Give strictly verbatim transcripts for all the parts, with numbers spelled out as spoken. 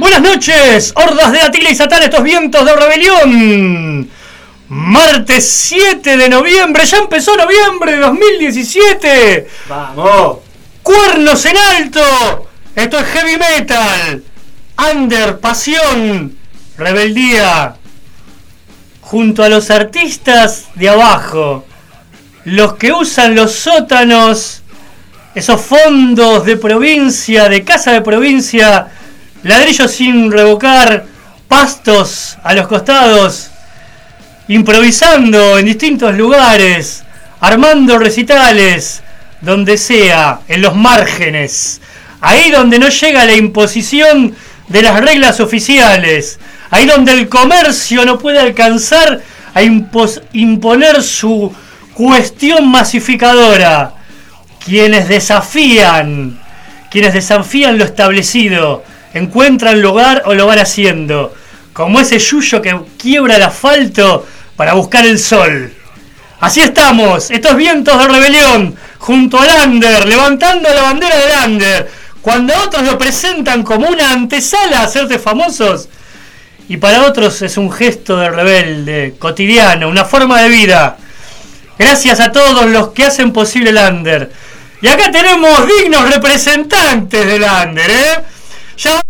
Buenas noches, hordas de Atila y Satán, estos vientos de rebelión. Martes siete de noviembre, ya empezó noviembre de dos mil diecisiete. ¡Vamos! Cuernos en alto. Esto es heavy metal. Under, pasión, rebeldía. Junto a los artistas de abajo, los que usan los sótanos, esos fondos de provincia, de casa de provincia, ladrillos sin revocar, pastos a los costados, improvisando en distintos lugares, armando recitales, donde sea, en los márgenes, ahí donde no llega la imposición de las reglas oficiales, ahí donde el comercio no puede alcanzar a impos- imponer su cuestión masificadora. Quienes desafían, quienes desafían lo establecido, encuentran lugar o lo van haciendo, como ese yuyo que quiebra el asfalto para buscar el sol. Así estamos, estos vientos de rebelión, junto al Under, levantando la bandera del Under, cuando otros lo presentan como una antesala a hacerte famosos, y para otros es un gesto de rebelde, cotidiano, una forma de vida. Gracias a todos los que hacen posible el Under. Y acá tenemos dignos representantes del Under, ¿eh? Ya...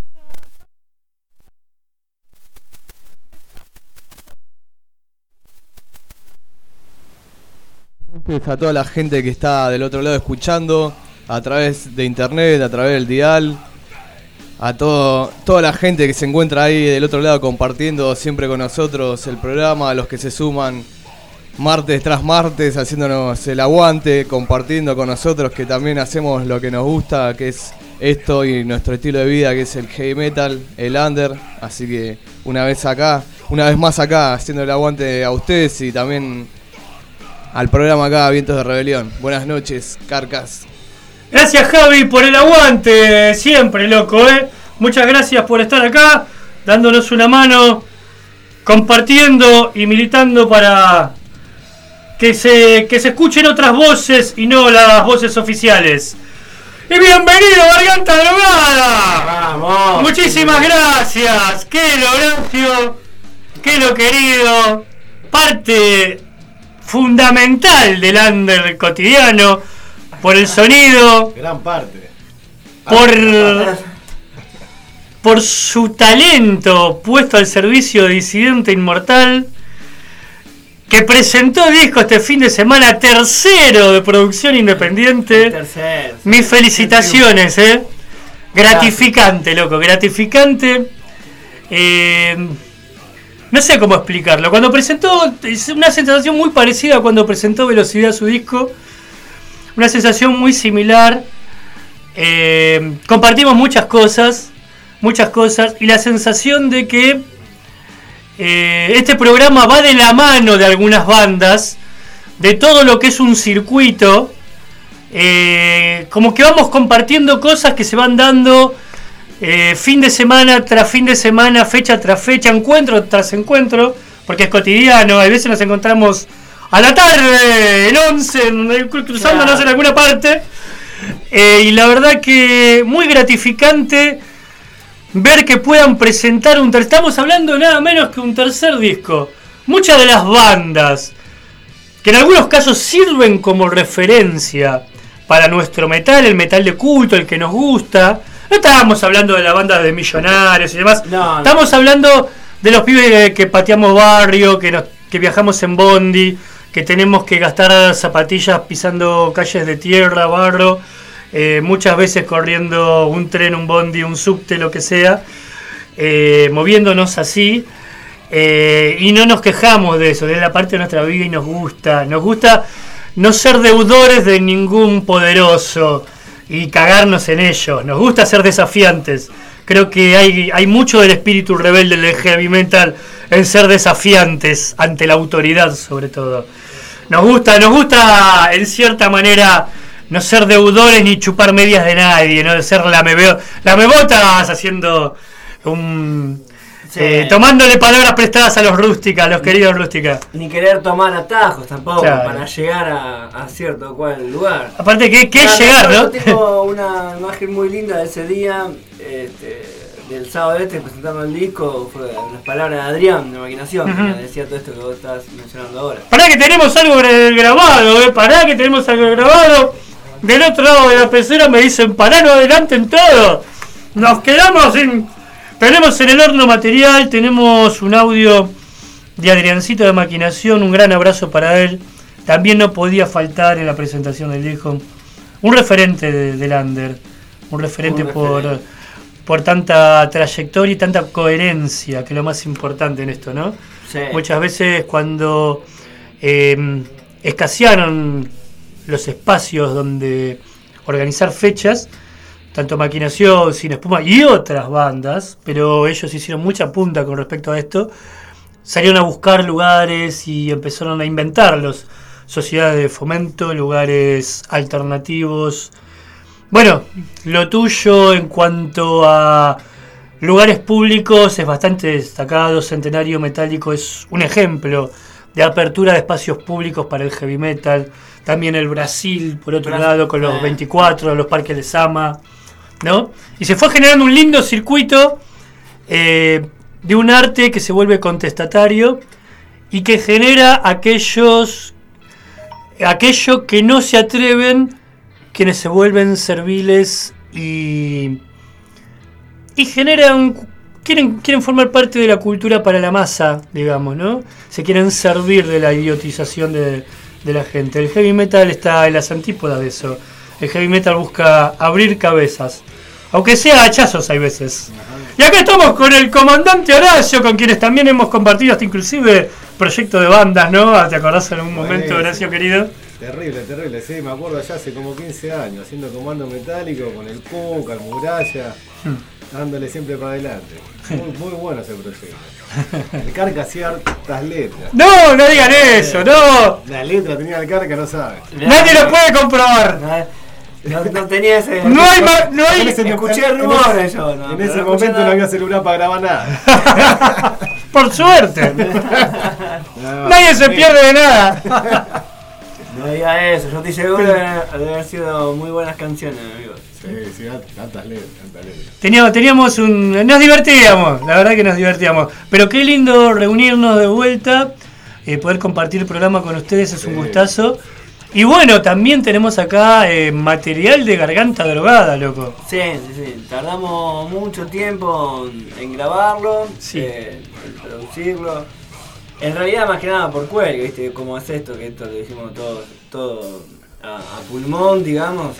A toda la gente que está del otro lado escuchando a través de internet, a través del dial, a todo, toda la gente que se encuentra ahí del otro lado compartiendo siempre con nosotros el programa, a los que se suman martes tras martes haciéndonos el aguante, compartiendo con nosotros que también hacemos lo que nos gusta, que es esto y nuestro estilo de vida, que es el heavy metal, el Under. Así que una vez acá, una vez más acá, haciendo el aguante a ustedes y también al programa acá, Vientos de Rebelión. Buenas noches, Carcas. Gracias, Javi, por el aguante, siempre, loco, ¿eh? Muchas gracias por estar acá, dándonos una mano, compartiendo y militando para que se, que se escuchen otras voces y no las voces oficiales. Y bienvenido, Garganta Drogada. ¡Vamos! Muchísimas gracias. Qué lo Horacio, qué lo querido, parte fundamental del Under cotidiano, por el sonido, Gran parte. por, por su talento puesto al servicio de Disidente Inmortal, que presentó disco este fin de semana, tercero de producción independiente. Tercer. Mis felicitaciones, eh. Gratificante, loco, gratificante. Eh, no sé cómo explicarlo. Cuando presentó, es una sensación muy parecida a cuando presentó Velocidad su disco. Una sensación muy similar. Eh, compartimos muchas cosas, muchas cosas, y la sensación de que Eh, este programa va de la mano de algunas bandas, de todo lo que es un circuito, eh, como que vamos compartiendo cosas que se van dando eh, fin de semana tras fin de semana, fecha tras fecha, encuentro tras encuentro, porque es cotidiano. Hay veces nos encontramos a la tarde, el once, cruzándonos claro. en alguna parte, eh, y la verdad que muy gratificante ver que puedan presentar un tercer... Estamos hablando nada menos que un tercer disco. Muchas de las bandas, que en algunos casos sirven como referencia para nuestro metal, el metal de culto, el que nos gusta. No estábamos hablando de la banda de Millonarios y demás. No, no. Estamos hablando de los pibes que pateamos barrio, que, nos, que viajamos en bondi, que tenemos que gastar zapatillas pisando calles de tierra, barro. Eh, muchas veces corriendo un tren, un bondi, un subte, lo que sea, eh, moviéndonos así, eh, y no nos quejamos de eso, de la parte de nuestra vida, y nos gusta, nos gusta no ser deudores de ningún poderoso y cagarnos en ellos, nos gusta ser desafiantes. Creo que hay, hay mucho del espíritu rebelde del heavy metal en ser desafiantes ante la autoridad, sobre todo. Nos gusta, nos gusta en cierta manera no ser deudores ni chupar medias de nadie, no ser lamebeo, lamebotas haciendo un... Sí. Eh, tomándole palabras prestadas a los rústicas, a los queridos rústicas. Ni querer tomar atajos tampoco, claro, para llegar a, a cierto cual lugar. Aparte, ¿qué, qué es llegar, no? Yo tengo una imagen muy linda de ese día. Este, del sábado este presentando el disco fue las palabras de Adrián de Maquinación, uh-huh. que decía todo esto que vos estás mencionando ahora. Pará que tenemos algo grabado, eh, pará que tenemos algo grabado. Del otro lado de la pecera me dicen, pará, no adelanten todo. Nos quedamos sin... Tenemos en el horno material, tenemos un audio de Adriancito de Maquinación, un gran abrazo para él. También no podía faltar en la presentación del disco. Un referente de, del under, un referente, un referente. por... por tanta trayectoria y tanta coherencia, que es lo más importante en esto, ¿no? Sí. Muchas veces cuando eh, escasearon los espacios donde organizar fechas, tanto Maquinación, Sin Espuma y otras bandas, pero ellos hicieron mucha punta con respecto a esto, salieron a buscar lugares y empezaron a inventarlos, sociedades de fomento, lugares alternativos. Bueno, lo tuyo en cuanto a lugares públicos es bastante destacado. Centenario Metálico es un ejemplo de apertura de espacios públicos para el heavy metal. También el Brasil, por otro Brasil, lado, con los veinticuatro, los parques de Sama, ¿no? Y se fue generando un lindo circuito eh, de un arte que se vuelve contestatario y que genera aquellos, aquello que no se atreven, quienes se vuelven serviles y, y generan, quieren, quieren formar parte de la cultura para la masa, digamos, ¿no? Se quieren servir de la idiotización de, de la gente. El heavy metal está en las antípodas de eso. El heavy metal busca abrir cabezas, aunque sea hachazos hay veces. Y acá estamos con el comandante Horacio, con quienes también hemos compartido hasta inclusive proyectos de bandas, ¿no? ¿Te acordás en algún momento, Horacio querido? Terrible, terrible, sí, me acuerdo allá hace como quince años, haciendo comando metálico con el Cuca, el Muralla, hmm. dándole siempre para adelante. Muy, muy bueno ese proyecto. El Carca hacía hartas letras. No, no digan eso, no. La letra tenía el Carca, no sabe. Nadie lo puede comprobar. No, no tenía ese... No hay... Ma, no hay ese, escuché rumores yo. No, en ese no momento nada. No había celular para grabar nada. Por suerte. No, Nadie se pierde de nada. No diga eso, yo estoy seguro de haber sido muy buenas canciones, amigo. Sí, sí, tantas letras, tantas letras. Teníamos, teníamos un... Nos divertíamos, la verdad que nos divertíamos. Pero qué lindo reunirnos de vuelta, eh, poder compartir el programa con ustedes, es sí. un gustazo. Y bueno, también tenemos acá eh, material de Garganta Drogada, loco. Sí, sí, sí. Tardamos mucho tiempo en grabarlo, sí. eh, en producirlo. En realidad, más que nada por cuelgue, ¿viste? ¿Cómo es esto? Que esto lo hicimos todo, todo a, a pulmón, digamos.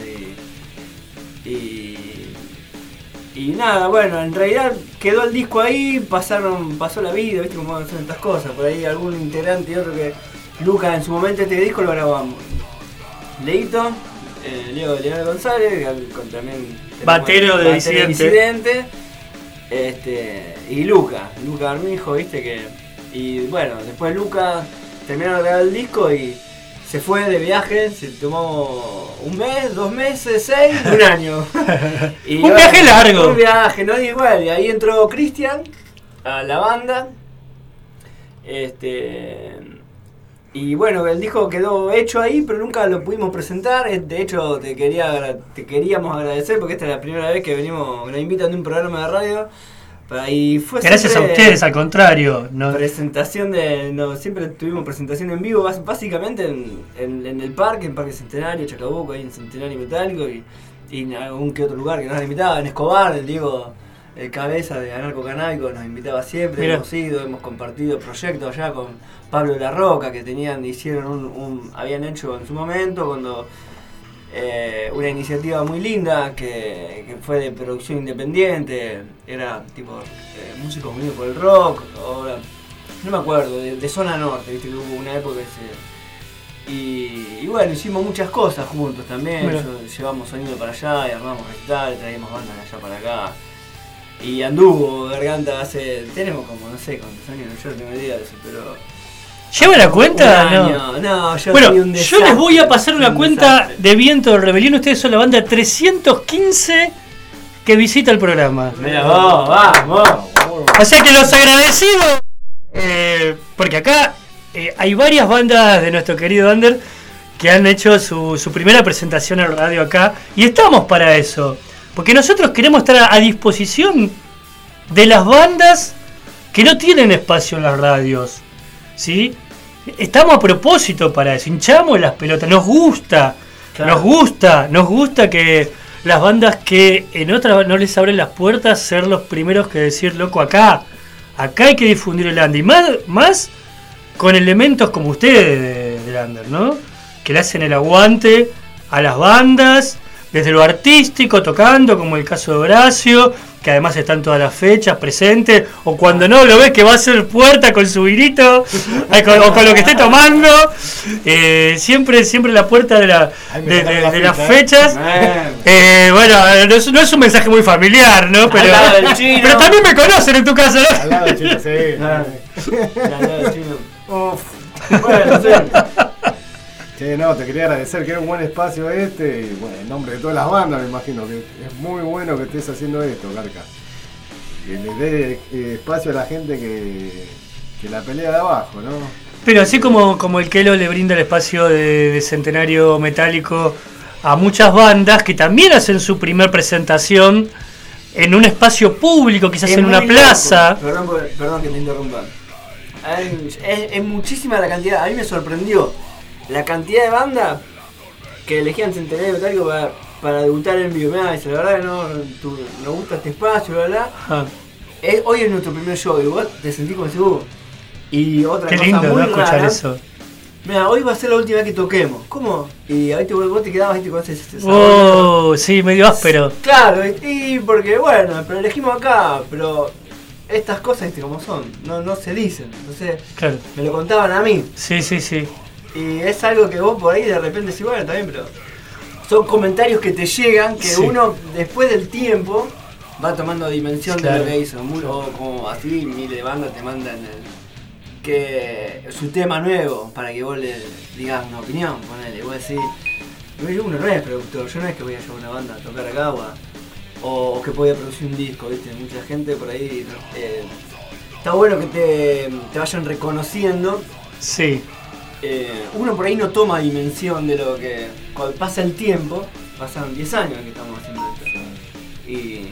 Y, y, y nada, bueno, en realidad quedó el disco ahí, pasaron, pasó la vida, ¿viste? Como son estas cosas. Por ahí algún integrante y otro que... Lucas, en su momento este disco lo grabamos. Leito, eh, Leo Leonel González, con también... Batero de Disidente. Disidente. Este, y Luca, Luca Armijo, ¿viste? que Y bueno, después Luca terminaron de grabar el disco y se fue de viaje, se tomó un mes, dos meses, seis, un año. Y un bueno, viaje largo. Un viaje, no igual. Y ahí entró Cristian a la banda. Este... Y bueno, el disco quedó hecho ahí, pero nunca lo pudimos presentar. De hecho, te quería te queríamos agradecer porque esta es la primera vez que venimos, nos invitan de un programa de radio. Y fue gracias a ustedes, al contrario. ¿no? Presentación de. No, siempre tuvimos presentación en vivo, básicamente en, en, en el parque, en Parque Centenario, Chacabuco, ahí en Centenario Metálico, y, y en algún que otro lugar que nos invitaba, en Escobar, el Diego, el cabeza de Anarco Canábico, nos invitaba siempre. Mira. Hemos ido, hemos compartido proyectos allá con Pablo La Roca, que tenían, hicieron un, un habían hecho en su momento cuando. Eh, una iniciativa muy linda que, que fue de producción independiente, era tipo eh, músicos unidos por el rock, ahora no me acuerdo, de, de zona norte, viste que hubo una época que se, y, y bueno, hicimos muchas cosas juntos también. Yo, llevamos sonido para allá y armamos recitales, traíamos bandas de allá para acá y anduvo Garganta hace, tenemos como no sé cuántos años, yo no tengo idea de eso, pero ¿lleva la cuenta? No, no, yo bueno, soy un desastre, yo les voy a pasar una cuenta desastre. De Viento de Rebelión. Ustedes son la banda trescientos quince que visita el programa. Mira, vamos, vamos. O sea que los agradecidos, eh, porque acá eh, hay varias bandas de nuestro querido Under que han hecho su, su primera presentación en radio acá. Y estamos para eso, porque nosotros queremos estar a, a disposición de las bandas que no tienen espacio en las radios, ¿sí? Estamos a propósito para eso, hinchamos las pelotas, nos gusta, claro. nos gusta, nos gusta que las bandas que en otras no les abren las puertas ser los primeros que decir, loco, acá, acá hay que difundir el under, y más, más con elementos como ustedes del under, ¿no? Que le hacen el aguante a las bandas, desde lo artístico, tocando, como el caso de Horacio, que además están todas las fechas presentes, o cuando no lo ves que va a hacer puerta con su vinito, o con lo que esté tomando, eh, siempre siempre la puerta de, la, de, de, de, de las fechas. Eh, bueno, no es, no es un mensaje muy familiar, ¿no? Pero, pero también me conocen en tu casa, ¿no? Al lado del chino, sí. Al lado del chino. Uf. Bueno, sí. Che, no, te quería agradecer, que era un buen espacio este, y bueno, en nombre de todas las bandas me imagino que es muy bueno que estés haciendo esto, Carca. Que le dé eh, espacio a la gente que, que la pelea de abajo, ¿no? Pero así como, como el Kelo le brinda el espacio de, de Centenario Metálico a muchas bandas que también hacen su primer presentación en un espacio público, quizás es en una plaza. Perdón, perdón que te interrumpa. Es, es, es muchísima la cantidad, a mí me sorprendió la cantidad de bandas que elegían Centenario Metálico para, para debutar en vivo. Me dice, la verdad que no, tu, nos gusta este espacio, bla, bla. Ah. Es, hoy es nuestro primer show y vos te sentís como seguro. Y otra Qué cosa lindo, muy ¿no? Escuchar rara, eso. Mira, hoy va a ser la última vez que toquemos. ¿Cómo? Y ahí te, vos te quedabas y con ese sabor. Oh, sí, medio áspero. Claro, y porque bueno, pero elegimos acá, pero estas cosas, ¿viste cómo son? No, no se dicen. Entonces, claro. Me lo contaban a mí. Sí, sí, sí. Y es algo que vos por ahí de repente decís, bueno, también, pero son comentarios que te llegan, que sí. Uno después del tiempo va tomando dimensión claro. de lo que hizo. Muy, o como así, miles de bandas te mandan el, que su tema nuevo para que vos le digas una opinión, ponele, vos decís, uno no es productor, yo no es que voy a llevar una banda a tocar acá o, a, o, o que voy a producir un disco, ¿viste? Mucha gente por ahí, eh, está bueno que te, te vayan reconociendo. Sí. Eh, uno por ahí no toma dimensión de lo que cuando pasa el tiempo, pasan diez años que estamos haciendo esto y,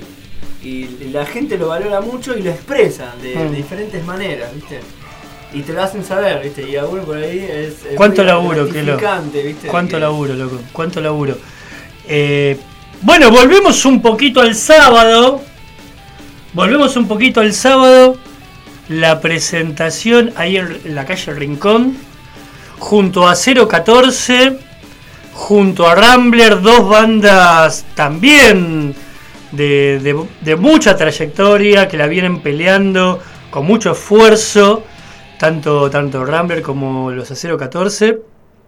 y la gente lo valora mucho y lo expresa de, mm. de diferentes maneras, ¿viste? Y te lo hacen saber, ¿viste? Y a uno por ahí es, es ¿Cuánto laburo, que lo, ¿viste? ¿Cuánto que, laburo, loco? ¿Cuánto laburo? Eh, bueno, volvemos un poquito al sábado. Volvemos un poquito al sábado. La presentación ahí en, en la calle Rincón. Junto a cero catorce, junto a Rambler, dos bandas también de, de, de mucha trayectoria que la vienen peleando con mucho esfuerzo, tanto, tanto Rambler como los a cero catorce,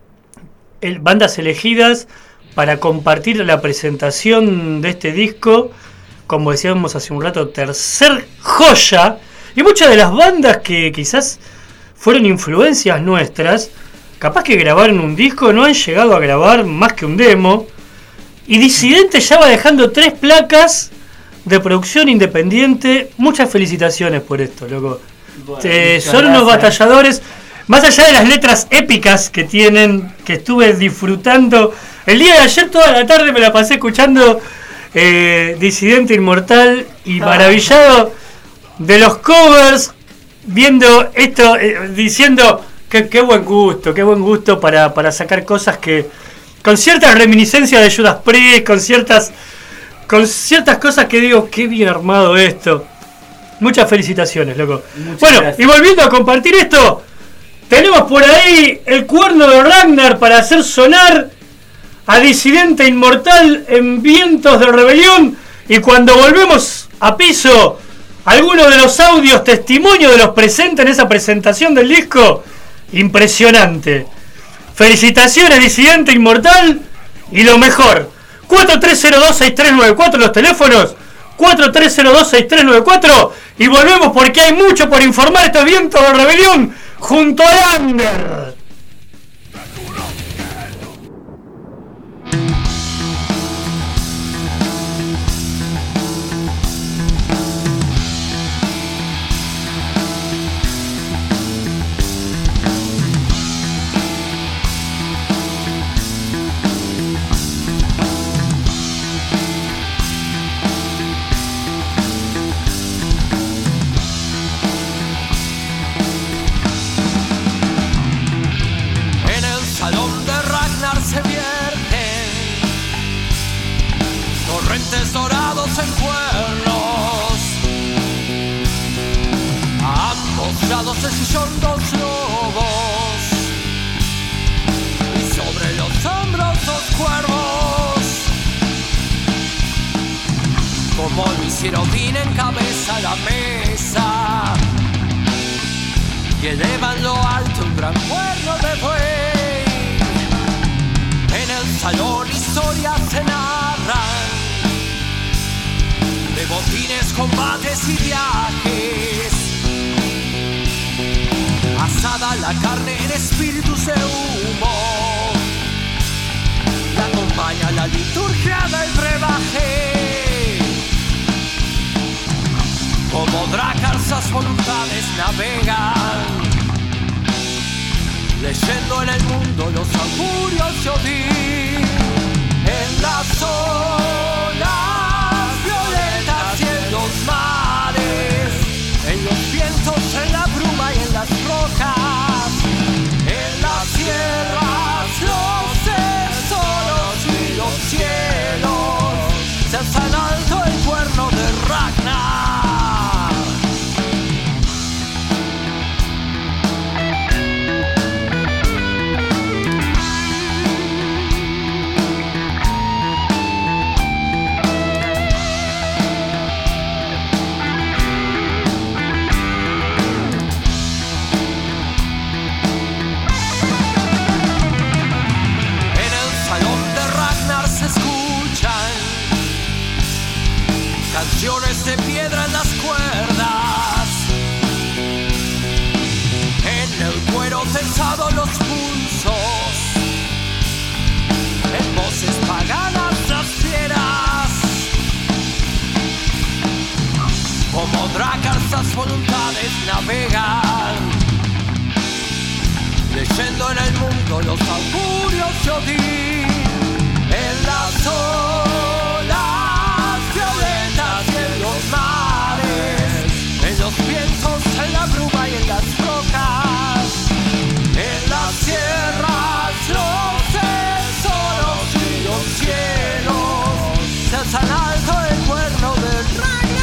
el, bandas elegidas para compartir la presentación de este disco, como decíamos hace un rato, tercer joya, y muchas de las bandas que quizás fueron influencias nuestras, capaz que grabaron un disco, no han llegado a grabar más que un demo. Y Disidente ya va dejando tres placas de producción independiente. Muchas felicitaciones por esto, loco. Bueno, eh, son gracias. Unos batalladores. Más allá de las letras épicas que tienen, que estuve disfrutando. El día de ayer toda la tarde me la pasé escuchando eh, Disidente Inmortal y ah. maravillado de los covers, viendo esto, eh, diciendo... Qué, qué buen gusto, qué buen gusto para, para sacar cosas que con ciertas reminiscencias de Judas Priest, con ciertas con ciertas cosas que digo, qué bien armado esto. Muchas felicitaciones, loco. Muchas bueno, gracias. Y volviendo a compartir esto, tenemos por ahí el cuerno de Ragnar para hacer sonar a Disidente Inmortal en Vientos de Rebelión. Y cuando volvemos a piso, algunos de los audios, testimonios de los presentes en esa presentación del disco. Impresionante. Felicitaciones, Disidente Inmortal. Y lo mejor, cuatro tres cero dos, seis tres nueve cuatro los teléfonos, cuatro tres cero dos, seis tres nueve cuatro. Y volvemos porque hay mucho por informar. Estos Vientos de Rebelión junto a Under. en cuernos. A ambos lados del sillón dos lobos y sobre los hombros dos cuervos. Como lo hicieron bien en cabeza a la mesa y elevan en lo alto un gran cuerno de buey. En el salón historias se narran de botines, combates y viajes. Asada la carne en espíritus de humo, la acompaña la liturgia del brebaje. Como Dracarsas voluntades navegan, leyendo en el mundo los augurios de Odín. En las olas violetas y en los mares, en los vientos, en la bruma y en las rocas, en las sierras, los tesoros y los cielos, se alza en alto el cuerno de Ragnar. Canciones de piedra en las cuerdas, en el cuero tensado los pulsos, en voces paganas las fieras. Como Dracarsas voluntades navegan, leyendo en el mundo los augurios de Odín. En las olas violetas y en los mares, en los vientos, en la bruma y en las rocas, en las sierras, los tesoros y los cielos, se alza en alto el cuerno del Ragnar.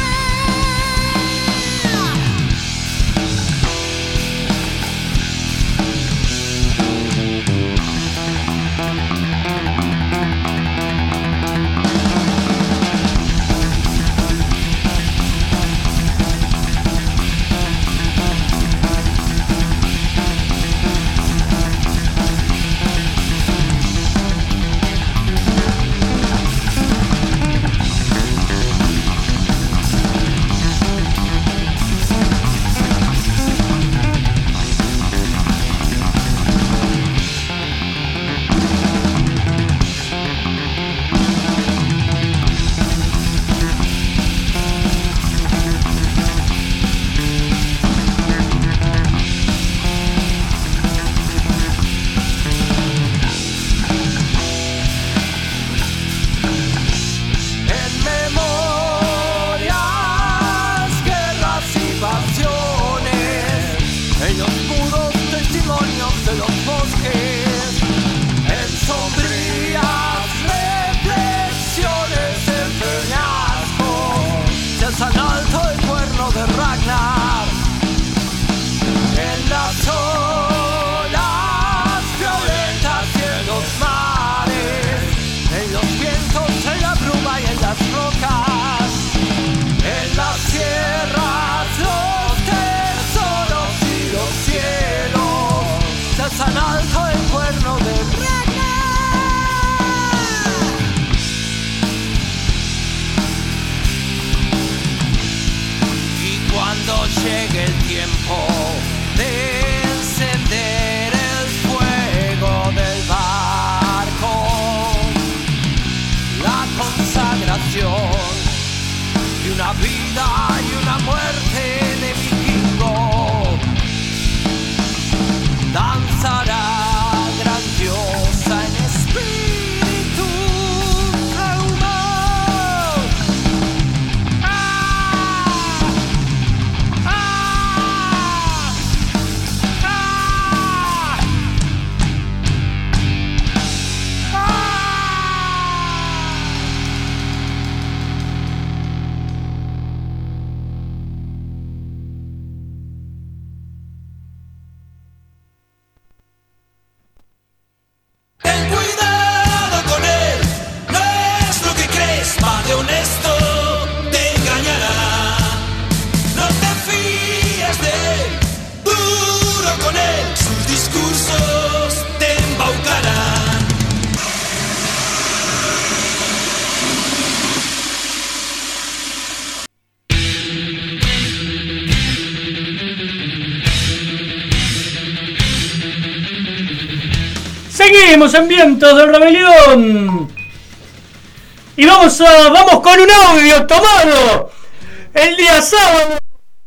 Seguimos en Vientos del Rebelión. Y vamos a vamos con un audio tomado el día sábado.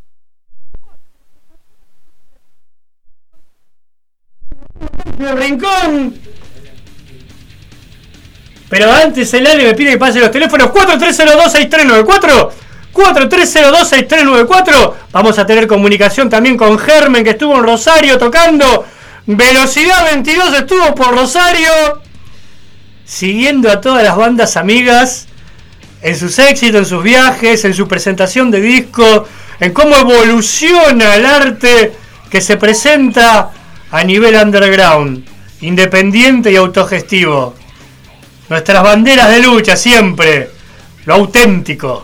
El rincón. Pero antes el Ale me pide que pase los teléfonos cuatro tres cero dos seis tres nueve cuatro. cuatro tres cero dos seis tres nueve cuatro. Vamos a tener comunicación también con Germen, que estuvo en Rosario tocando. Velocidad veintidós estuvo por Rosario, siguiendo a todas las bandas amigas en sus éxitos, en sus viajes, en su presentación de disco, en cómo evoluciona el arte que se presenta a nivel underground, independiente y autogestivo. Nuestras banderas de lucha siempre, lo auténtico.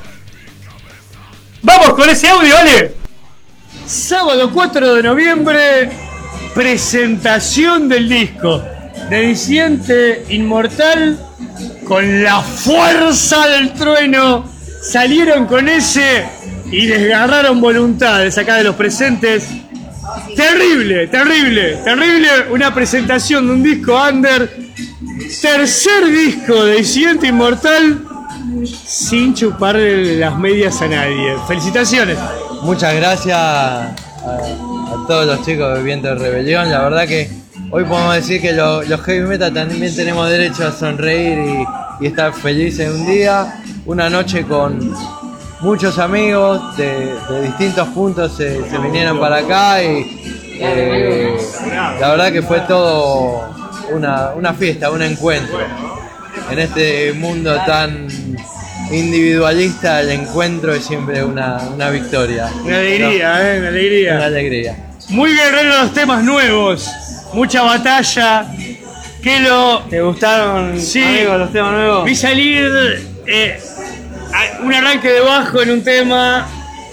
Vamos con ese audio, ¿vale? Sábado cuatro de noviembre, presentación del disco de Disidente Inmortal con la fuerza del trueno. Salieron con ese y desgarraron voluntades acá de los presentes. Terrible, terrible, terrible. Una presentación de un disco under. Tercer disco de Disidente Inmortal sin chuparle las medias a nadie. Felicitaciones. Muchas gracias a, a todos los chicos de Viento de Rebelión. La verdad que hoy podemos decir que lo, los heavy metal también tenemos derecho a sonreír y, y estar felices un día. Una noche con muchos amigos de, de distintos puntos se, se vinieron para acá y eh, la verdad que fue todo una, una fiesta, un encuentro. En este mundo tan individualista, el encuentro es siempre una, una victoria. Una alegría, ¿no? eh, una alegría. Una alegría. Muy guerreros los temas nuevos, mucha batalla. Que lo. ¿Te gustaron, sí, amigos, los temas nuevos? Vi salir eh, un arranque de bajo en un tema.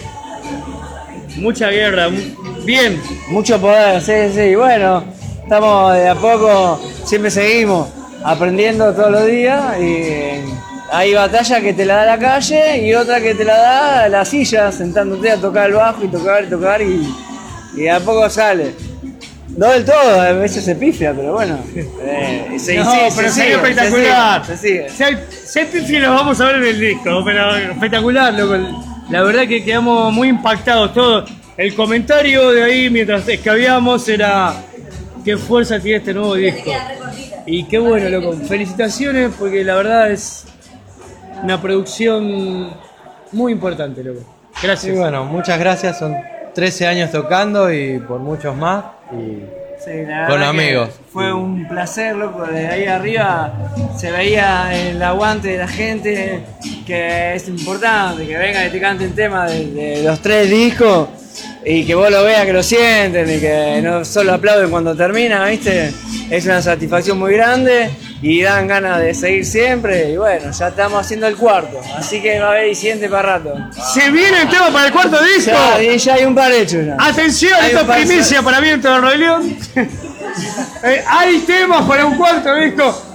Mucha guerra, bien. Mucho poder, sí, sí. Bueno, estamos de a poco, siempre seguimos aprendiendo todos los días y hay batalla que te la da la calle y otra que te la da la silla, sentándote a tocar el bajo y tocar y tocar y, y de a poco sale. No del todo, a veces se pifia, pero bueno. Eh, se, no, sí, pero se sería sigue, espectacular. Se sigue. Se sigue. Si hay pifia los vamos a ver en el disco, pero espectacular, loco. La verdad que quedamos muy impactados todos. El comentario de ahí mientras escabeamos era: qué fuerza tiene este nuevo disco. Y qué bueno, loco. Felicitaciones porque la verdad es una producción muy importante, loco. Gracias. Y bueno, muchas gracias. Son trece años tocando y por muchos más. Y sí, la con verdad amigos. que fue un placer, loco. De ahí arriba se veía el aguante de la gente, que es importante, que vengan y te canten temas de, de los tres discos y que vos lo veas, que lo sienten y que no solo aplauden cuando termina, ¿viste? Es una satisfacción muy grande y dan ganas de seguir siempre. Y bueno, ya estamos haciendo el cuarto, así que va a haber Disidente para rato. Se viene el tema para el cuarto disco. Ya, ya hay un par hechos ya. Atención, Hay esto es un par de- primicia para Viento de Rebelión. Eh, hay temas para un cuarto disco.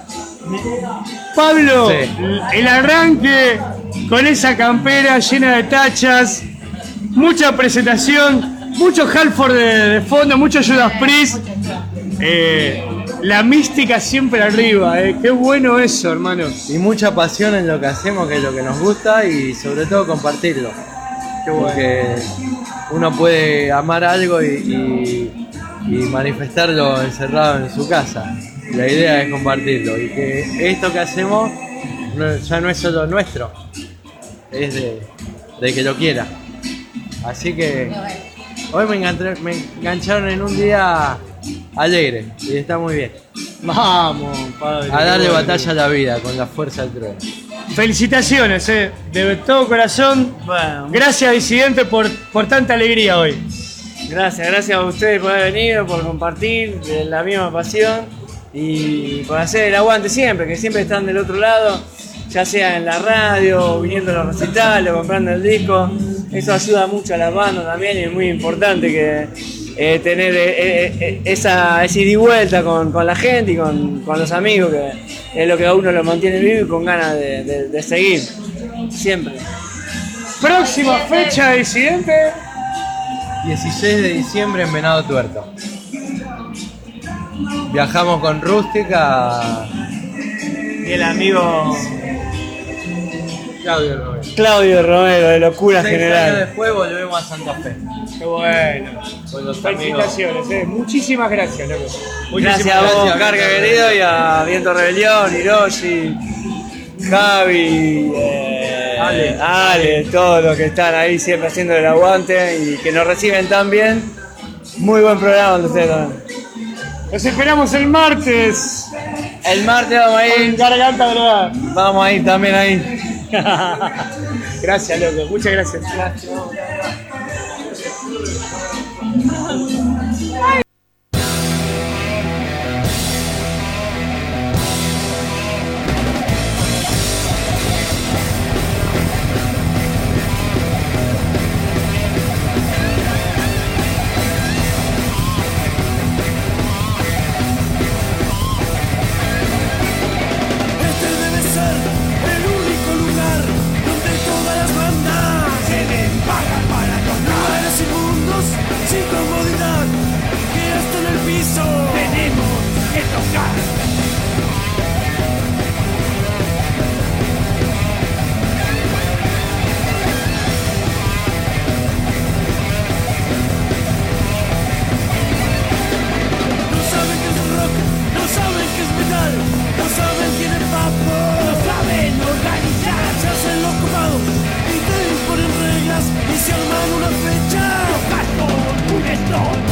Pablo, Sí. el arranque con esa campera llena de tachas, mucha presentación, mucho Halford de, de fondo, mucho Judas Priest. Eh, la mística siempre arriba, eh. Qué bueno eso, hermano. Y mucha pasión en lo que hacemos, que es lo que nos gusta, y sobre todo compartirlo. Qué bueno. Porque uno puede amar algo y, y, y manifestarlo encerrado en su casa. La idea es compartirlo y que esto que hacemos no- ya no es solo nuestro, es de, de que lo quiera. Así que hoy me, engantré- me engancharon en un día alegre y está muy bien. Vamos, padre. A darle qué bueno. batalla a la vida con la fuerza del trueno. Felicitaciones, eh, de todo corazón. Bueno, Gracias, Disidente, por, por tanta alegría hoy. gracias, gracias a ustedes por haber venido, por compartir de la misma pasión y por hacer el aguante siempre, que siempre están del otro lado, ya sea en la radio, viniendo a los recitales, comprando el disco. Eso ayuda mucho a las bandas también y es muy importante que eh, tener eh, eh, esa, esa ida y vuelta con, con la gente y con, con los amigos, que es lo que a uno lo mantiene vivo y con ganas de, de, de seguir, siempre. Próxima fecha de Disidente. dieciséis de diciembre en Venado Tuerto. viajamos con Rústica. Y el amigo Claudio Romero. Claudio Romero, de Locura Seis años General. después volvemos a Santa Fe. Qué bueno. Con los amigos. Felicitaciones, eh. Muchísimas gracias, loco. Gracias a vos, gracias. Carga querido, y a Viento Rebelión, Hiroshi, Javi, eh, Ale. Ale, todos los que están ahí siempre haciendo el aguante y que nos reciben tan bien. Muy buen programa, ustedes también. Los esperamos el martes. El martes vamos a En ir, Garganta Drogada. vamos a ir también ahí. Gracias, loco. Muchas gracias. Este debe ser el único lugar donde todas las bandas tienen paga para tocar. Lugares inmundos, sin comodidad, que hasta en el piso tenemos que tocar. No saben qué es rock, no saben qué es metal, no saben quién es papo, no saben organizar. Se hacen los copados y te imponen reglas y se arman una fecha. Tocar con un stone.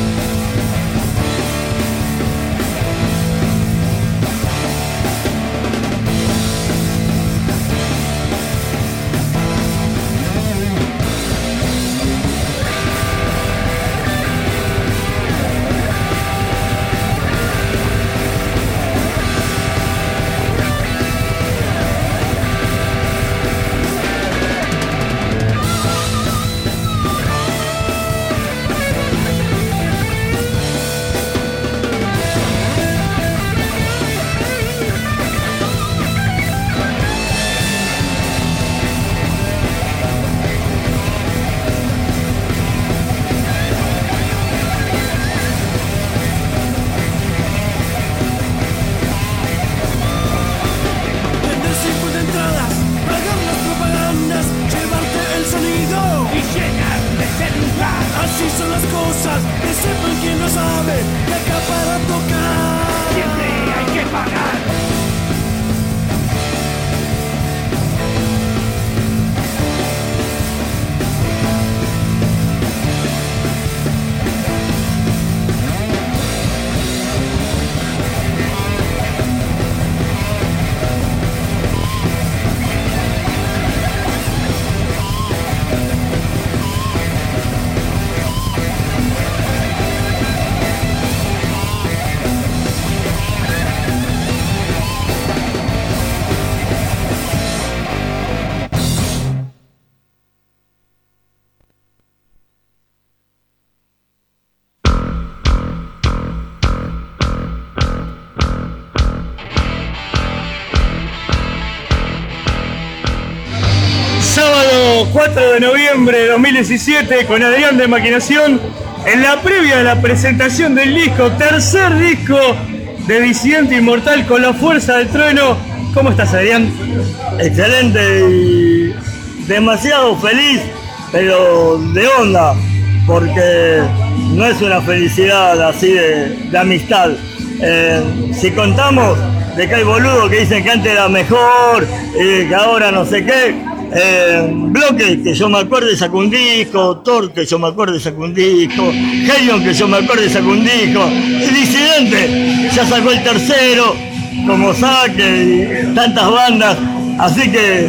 Vender cincuenta entradas, pagar las propagandas, llevarte el sonido y llenar ese lugar. Así son las cosas, que sepan quien no sabe, que acá para tocar siempre hay que pagar. Sábado cuatro de noviembre de dos mil diecisiete con Adrián de Maquinación en la previa de la presentación del disco, tercer disco de Disidente Inmortal con la fuerza del trueno. ¿Cómo estás, Adrián? Excelente y demasiado feliz, pero de onda, porque no es una felicidad así de, de amistad. Eh, si contamos de que hay boludos que dicen que antes era mejor y que ahora no sé qué, eh, Bloque, que yo me acuerdo sacó un disco, Thor, que yo me acuerdo sacó un disco, Helion, que yo me acuerdo sacó un disco, y Disidente ya sacó el tercero, como Saque y tantas bandas, así que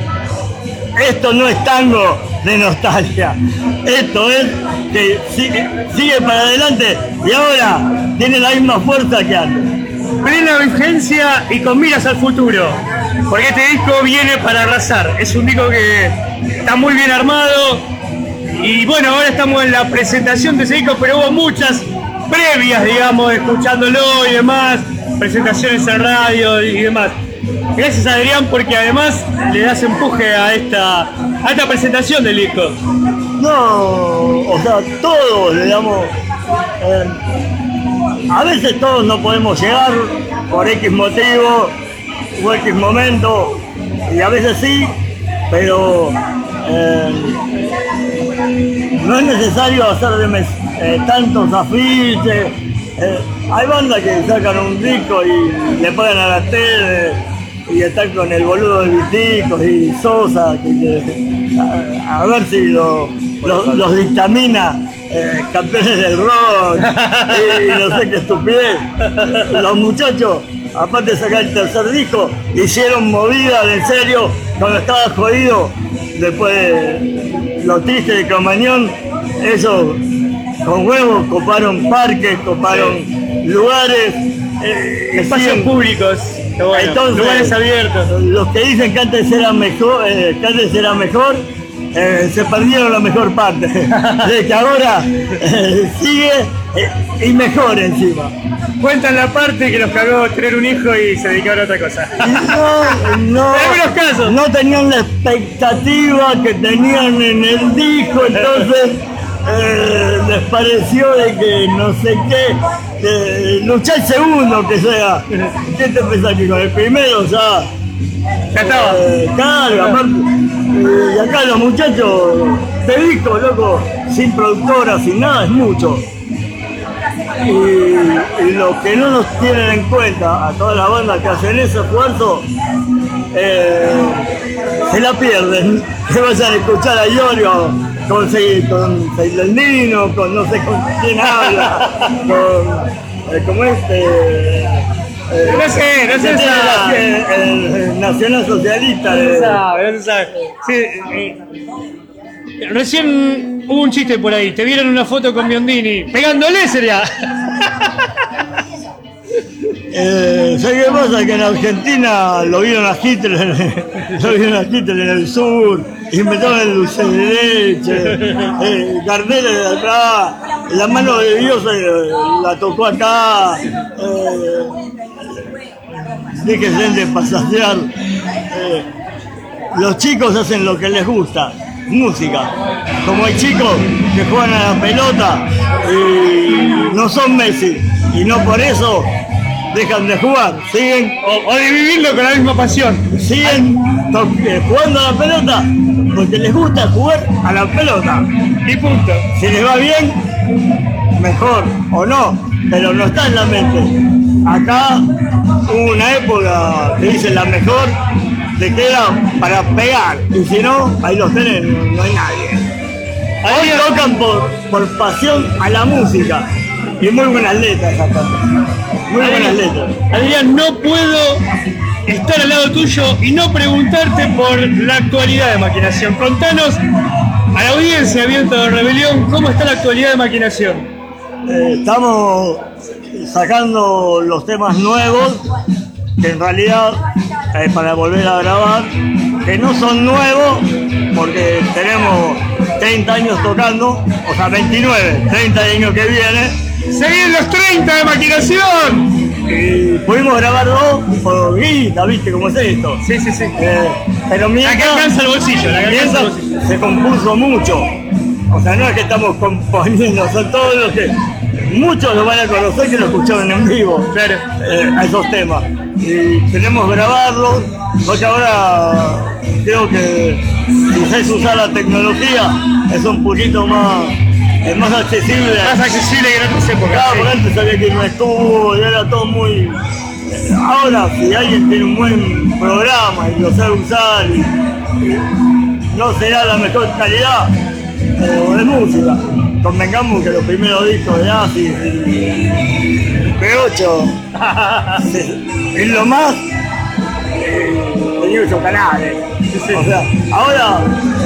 esto no es tango de nostalgia, esto es que sigue, sigue para adelante y ahora tiene la misma fuerza que antes. Plena vigencia y con miras al futuro, porque este disco viene para arrasar. Es un disco que está muy bien armado y bueno, ahora estamos en la presentación de ese disco, pero hubo muchas previas, digamos, escuchándolo y demás, presentaciones en radio y demás. Gracias, Adrián, porque además le das empuje a esta, a esta presentación del disco. No, o sea, todos le damos, eh, a veces todos no podemos llegar por X motivo o X momento, y a veces sí, pero eh, no es necesario hacer de mes, eh, tantos afiches. Eh, hay bandas que sacan un disco y le pagan a la tele y están con el boludo de Viticos y Sosa, que, que, a, a ver si lo, lo, los dictamina eh, campeones del rock y, y no sé qué estupidez. Los muchachos, aparte de sacar el tercer disco, hicieron movida de en serio cuando estaba jodido, después de Lo Triste de Cromañón. Ellos con huevos coparon parques, coparon sí. lugares, eh, espacios públicos, bueno, entonces, lugares abiertos. Los que dicen que antes era mejor, eh, que antes era mejor, eh, se perdieron la mejor parte, de que ahora eh, sigue eh, y mejor encima. Cuentan la parte que los cagó tener un hijo y se dedicaron a otra cosa. No, no, en algunos casos. No tenían la expectativa que tenían en el disco, entonces eh, les pareció de que no sé qué, que luchar el segundo que sea. ¿Qué te pensás que con el primero ya? Ya estaba. Eh, claro, aparte, eh, y acá los muchachos, de disco, loco, sin productora, sin nada, es mucho. Y, y lo que no nos tienen en cuenta a todas las bandas que hacen ese esfuerzo, eh, se la pierden. Que vayan a escuchar a Iorio con, con Seilendino, con no sé con quién habla, con eh, como este. Eh, no sé, no sé. El, el, el Nacional Socialista. No se sabe, no se sabe. Sí, eh, recién hubo un chiste por ahí, te vieron una foto con Biondini, pegándole sería. Eh, ¿Sabes qué pasa? Que en Argentina lo vieron a Hitler, lo vieron a Hitler en el sur, inventaron el dulce de leche, eh, carteles de atrás, la mano de Dios eh, la tocó acá, eh, déjense de pasajear, eh, los chicos hacen lo que les gusta. Música, como hay chicos que juegan a la pelota y no son Messi y no por eso dejan de jugar, siguen o, o de vivirlo con la misma pasión, siguen eh, jugando a la pelota porque les gusta jugar a la pelota y punto. Si les va bien, mejor o no, pero no está en la mente. Acá hubo una época que dice la mejor, te queda para pegar, y si no, ahí los tenés, no hay nadie. Ahí tocan por, por pasión a la música, y muy buenas letras acá. Muy buenas letras. Adrián, no puedo estar al lado tuyo y no preguntarte por la actualidad de Maquinación. Contanos a la audiencia abierta de Rebelión, ¿cómo está la actualidad de Maquinación? Eh, estamos sacando los temas nuevos, que en realidad eh, para volver a grabar, que no son nuevos porque tenemos treinta años tocando, o sea veintinueve, treinta años que viene. ¡Se vienen los treinta de Maquinación! Y pudimos grabar dos por guita, ¿viste cómo es esto? Sí, sí, sí. Eh, pero mientras, la que alcanza el bolsillo, la que alcanza el bolsillo. Se compuso mucho. O sea, no es que estamos componiendo, son todos los que... Muchos lo van a conocer que lo escucharon en vivo, claro. eh, a esos temas. Y queremos grabarlos, porque ahora creo que si sabes usar la tecnología es un poquito más, es más accesible. Más accesible que en otras épocas. Claro, sí. porque antes había que ir a un estudio y era todo muy... Eh, ahora, si alguien tiene un buen programa y lo sabe usar, y, y no será la mejor calidad eh, de música. Convengamos que los primeros discos de Asis y P ocho es lo más eh, tenía ocho canales. O sea, ahora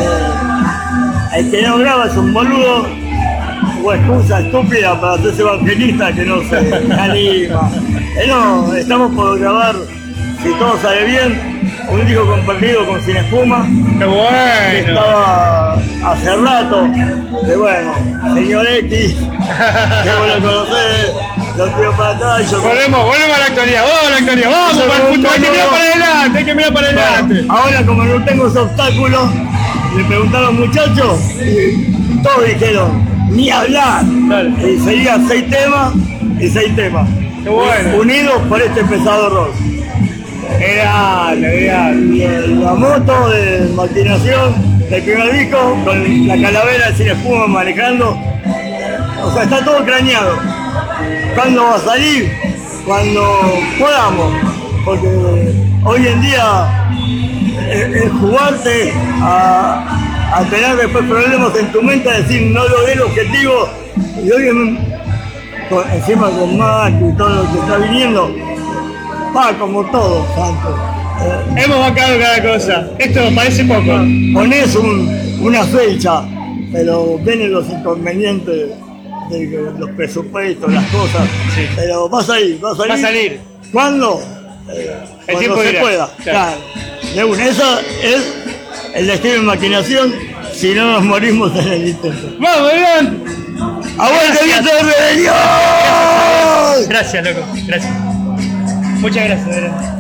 eh, el que no graba es un boludo o excusa estúpida para hacerse evangelista que no se anima. Eh, no, estamos por grabar, si todo sale bien, un disco compartido con Sin Espuma. ¡Qué bueno! Estaba hace rato, que bueno, señor X, que vos lo conocés, lo tiro para atrás y yo... Volvemos, volvemos a la actualidad, vamos a la actualidad, vamos para el futuro, hay que mirar para adelante, hay que mirar para adelante. Bueno, ahora como no tengo ese obstáculo, le preguntaron muchachos y todos dijeron, ni hablar. Dale. Y seguían seis temas y seis temas. Qué bueno. Unidos por este pesado rock. Era, era. La moto de maquinación del primer disco, con la calavera sin espuma manejando. O sea, está todo craneado. ¿Cuándo va a salir? Cuando podamos. Porque hoy en día es, es jugarte a, a tener después problemas en tu mente, a decir no logré el objetivo. Y hoy en, con, encima con Mac y todo lo que está viniendo, va como todo, Santo. Eh, Hemos bacado cada cosa. Esto parece poco. Ponés un, una fecha, pero vienen los inconvenientes de, de los presupuestos, las cosas. Sí. Pero va a salir, va a salir. Va a salir. ¿Cuándo? Eh, El cuando tiempo se dirá. pueda. Claro. Claro. De una, esa es el destino de maquinación si no nos morimos en el intento. ¡Vamos, Iván! ¡Aguante viento de rebelión! Gracias, loco. Gracias. Muchas gracias, de verdad.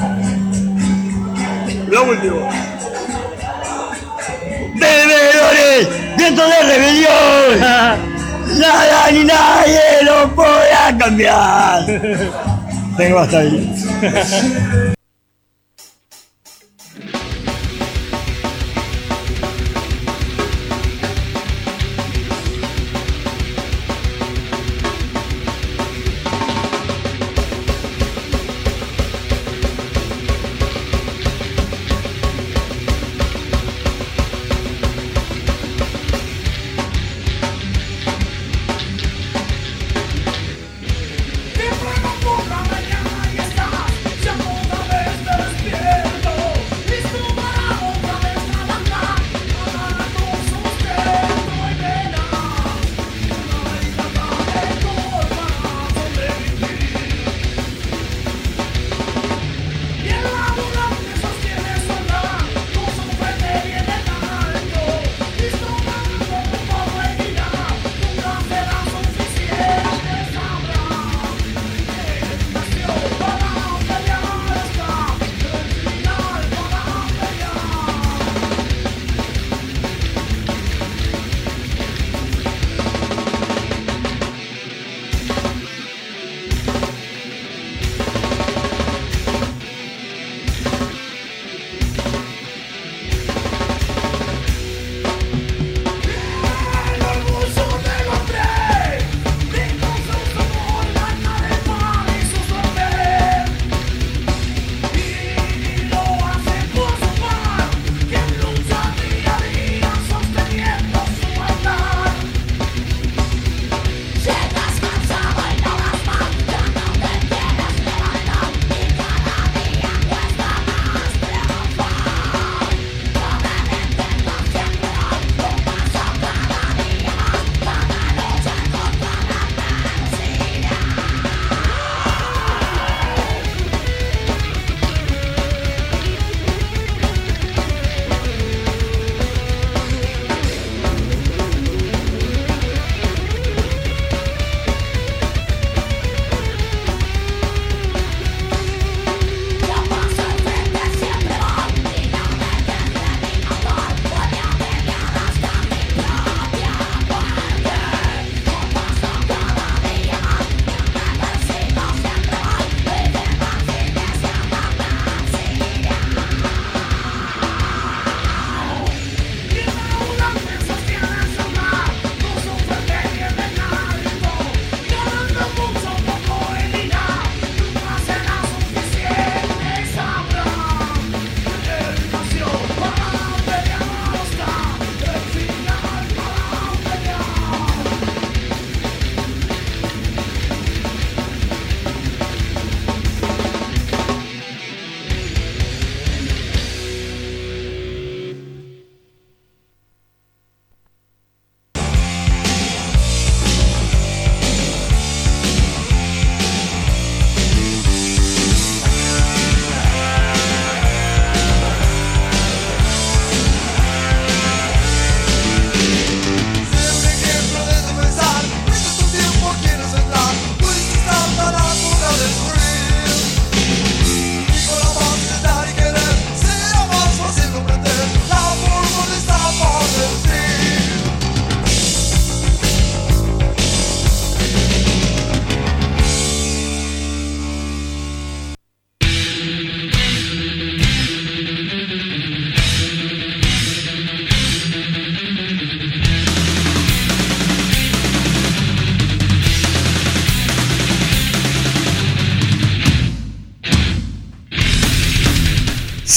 Lo último. ¡Bebedores! ¡Viento de rebelión! ¡Nada ni nadie lo podrá cambiar! Tengo hasta ahí. Siempre me pongo a mañana y estás, ya no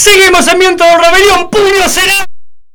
Seguimos en Viento de Rebelión, puño será.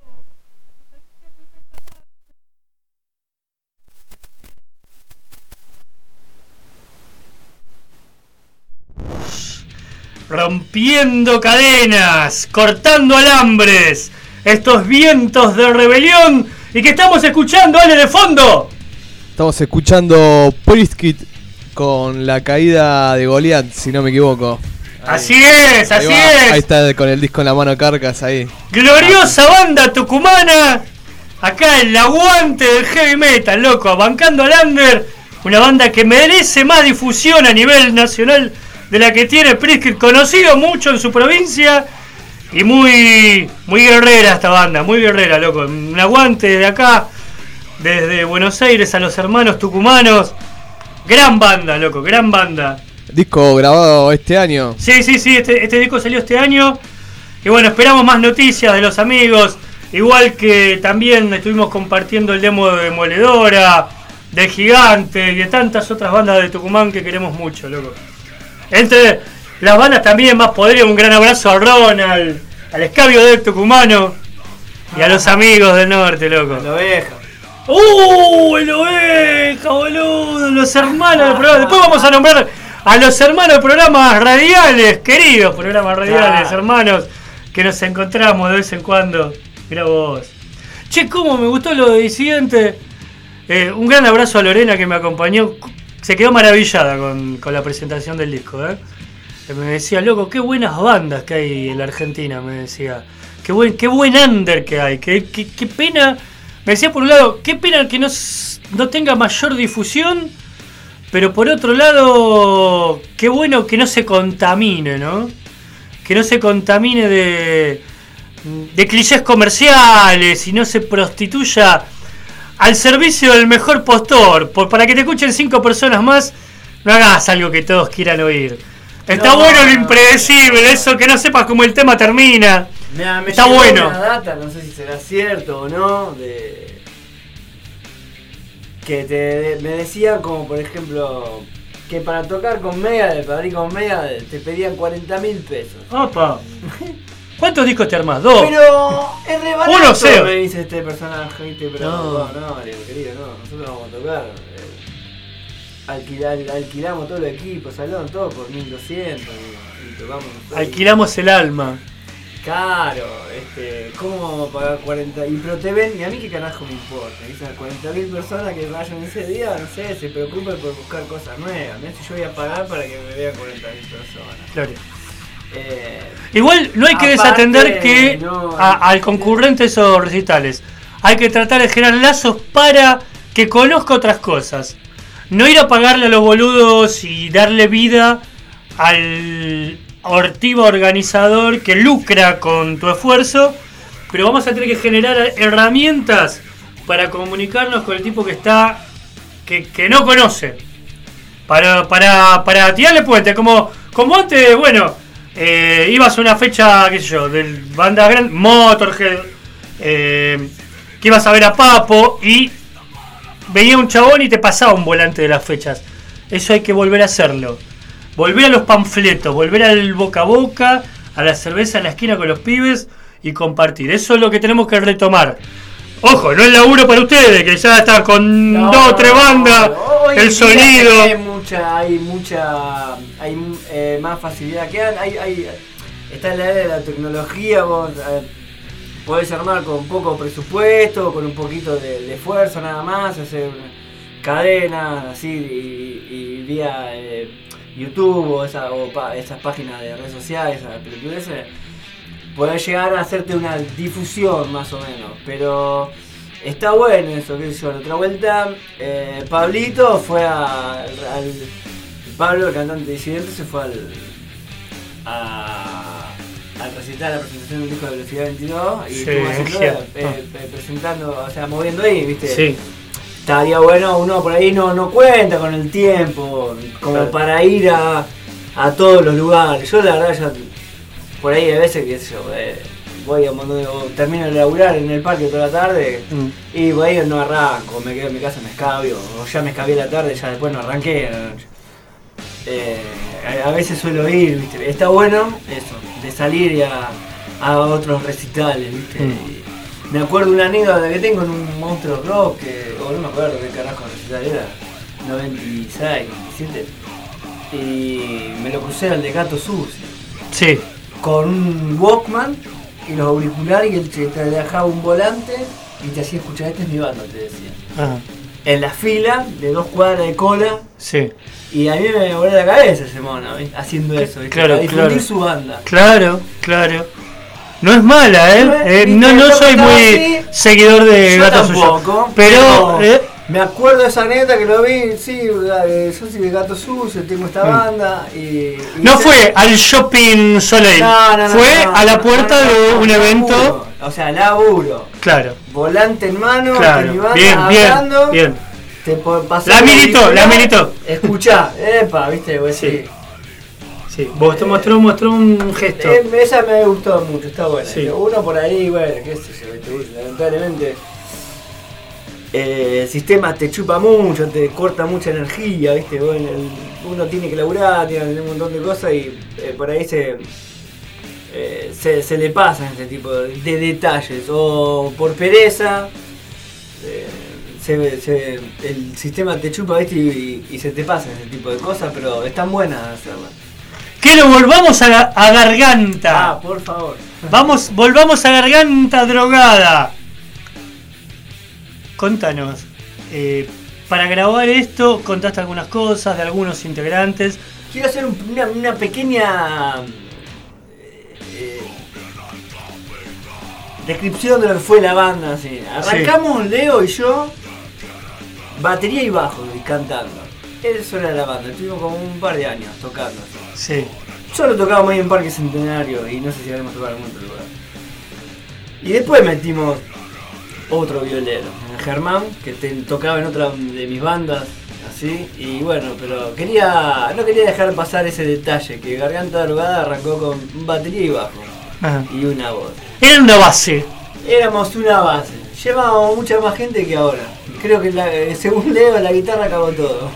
Rompiendo cadenas, cortando alambres, estos vientos de rebelión. ¿Y que estamos escuchando, Ale, de fondo? Estamos escuchando Priestkit con la caída de Goliath, si no me equivoco. Ahí. Así es, así ahí es. Ahí está con el disco en la mano, Carcas, ahí. Gloriosa banda tucumana. Acá el aguante del heavy metal, loco, bancando al under. Una banda que merece más difusión a nivel nacional de la que tiene Priestkit, conocido mucho en su provincia y muy muy guerrera esta banda, muy guerrera, loco. Un aguante de acá, desde Buenos Aires a los hermanos tucumanos. Gran banda, loco, gran banda. Disco grabado este año. Sí, sí, sí, este, este disco salió este año. Y bueno, esperamos más noticias de los amigos. Igual que también estuvimos compartiendo el demo de Demoledora, de Gigante y de tantas otras bandas de Tucumán que queremos mucho, loco. Entre las bandas también más podridas, un gran abrazo a Ronald, al escabio del tucumano y a los amigos del norte, loco. La oveja. ¡Uh! El oveja, boludo. Los hermanos del programa. Después vamos a nombrar a los hermanos de programas radiales, queridos programas radiales, hermanos, que nos encontramos de vez en cuando. Mirá vos. Che, cómo me gustó lo de Disidente. Eh, un gran abrazo a Lorena que me acompañó. Se quedó maravillada con, con la presentación del disco, ¿eh? Me decía, loco, qué buenas bandas que hay en la Argentina, me decía. Qué buen, qué buen under que hay. Qué, qué, qué pena. Me decía por un lado, qué pena que no, no tenga mayor difusión. Pero por otro lado, qué bueno que no se contamine, ¿no? Que no se contamine de, de clichés comerciales y no se prostituya al servicio del mejor postor. Por, para que te escuchen cinco personas más, no hagas algo que todos quieran oír. Está no, bueno lo impredecible, eso que no sepas cómo el tema termina. Mira, me está bueno. Una data, no sé si será cierto o no, de que te de, me decían como por ejemplo que para tocar con Megadeth, para abrir con Megadeth, te pedían cuarenta mil pesos. Opa. ¿Cuántos discos te armás? Dos. Pero es re barato, uno cero. Me dice este personaje, ¿viste? Pero no, no, no, querido, no, nosotros vamos a tocar. Eh, alquilar, alquilamos todo el equipo, salón, todo por mil doscientos y, y tocamos. Alquilamos el alma. Claro, este, ¿cómo vamos a pagar cuarenta? Y pero te ven, y a mí qué carajo me importa, esas cuarenta mil personas que vayan ese día, no sé, se preocupen por buscar cosas nuevas, ¿no? Si yo voy a pagar para que me vean cuarenta mil personas. Claro. Eh, Igual no hay que aparte, desatender que no, a, al concurrente de esos recitales hay que tratar de generar lazos para que conozca otras cosas. No ir a pagarle a los boludos y darle vida al ortivo organizador que lucra con tu esfuerzo, pero vamos a tener que generar herramientas para comunicarnos con el tipo que está que, que no conoce, para para para tirarle puente, como como antes, bueno, eh, ibas a una fecha, qué sé yo, del banda grande, Motorhead, eh, que ibas a ver a Papo y veía un chabón y te pasaba un volante de las fechas. Eso hay que volver a hacerlo. Volver a los panfletos, volver al boca a boca, a la cerveza en la esquina con los pibes y compartir. Eso es lo que tenemos que retomar. Ojo, no es laburo para ustedes, que ya están con no, dos o tres bandas, no, el sonido. Hay mucha, hay mucha, hay eh, más facilidad que hay, hay, está en la era de la tecnología, vos eh, podés armar con poco presupuesto, con un poquito de, de esfuerzo nada más, hacer cadenas así y, y vía eh, YouTube o, esa, o pa, esas páginas de redes sociales, esas pelotudeces, podés llegar a hacerte una difusión más o menos, pero está bueno eso, qué sé yo. La otra vuelta, eh, Pablito fue a, al, Pablo, el cantante disidente, se fue al a, al recital, a la presentación del disco de Velocidad veintidós y sí, estuvo haciendo, eh, eh, presentando, o sea, moviendo ahí, ¿viste? Sí. Estaría bueno, uno por ahí no, no cuenta con el tiempo como claro, para ir a, a todos los lugares. Yo la verdad ya por ahí a veces, qué sé yo, eh, voy a termino de laburar en el parque toda la tarde mm. y voy a no arranco, me quedo en mi casa, me escabio, o ya me escabié la tarde, ya después no arranqué. Eh, a, a veces suelo ir, ¿viste? Está bueno eso, de salir y a, a otros recitales, ¿viste? Mm. Y me acuerdo una anécdota que tengo en un Monstruo Rock, que, o no me acuerdo qué carajo recital era, noventa y seis, noventa y siete, y me lo crucé al de Gato Sucio, Sí. con un Walkman y los auriculares, y él te te dejaba un volante y te hacía escuchar, esta es mi banda, te decía. Ajá. En la fila de dos cuadras de cola, Sí. y a mí me voló la cabeza ese mono, ¿viste? Haciendo eso, ¿viste? Claro, Para difundir claro. su banda. Claro, claro. No es mala, ¿eh? No es- Eh, viste, no, no yo soy estaba muy así, seguidor de Yo Gato Sucio. tampoco, Pero, eh, me acuerdo de esa neta que lo vi, sí, eh, yo soy de Gato Sucio, tengo esta Mm. banda y... y no se- fue al Shopping Soleil. No, no, no, fue no, a la no, puerta no, no, de no, un laburo. evento. O sea, laburo. Claro, Volante en mano, claro. con mi banda Bien, bien, hablando, bien. te po- pasás La el militó, la auricular, militó. Escuchá, epa, viste, vos Sí. decís, Sí, vos te mostró, mostró un gesto. Eh, esa me gustó mucho, está buena. Sí. Uno por ahí, bueno, qué sé yo, ¿viste? Lamentablemente eh, el sistema te chupa mucho, te corta mucha energía, ¿viste? Bueno, el- uno tiene que laburar, tiene que hacer un montón de cosas y eh, por ahí se, eh, se, se le pasan ese tipo de, de detalles. O por pereza, eh, se, se- el sistema te chupa, ¿viste? Y, y se te pasan ese tipo de cosas, pero están buenas hacerlas. Que lo volvamos a, a Garganta. Ah, por favor. Vamos, volvamos a Garganta Drogada. Contanos, eh, para grabar esto contaste algunas cosas de algunos integrantes. Quiero hacer un- una, una pequeña eh, descripción de lo que fue la banda. Así. Arrancamos Leo y yo, batería y bajo y cantando. Eso era la banda, estuvimos como un par de años tocando. Así. Sí, Solo tocábamos ahí en Parque Centenario y no sé si habremos tocado en algún otro lugar. Y después metimos otro violero, Germán, que te- tocaba en otra de mis bandas, así, y bueno, pero quería no quería dejar pasar ese detalle, que Garganta Drogada arrancó con batería y bajo, ajá. y una voz. Era una base. Éramos una base, llevábamos mucha más gente que ahora. Creo que la- eh, según Leo la guitarra acabó todo.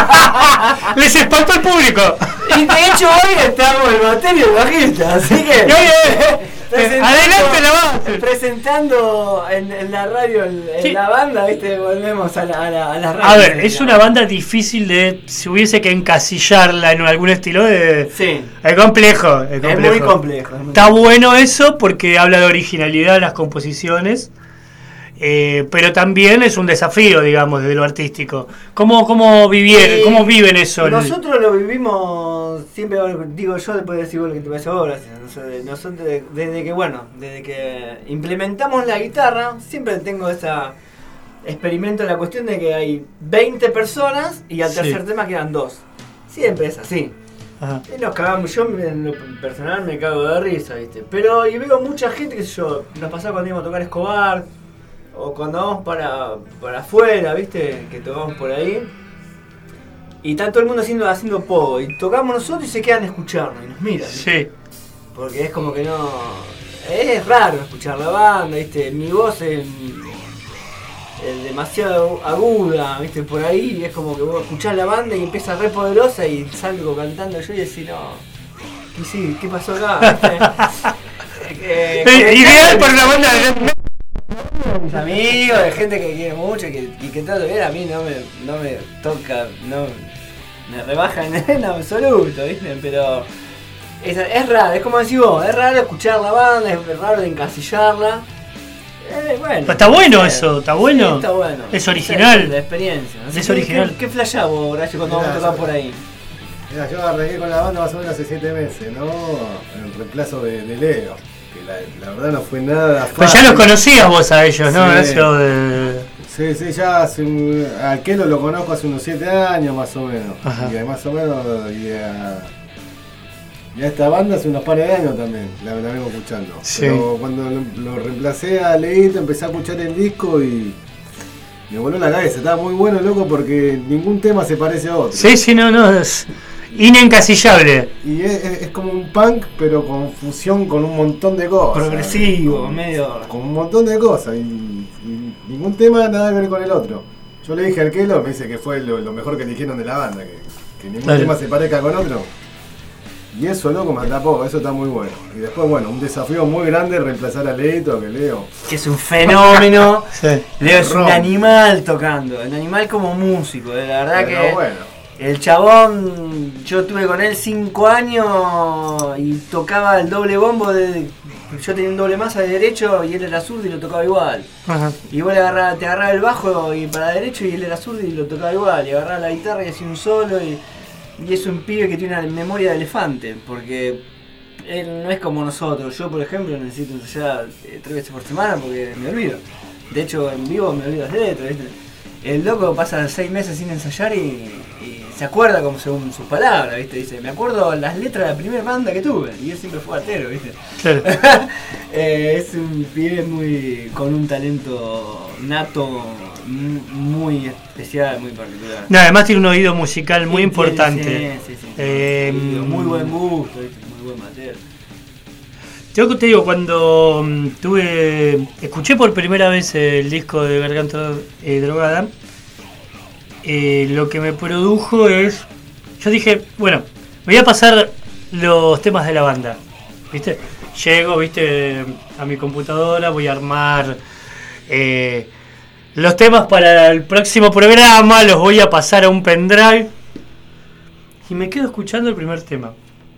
Les espantó el público. Y de hecho hoy estamos el batería y el bajista, así que... presentando- Adelante la base. Presentando en, en la radio en, en Sí. la banda, viste, volvemos a la, a la, a la radio. A ver, es una banda difícil de, si hubiese que encasillarla en algún estilo de... Sí, Es complejo, es es complejo. muy complejo. es muy Está bueno eso porque habla de originalidad de las composiciones, eh, pero también es un desafío, digamos, desde lo artístico. ¿Cómo, cómo vivieron, Y cómo viven eso? Nosotros lo vivimos, siempre digo yo, después de decir vos lo que te parece ahora. Nosotros, desde que, bueno, desde que implementamos la guitarra, siempre tengo esa experimento la cuestión de que hay veinte personas y al Sí. tercer tema quedan dos. Siempre es así. Ajá. Y nos cagamos, yo en lo personal me cago de risa, ¿viste? Pero y veo mucha gente, qué sé yo, nos pasaba cuando íbamos a tocar Escobar, o cuando vamos para, para afuera, ¿viste? Que tocamos por ahí. Y está todo el mundo haciendo, haciendo pogo, y tocamos nosotros y se quedan a escucharnos, y nos miran, ¿viste? Sí, Porque es como que no... Es raro escuchar la banda, ¿viste? Mi voz es, es demasiado aguda, ¿viste? Por ahí es como que vos escuchás la banda y empieza re poderosa y salgo cantando yo y decís, no... ¿Qué, sí, ¿qué pasó acá? ¿Viste? Eh, Eh, ideal para una banda de... mis amigos, de gente que quiere mucho y que, y que trato bien, a mí no me, no me toca, no me rebaja en, en absoluto, ¿viste? Pero es, es raro, es como decís vos, es raro escuchar la banda, es raro de encasillarla. Eh, bueno, Pero está bueno eh, eso, está bueno. sí, está bueno. Es original. Es la experiencia. Así Es que, original. ¿Qué, qué flashás vos, Horacio, cuando vamos a tocar por ahí? Mira, yo arranqué con la banda más o menos hace siete meses, ¿no? En reemplazo de, de Leo. Que la, la verdad no fue nada fácil. Pues ya los conocías vos a ellos, ¿no? Sí. Eso de... Sí, sí, ya hace un... Al Kelo lo conozco hace unos siete años más o menos. Ajá. Y más o menos... Y a, y a esta banda hace unos pares de años también, la, la vengo escuchando. Sí. Pero cuando lo, lo reemplacé a Leito, empecé a escuchar el disco y... Me voló la cabeza, estaba muy bueno, loco, porque ningún tema se parece a otro. Sí, sí, no, no, es inencasillable. Y es, es- es como un punk, pero con fusión con un montón de cosas. Progresivo, Con- medio... Con un montón de cosas. Y, y ningún tema nada que ver con el otro. Yo le dije al Kelo, me dice que fue lo, lo mejor que eligieron de la banda, que, que ningún Claro. tema se parezca con otro. Y eso, loco, me atrapó, eso está muy bueno. Y después, bueno, un desafío muy grande reemplazar a Leito, que Leo. Que es un fenómeno. Sí. Leo es un Ron. animal tocando, un animal como músico, de la verdad Pero que. bueno. El chabón, yo tuve con él cinco años y tocaba el doble bombo de. Yo tenía un doble masa de derecho y él era zurdo y lo tocaba igual. Ajá. Y vos le agarraba, te agarraba el bajo y para derecho y él era zurdo y lo tocaba igual. Y agarraba la guitarra y hacía un solo y. Y es un pibe que tiene una memoria de elefante, porque él no es como nosotros. Yo, por ejemplo, necesito ensayar eh, tres veces por semana porque me olvido. De hecho, en vivo me olvido las letras, ¿viste? El loco pasa seis meses sin ensayar y, y se acuerda como según sus palabras, ¿viste? Dice, me acuerdo las letras de la primera banda que tuve. Y él siempre fue batero, ¿viste? Claro. eh, es un pibe muy con un talento nato muy especial, muy particular. No, además tiene un oído musical muy Sí, importante. sí, sí, sí. Eh, muy buen gusto, ¿viste? Muy buen batero. Yo te digo, cuando mm, tuve. Escuché por primera vez el disco de Garganta eh, Drogada, eh, lo que me produjo es. Yo dije, bueno, me voy a pasar los temas de la banda. ¿Viste? Llego, viste, a mi computadora, voy a armar eh, los temas para el próximo programa, los voy a pasar a un pendrive. Y me quedo escuchando el primer tema.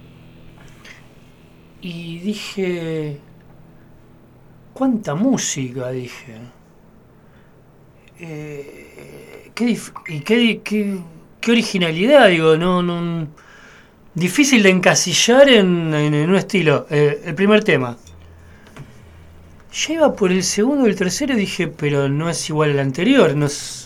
Y dije, ¿cuánta música? Dije. Eh, qué dif- y qué, qué, qué originalidad, digo, no, no, difícil de encasillar en, en, en un estilo. Eh, el primer tema. Ya iba por el segundo y el tercero y dije, pero no es igual al anterior, no es...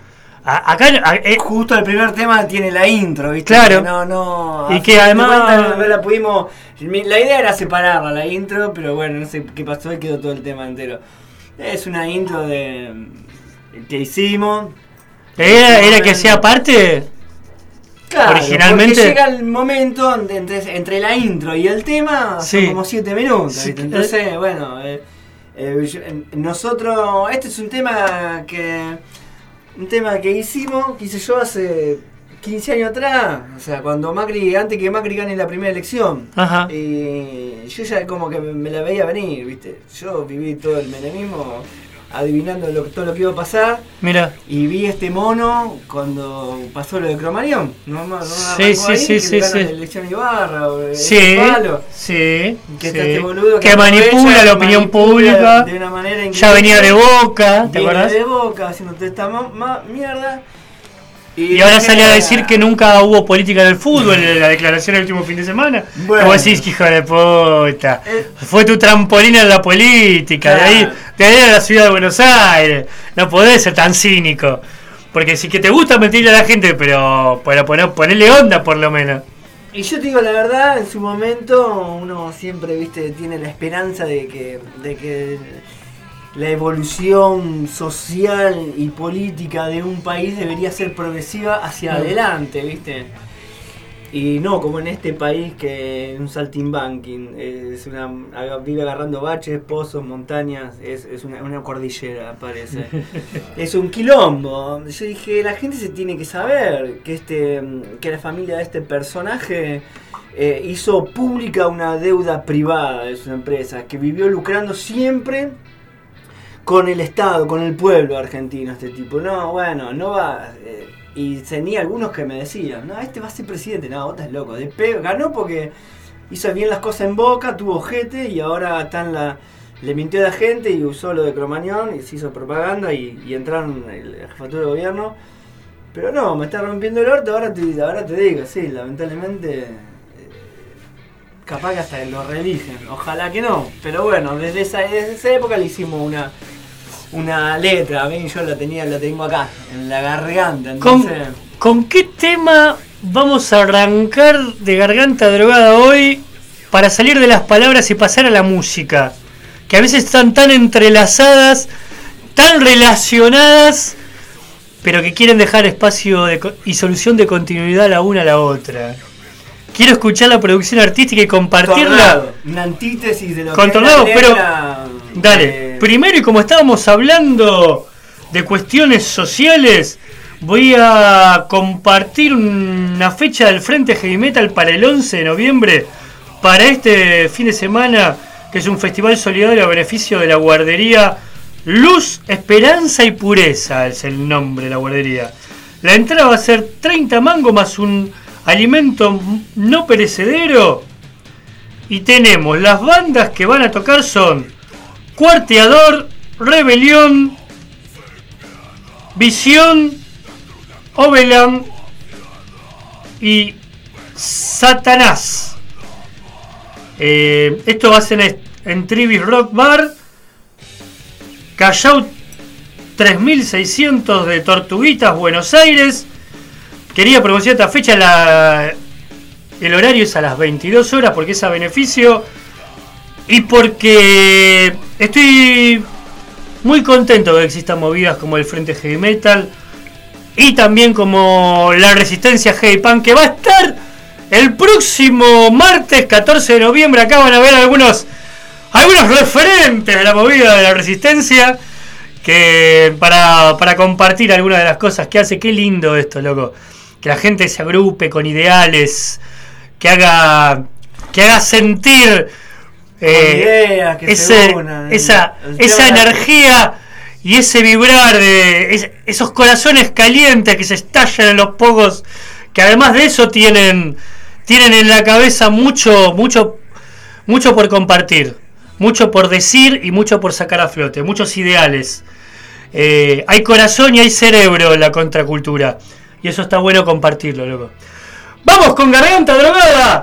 A, acá a, eh, justo el primer tema tiene la intro, ¿viste? Claro. Que no, no. Y a que fin de además- cuentas no la pudimos. La idea era separarla, la intro, pero bueno, no sé qué pasó y quedó todo el tema entero. Es una intro de que hicimos. ¿Era, era que sea parte? Claro, originalmente- porque llega el momento de- entre, entre la intro y el tema, Sí. son como siete minutos, Sí, ¿viste? Entonces, bueno, eh, eh, yo- nosotros, este es un tema que un tema que hicimos, que hice yo hace quince años atrás, o sea, cuando Macri, antes que Macri gane la primera elección. Ajá. Y yo ya como que me, me la veía venir, ¿viste? Yo viví todo el menemismo adivinando lo, todo lo que iba a pasar. Mira. Y vi este mono cuando pasó lo de Cromarión. No, no, no Sí, arrancó sí, ahí, sí, que sí, le gana sí. la elección a Ibarra, o ese Sí, palo. sí, Que sí. está este boludo que aprovecha, manipula la opinión manipula pública. de una manera Ya increíble. venía de Boca, ¿te Viene acordás? de Boca haciendo toda esta ma- ma- mierda. Y ahora dije, sale a decir que nunca hubo política en el fútbol en la declaración del último fin de semana. Bueno. Como decís, que hijo de puta. Eh. Fue tu trampolín en la política. De ahí, Claro. de ahí a la ciudad de Buenos Aires. No podés ser tan cínico. Porque si que te gusta mentirle a la gente, pero para poner, ponerle onda por lo menos. Y yo te digo la verdad, en su momento uno siempre, viste, tiene la esperanza de que, de que la evolución social y política de un país debería ser progresiva hacia Mm. adelante, viste. Y no como en este país que un saltimbanking, es una, vive agarrando baches, pozos, montañas, es, es una, una cordillera parece. Es un quilombo. Yo dije, la gente se tiene que saber que este que la familia de este personaje eh, hizo pública una deuda privada de su empresa, que vivió lucrando siempre con el Estado, con el pueblo argentino, este tipo. No, bueno, no va... Eh, y tenía algunos que me decían, no, este va a ser presidente. No, vos estás loco. De pe- ganó porque hizo bien las cosas en Boca, tuvo jete y ahora está en la... Le mintió a la gente y usó lo de Cromañón y se hizo propaganda y, y entraron en la jefatura de gobierno. Pero no, me está rompiendo el orto, ahora te, ahora te digo, sí, lamentablemente... eh, capaz que hasta lo reeligen, ojalá que no. Pero bueno, desde esa, desde esa época le hicimos una... Una letra, a mí yo la tenía, la tengo acá, en la garganta. ¿Con, Entonces, ¿Con qué tema vamos a arrancar de Garganta Drogada hoy para salir de las palabras y pasar a la música? Que a veces están tan entrelazadas, tan relacionadas, pero que quieren dejar espacio de co- y solución de continuidad la una a la otra. Quiero escuchar la producción artística y compartirla. Tornado, una antítesis de lo Con que es Tornado, la pero- letra, Dale, eh, primero y como estábamos hablando de cuestiones sociales, voy a compartir una fecha del Frente Heavy Metal para el once de noviembre, para este fin de semana, que es un festival solidario a beneficio de la guardería Luz, Esperanza y Pureza, es el nombre de la guardería. La entrada va a ser treinta mangos más un alimento no perecedero. Y tenemos las bandas que van a tocar son Cuarteador, Rebelión, Visión, Obelan y Satanás. Eh, esto va a ser en, en Trivis Rock Bar, Callao tres mil seiscientos de Tortuguitas, Buenos Aires. Quería promocionar esta fecha, la, el horario es a las veintidós horas porque es a beneficio y porque estoy muy contento de que existan movidas como el Frente Heavy Metal y también como la Resistencia Heavy Punk, que va a estar el próximo martes catorce de noviembre. Acá van a ver algunos algunos referentes de la movida de la Resistencia, que para, para compartir algunas de las cosas que hace. Qué lindo esto, loco, que la gente se agrupe con ideales, que haga que haga sentir eh, ideas, que ese, se unan, esa, esa energía y ese vibrar de es, esos corazones calientes que se estallan en los pocos, que además de eso tienen tienen en la cabeza mucho mucho mucho por compartir, mucho por decir y mucho por sacar a flote, muchos ideales. Eh, hay corazón y hay cerebro en la contracultura, y eso está bueno compartirlo, loco. ¡Vamos con Garganta Drogada!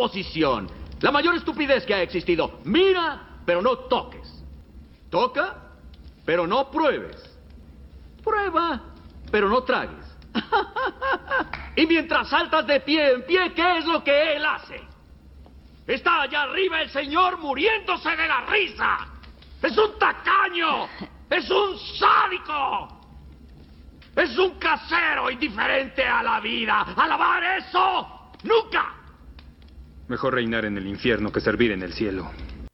posición. La mayor estupidez que ha existido. Mira, pero no toques. Toca, pero no pruebes. Prueba, pero no tragues. Y mientras saltas de pie en pie, ¿qué es lo que él hace? Está allá arriba el señor muriéndose de la risa. ¡Es un tacaño! ¡Es un sádico! ¡Es un casero indiferente a la vida! ¡Alabar eso! ¡Nunca! Mejor reinar en el infierno que servir en el cielo.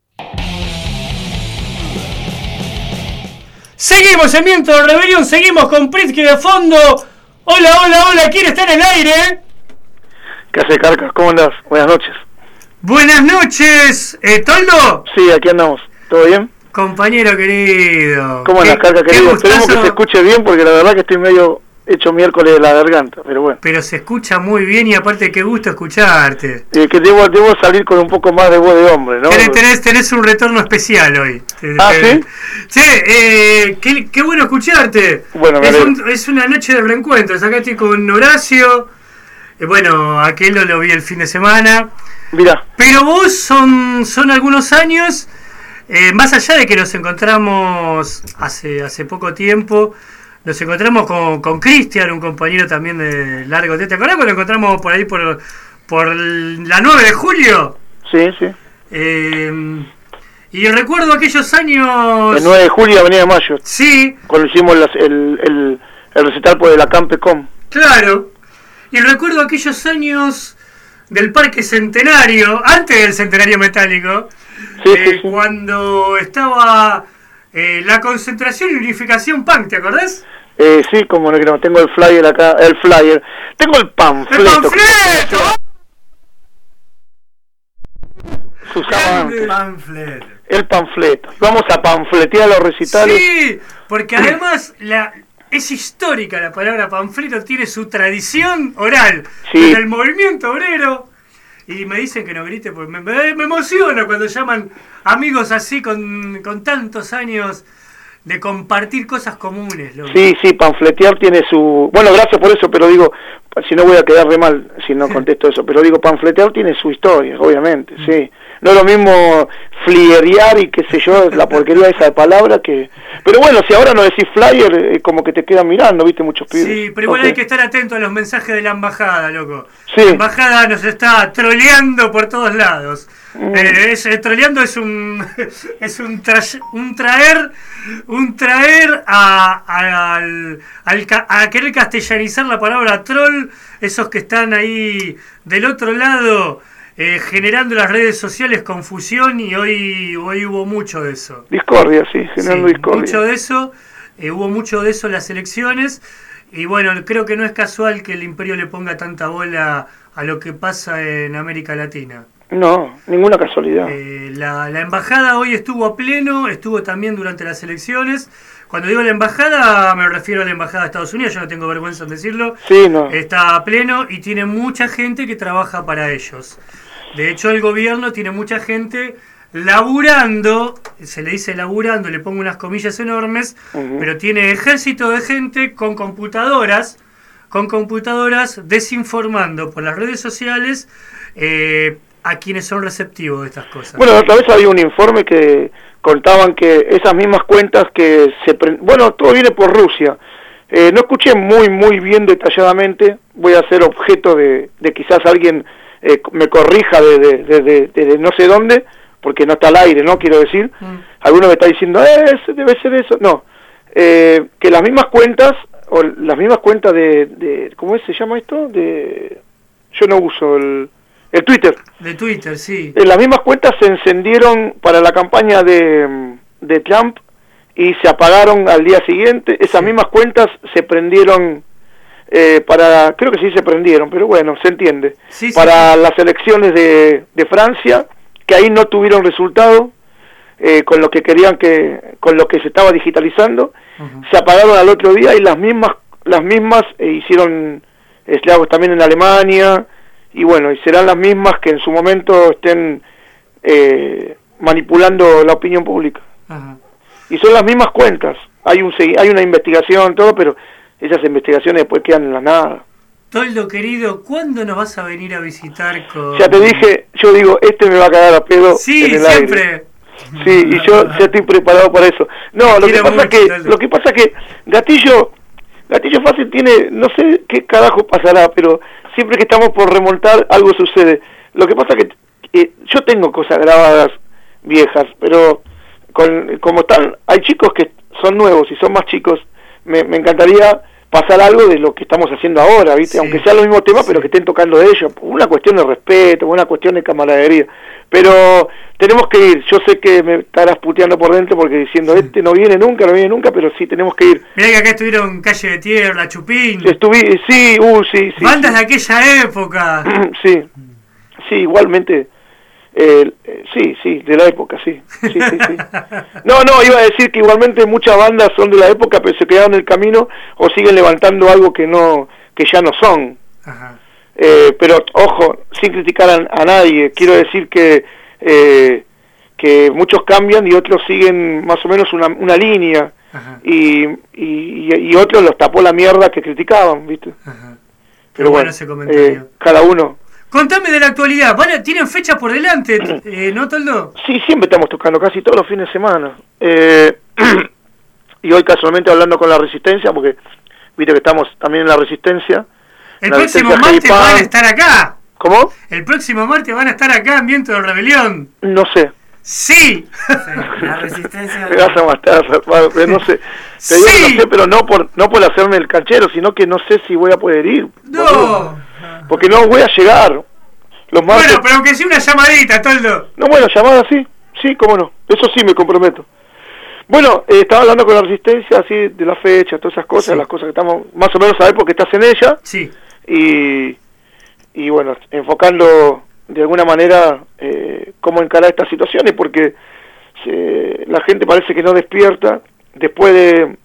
Seguimos en Viento de Rebelión, seguimos con Pritsky de fondo. Hola, hola, hola, ¿quién está en el aire? ¿Qué hace, Carcas? ¿Cómo andás? Buenas noches. Buenas noches, eh, ¿Toldo? Sí, aquí andamos. ¿Todo bien? Compañero querido. ¿Cómo andás, Carcas, querido? Esperemos que se escuche bien, porque la verdad que estoy medio hecho miércoles de la garganta, pero bueno. Pero se escucha muy bien y aparte qué gusto escucharte. Eh, que debo, debo salir con un poco más de voz de hombre, ¿no? Tenés, tenés, tenés un retorno especial hoy. ¿Ah, sí? Sí, eh, qué, qué bueno escucharte. Bueno, es, un, es una noche de reencuentros. Acá estoy con Horacio. Eh, bueno, aquel lo, lo vi el fin de semana. Mirá. Pero vos son, son algunos años, eh, más allá de que nos encontramos hace, hace poco tiempo. Nos encontramos con, con Cristian, un compañero también de largo tiempo. ¿Te acordás cuando nos encontramos por ahí por, por la nueve de julio? Sí, sí. Eh, y recuerdo aquellos años... El nueve de julio, Avenida de Mayo. Sí. Cuando hicimos las, el, el, el recital por el Acampecom. Claro. Y recuerdo aquellos años del Parque Centenario, antes del Centenario Metálico, sí, eh, sí, sí. cuando estaba eh, la concentración y unificación punk, ¿te acordás? Eh, sí, como no, que no, tengo el flyer acá, el flyer, tengo el panfleto. ¡El panfleto! Se usaba antes. El panfleto. El panfleto. Vamos a panfletear los recitales. Sí, porque además la, es histórica la palabra panfleto, tiene su tradición oral. Sí. En el movimiento obrero. Y me dicen que no grite, porque me, me, me emociona cuando llaman amigos así con, con tantos años de compartir cosas comunes. Loco. Sí, sí, panfletear tiene su... Bueno, gracias por eso, pero digo, si no voy a quedar de mal si no contesto eso, pero digo, panfletear tiene su historia, obviamente, mm. sí. No es lo mismo flyerear y qué sé yo, la porquería esa de palabra que... Pero bueno, si ahora no decís flyer, eh, como que te quedan mirando, viste, muchos pibes. Sí, pero igual okay. hay que estar atento a los mensajes de la embajada, loco. Sí. La embajada nos está troleando por todos lados. Mm. Eh, es, eh, troleando es un es un, tra un traer un traer a, a, al, al, a querer castellanizar la palabra troll, esos que están ahí del otro lado... Eh, generando en las redes sociales confusión y hoy hoy hubo mucho de eso. Discordia, sí, generando sí, discordia. Mucho de eso, eh, hubo mucho de eso en las elecciones y bueno, creo que no es casual que el imperio le ponga tanta bola a lo que pasa en América Latina. No, ninguna casualidad. Eh, la, la embajada hoy estuvo a pleno, estuvo también durante las elecciones. Cuando digo la embajada, me refiero a la embajada de Estados Unidos, yo no tengo vergüenza en decirlo. Sí, no. Está a pleno y tiene mucha gente que trabaja para ellos. De hecho, el gobierno tiene mucha gente laburando, se le dice laburando, le pongo unas comillas enormes, uh-huh. pero tiene ejército de gente con computadoras, con computadoras desinformando por las redes sociales eh, a quienes son receptivos de estas cosas. Bueno, otra vez había un informe que contaban que esas mismas cuentas que se... Pre bueno, todo viene por Rusia. Eh, no escuché muy, muy bien detalladamente, voy a ser objeto de, de quizás alguien... Eh, me corrija de, de, de, de, de, de no sé dónde, porque no está al aire, ¿no? Quiero decir, mm. alguno me está diciendo, eh, debe ser eso. No, eh, que las mismas cuentas, o las mismas cuentas de, de, ¿cómo es, se llama esto? De, yo no uso el, el Twitter. De Twitter, sí. Eh, las mismas cuentas se encendieron para la campaña de, de Trump y se apagaron al día siguiente. Esas sí. mismas cuentas se prendieron... Eh, para, creo que sí se prendieron, pero bueno, se entiende, sí, para sí. las elecciones de, de Francia, que ahí no tuvieron resultado eh, con lo que querían que, con lo que se estaba digitalizando, uh-huh. se apagaron al otro día y las mismas, las mismas eh, hicieron estragos también en Alemania, y bueno, y serán las mismas que en su momento estén eh, manipulando la opinión pública. Uh-huh. Y son las mismas cuentas, hay un hay una investigación, todo, pero esas investigaciones después quedan en la nada. Toldo querido, ¿cuándo nos vas a venir a visitar con...? Ya te dije, yo digo, este me va a cagar a pedo Sí, en el siempre. aire. Sí, y yo ya estoy preparado para eso. No, lo que pasa es que, lo que pasa que Gatillo, Gatillo Fácil tiene, no sé qué carajo pasará, pero siempre que estamos por remontar algo sucede. Lo que pasa es que eh, yo tengo cosas grabadas viejas, pero con, como están, hay chicos que son nuevos y son más chicos, me, me encantaría pasar algo de lo que estamos haciendo ahora, ¿viste? Sí. Aunque sea los mismos temas, sí. pero que estén tocando de ellos, una cuestión de respeto, una cuestión de camaradería. Pero tenemos que ir, yo sé que me estarás puteando por dentro porque diciendo, sí. este no viene nunca, no viene nunca, pero sí tenemos que ir. Mirá que acá estuvieron Calle de Tierra, Chupín. Estuve, sí, uh, sí, sí. Bandas sí. de aquella época. Sí, sí, igualmente. Eh, eh, sí, sí, de la época, sí. sí, sí, sí. No, no, iba a decir que igualmente muchas bandas son de la época, pero se quedaron en el camino o siguen levantando algo que no, que ya no son. Ajá. Eh, pero ojo, sin criticar a, a nadie, quiero decir que eh, que muchos cambian y otros siguen más o menos una, una línea. y, y, y otros los tapó la mierda que criticaban, ¿viste? Ajá. Pero, pero bueno, bueno eh, cada uno. Contame de la actualidad, ¿Van a, ¿tienen fechas por delante, eh, no, Toldo? Sí, siempre estamos tocando, casi todos los fines de semana. Eh, y hoy casualmente hablando con la Resistencia, porque viste que estamos también en la Resistencia. El la próximo martes van a estar acá. ¿Cómo? El próximo martes van a estar acá en Viento de Rebelión. No sé. Sí. La Resistencia. Me vas a matar, no sé. Te digo sí. que no sé, pero no por no por hacerme el canchero, sino que no sé si voy a poder ir. No. Boludo. Porque no voy a llegar. Los martes... Bueno, pero aunque sea una llamadita, Toldo. No, bueno, llamada sí. Sí, cómo no. Eso sí me comprometo. Bueno, eh, estaba hablando con la Resistencia, así, de la fecha, todas esas cosas, sí. las cosas que estamos más o menos a ver porque estás en ella. Sí. Y, y bueno, enfocando de alguna manera eh, cómo encarar estas situaciones, porque se, la gente parece que no despierta. Después de,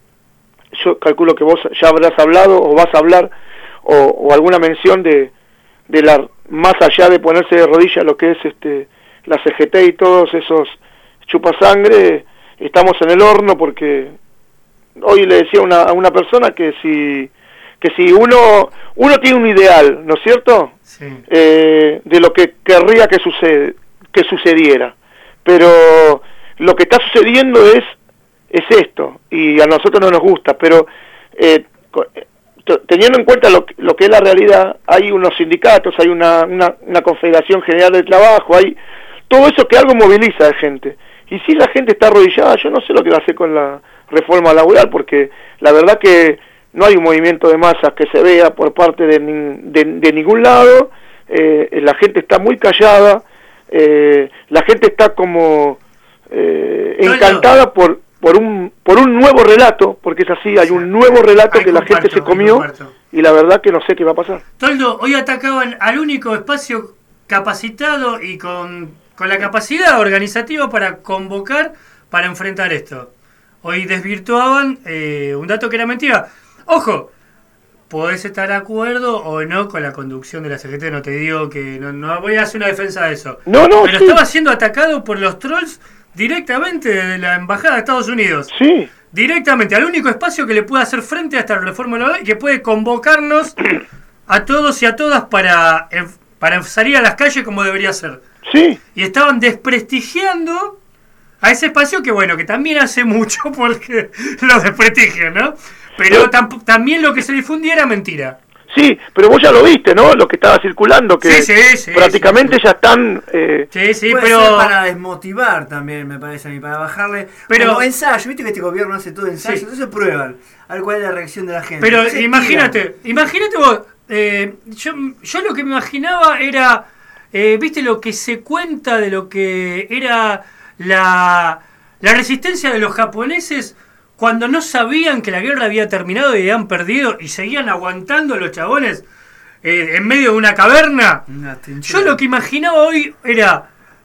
yo calculo que vos ya habrás hablado o vas a hablar, o, o alguna mención de, de la, más allá de ponerse de rodillas lo que es este la C G T y todos esos chupasangre, estamos en el horno, porque hoy le decía una, a una persona que si que si uno uno tiene un ideal, ¿no es cierto? Sí. Eh, de lo que querría que sucede, que sucediera, pero lo que está sucediendo es es esto, y a nosotros no nos gusta, pero eh, teniendo en cuenta lo, lo que es la realidad, hay unos sindicatos, hay una, una, una confederación general de trabajo, hay todo eso que algo moviliza a gente. Y si la gente está arrodillada, yo no sé lo que va a hacer con la reforma laboral, porque la verdad que no hay un movimiento de masas que se vea por parte de, de, de ningún lado, eh, la gente está muy callada, eh, la gente está como eh, encantada por... por un por un nuevo relato, porque es así, hay un nuevo relato ay, que comparto, la gente se comió, y la verdad que no sé qué va a pasar. Toldo, hoy atacaban al único espacio capacitado y con, con la capacidad organizativa para convocar, para enfrentar esto. Hoy desvirtuaban eh, un dato que era mentira. Ojo, podés estar de acuerdo o no con la conducción de la C G T, no te digo que no, no voy a hacer una defensa de eso. No, no, pero sí. estaba siendo atacado por los trolls directamente de la Embajada de Estados Unidos. Sí. Directamente, al único espacio que le puede hacer frente a esta reforma laboral y que puede convocarnos a todos y a todas para, para salir a las calles como debería ser. Sí. Y estaban desprestigiando a ese espacio que, bueno, que también hace mucho porque lo desprestigian, ¿no? Pero tam- también lo que se difundía era mentira. Sí, pero vos ya lo viste, ¿no? Lo que estaba circulando, que sí, sí, sí, prácticamente sí, sí. ya están... Eh... Sí, sí, puede pero... ser para desmotivar también, me parece a mí, para bajarle... Pero... Como ensayo, viste que este gobierno hace todo ensayo, sí. entonces prueban a ver cuál es la reacción de la gente. Pero entonces, imagínate, tiran. imagínate vos, eh, yo, yo lo que me imaginaba era, eh, viste lo que se cuenta de lo que era la, la resistencia de los japoneses cuando no sabían que la guerra había terminado y habían perdido y seguían aguantando los chabones eh, en medio de una caverna. Una yo lo que imaginaba hoy era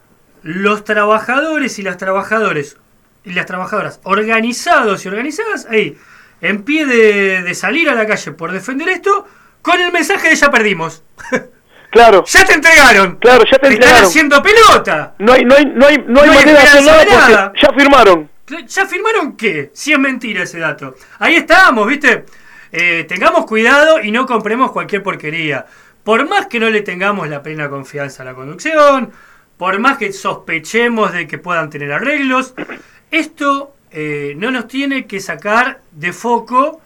los trabajadores y las trabajadoras y las trabajadoras organizados y organizadas ahí en pie de, de salir a la calle por defender esto con el mensaje de ya perdimos. Claro. Ya te entregaron. Claro, ya te, te entregaron. Están haciendo pelota. No hay, no hay, no hay, no hay, no hay manera de hacer nada, nada porque ya firmaron. ¿Ya firmaron qué? Si es mentira ese dato. Ahí estábamos, ¿viste? eh, tengamos cuidado y no compremos cualquier porquería. Por más que no le tengamos la plena confianza a la conducción, por más que sospechemos de que puedan tener arreglos, esto eh, no nos tiene que sacar de foco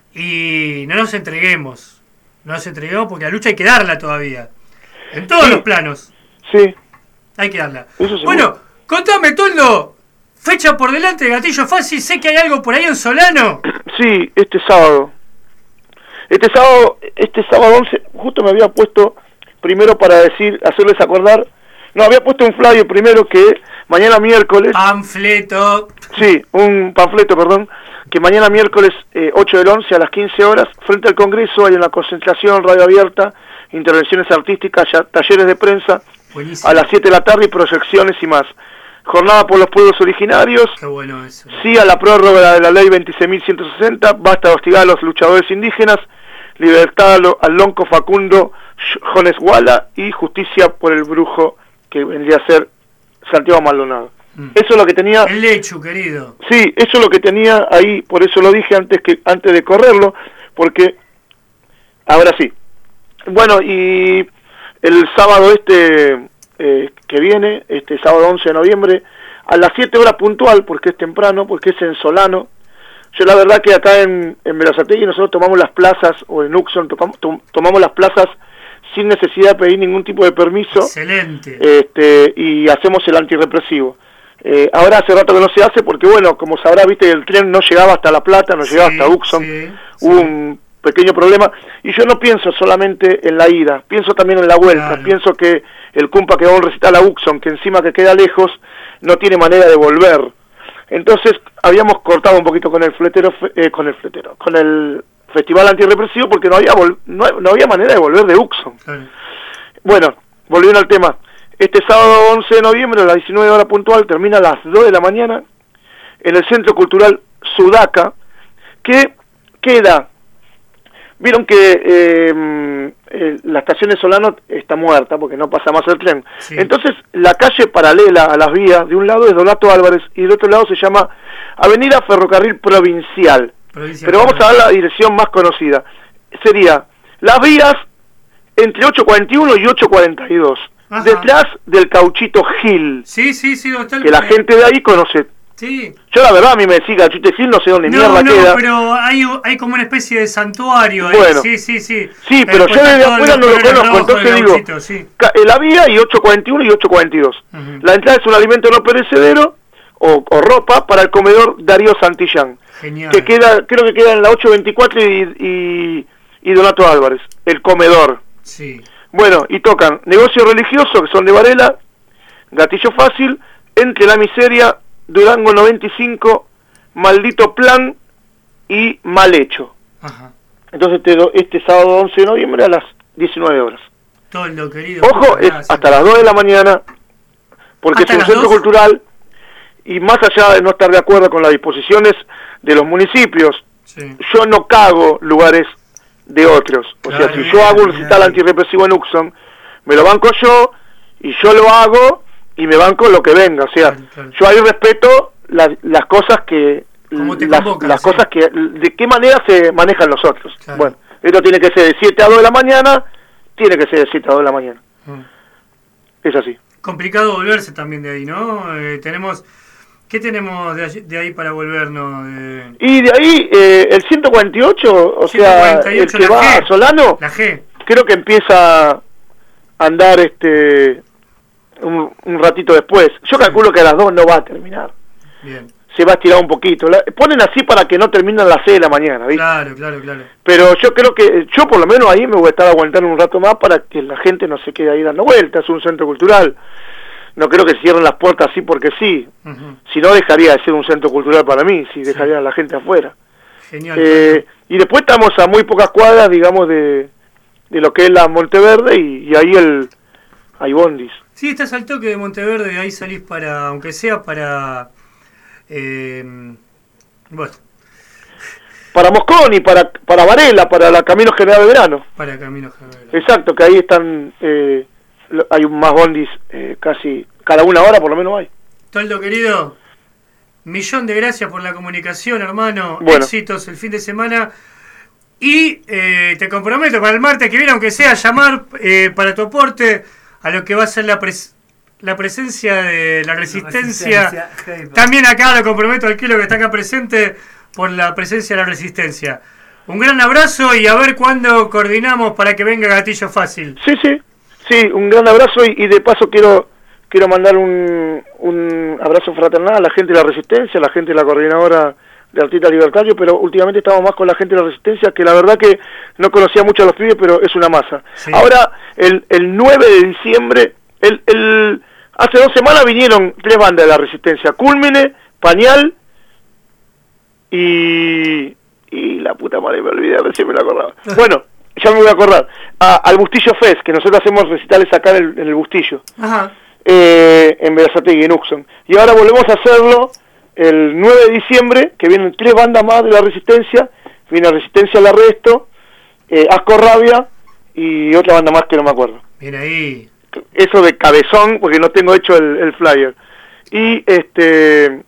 y no nos entreguemos. No nos entreguemos porque la lucha hay que darla todavía. En todos Sí. los planos. Sí. Hay que darla. Eso seguro. Bueno, contame, Toldo. Fecha por delante de Gatillo Fácil. Sé que hay algo por ahí en Solano. Sí, este sábado. Este sábado, este sábado once, justo me había puesto primero para decir, hacerles acordar. No, había puesto un flyer primero que mañana miércoles. Panfleto. Sí, un panfleto, perdón. Que mañana miércoles eh, ocho del once a las quince horas, frente al Congreso, hay una concentración, radio abierta, intervenciones artísticas, ya- talleres de prensa. Buenísimo. A las siete de la tarde y proyecciones y más. Jornada por los pueblos originarios. Qué bueno eso. Sí a la prórroga de la ley veintiséis mil ciento sesenta. Basta de hostigar a los luchadores indígenas. Libertad al, al lonco Facundo Jones Guala. Y justicia por el brujo que vendría a ser Santiago Maldonado. Mm. Eso es lo que tenía. El Lechu, querido. Sí, eso es lo que tenía ahí. Por eso lo dije antes que antes de correrlo. Porque ahora sí. Bueno, y el sábado este eh, que viene, este sábado once de noviembre, a las siete horas puntual, porque es temprano, porque es en Solano. Yo la verdad que acá en, en Berazategui nosotros tomamos las plazas, o en Uxon tocamos- tom- tomamos las plazas sin necesidad de pedir ningún tipo de permiso. Excelente. Este, y hacemos el antirrepresivo. Eh, ahora hace rato que no se hace porque, bueno, como sabrá, viste, el tren no llegaba hasta La Plata, no llegaba Sí, hasta Uxon. sí, Hubo un pequeño problema. Y yo no pienso solamente en la ida, pienso también en la vuelta. Claro. Pienso que el Cumpa que va a un recital a Uxon, que encima que queda lejos, no tiene manera de volver. Entonces habíamos cortado un poquito con el fletero, eh, con el fletero, con el festival antirrepresivo porque no había vol- no, no había manera de volver de Uxon. Claro. Bueno, volviendo al tema, este sábado once de noviembre a las diecinueve horas puntual, termina a las dos de la mañana en el Centro Cultural Sudaca, que queda, vieron que eh, eh, la estación de Solano está muerta porque no pasa más el tren. Sí. Entonces la calle paralela a las vías, de un lado es Donato Álvarez y del otro lado se llama Avenida Ferrocarril Provincial. Provincia Pero vamos de a dar la dirección más conocida. Sería las vías entre ocho cuarenta y uno y ocho cuarenta y dos, Ajá. detrás del Cauchito Gil, Sí, sí, sí, donde está el- que la gente de ahí conoce. Sí. Yo la verdad a mí me decía Cauchito Gil, no sé dónde No, mierda no, queda. pero hay, hay como una especie de santuario ahí. Bueno. Sí, sí, sí. Sí, pero Después yo desde están todos afuera no lo los colores conozco, rojos entonces del digo, gauchito, sí. ca- eh, la vía y ocho cuarenta y uno y ocho cuarenta y dos. Ujú. La entrada es un alimento no perecedero o, o ropa para el comedor Darío Santillán, Genial. que queda, creo que queda en la ocho veinticuatro y, y, y Donato Álvarez, el comedor. Sí. Bueno, y tocan Negocio Religioso, que son de Varela, Gatillo Fácil, Entre la Miseria, Durango noventa y cinco, Maldito Plan y Mal Hecho. Ajá. Entonces este, do- este sábado once de noviembre a las diecinueve horas. Toldo, querido. Ojo, muchas es gracias. hasta las dos de la mañana, porque es ¿Hasta un las centro dos? cultural, y más allá de no estar de acuerdo con las disposiciones de los municipios, Sí. yo no cago lugares de otros. O Claro, sea, si bien, yo hago un bien. recital antirrepresivo en Uxon, me lo banco yo, y yo lo hago, y me banco lo que venga. O sea, Claro, claro. yo ahí respeto la- las cosas que... Cómo te las, convocan, las sí. cosas que... De qué manera se manejan los otros. Claro. Bueno, esto tiene que ser de siete a dos de la mañana, tiene que ser de siete a dos de la mañana. Mm. Es así. Complicado volverse también de ahí, ¿no? Eh, tenemos... ¿Qué tenemos de, allí- de ahí para volvernos? Eh, Y de ahí, eh, el ciento cuarenta y ocho, o sea, ciento cuarenta y ocho, el que la va G. a Solano, la G. creo que empieza a andar este un, un ratito después. Yo calculo que a las dos no va a terminar. Bien. Se va a estirar un poquito. La- ponen así para que no terminen a las seis de la mañana, ¿viste? Claro, claro, claro. Pero yo creo que, yo por lo menos ahí me voy a estar aguantando un rato más para que la gente no se quede ahí dando vueltas. Es un centro cultural. No creo que cierren las puertas así porque sí. Ujú. Si no, dejaría de ser un centro cultural para mí, si dejaría a la gente afuera. Genial. Eh, y después estamos a muy pocas cuadras, digamos, de, de lo que es la Monteverde, y, y ahí el hay bondis. Sí, estás al toque de Monteverde, de ahí salís para, aunque sea para... Eh, bueno, Para Mosconi, para para Varela, para la Camino General Belgrano. para Camino General. Exacto, que ahí están, eh, lo- hay más bondis eh, casi cada una hora por lo menos hay. Toldo, querido, millón de gracias por la comunicación, hermano. Bueno. Éxitos el fin de semana. Y eh, te comprometo para el martes que viene, aunque sea, llamar eh, para tu aporte a lo que va a ser la, pres la presencia de la resistencia. La resistencia. También acá lo comprometo al kilo que está acá presente por la presencia de la resistencia. Un gran abrazo y a ver cuándo coordinamos para que venga Gatillo Fácil. Sí, sí, sí, un gran abrazo y, y de paso quiero quiero mandar un, un abrazo fraternal a la gente de la resistencia, a la gente de la coordinadora de artistas libertarios, pero últimamente estamos más con la gente de la resistencia, que la verdad que no conocía mucho a los pibes, pero es una masa. Sí. Ahora, el, el nueve de diciembre, el, el, hace dos semanas vinieron tres bandas de la resistencia, Cúlmine, Pañal y... y la puta madre, me olvidé, a ver si me lo acordaba. Bueno, ya me voy a acordar. A, al Bustillo Fest, que nosotros hacemos recitales acá en el, en el Bustillo, Ajá. Eh, en Berazategui, en Uxon. Y ahora volvemos a hacerlo el nueve de diciembre, que vienen tres bandas más de la Resistencia. Viene Resistencia al Arresto, eh, Asco Rabia y otra banda más que no me acuerdo. Bien ahí. Eso de cabezón, porque no tengo hecho el, el flyer. Y este...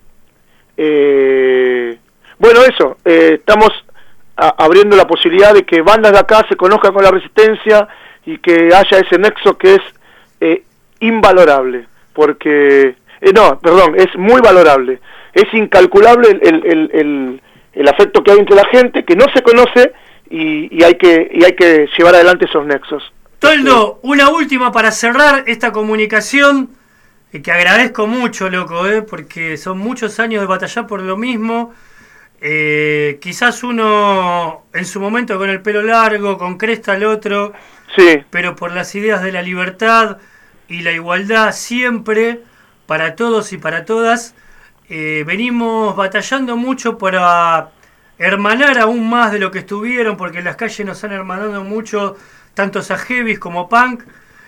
Eh, bueno, eso, eh, estamos a, abriendo la posibilidad de que bandas de acá se conozcan con la Resistencia y que haya ese nexo que es eh, invalorable, porque... Eh, no, perdón, es muy valorable. Es incalculable el, el, el, el, el afecto que hay entre la gente, que no se conoce, y, y, hay, que, y hay que llevar adelante esos nexos. Toldo, una última para cerrar esta comunicación, eh, que agradezco mucho, loco, eh, porque son muchos años de batallar por lo mismo. Eh, quizás uno en su momento con el pelo largo, con cresta el otro, sí, pero por las ideas de la libertad y la igualdad siempre, para todos y para todas, eh, venimos batallando mucho para hermanar aún más de lo que estuvieron, porque en las calles nos han hermanado mucho, tantos a heavies como punk,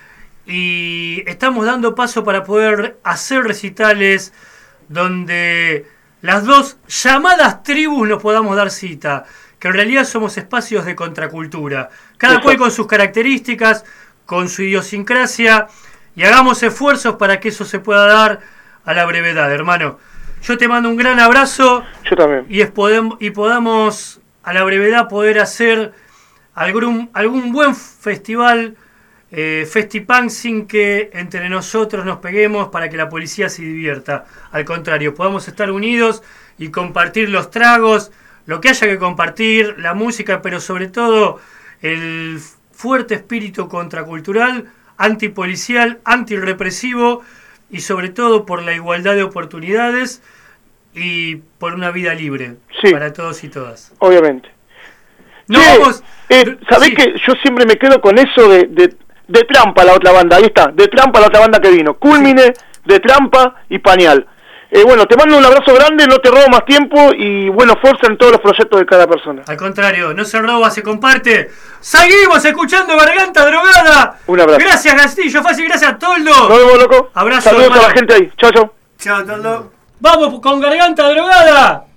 y estamos dando paso para poder hacer recitales donde las dos llamadas tribus nos podamos dar cita, que en realidad somos espacios de contracultura, cada cual con sus características, con su idiosincrasia, y hagamos esfuerzos para que eso se pueda dar a la brevedad, hermano. Yo te mando un gran abrazo. Yo también. Y, es podem y podamos a la brevedad poder hacer algún, algún buen festival, eh, Festipunk, sin que entre nosotros nos peguemos para que la policía se divierta. Al contrario, podamos estar unidos y compartir los tragos, lo que haya que compartir, la música, pero sobre todo el fuerte espíritu contracultural, antipolicial, antirrepresivo y sobre todo por la igualdad de oportunidades y por una vida libre, sí, para todos y todas. Obviamente. No, sí, vamos, eh, ¿sabés sí. que yo siempre me quedo con eso de, de, de Trampa, la otra banda? Ahí está, de Trampa, la otra banda que vino. Cúlmine, sí. de Trampa y Pañal. Eh, bueno, te mando un abrazo grande, no te robo más tiempo y bueno, fuerza en todos los proyectos de cada persona. Al contrario, no se roba, se comparte. Seguimos escuchando Garganta Drogada. Un abrazo. Gracias, Gatillo Fácil, gracias, Toldo. Nos vemos, loco. Abrazo. Saludos hermano. a la gente ahí. Chao, chao. Chao, Toldo. Vamos con Garganta Drogada.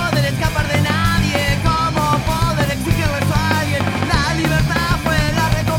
La libertad fue la reconquista.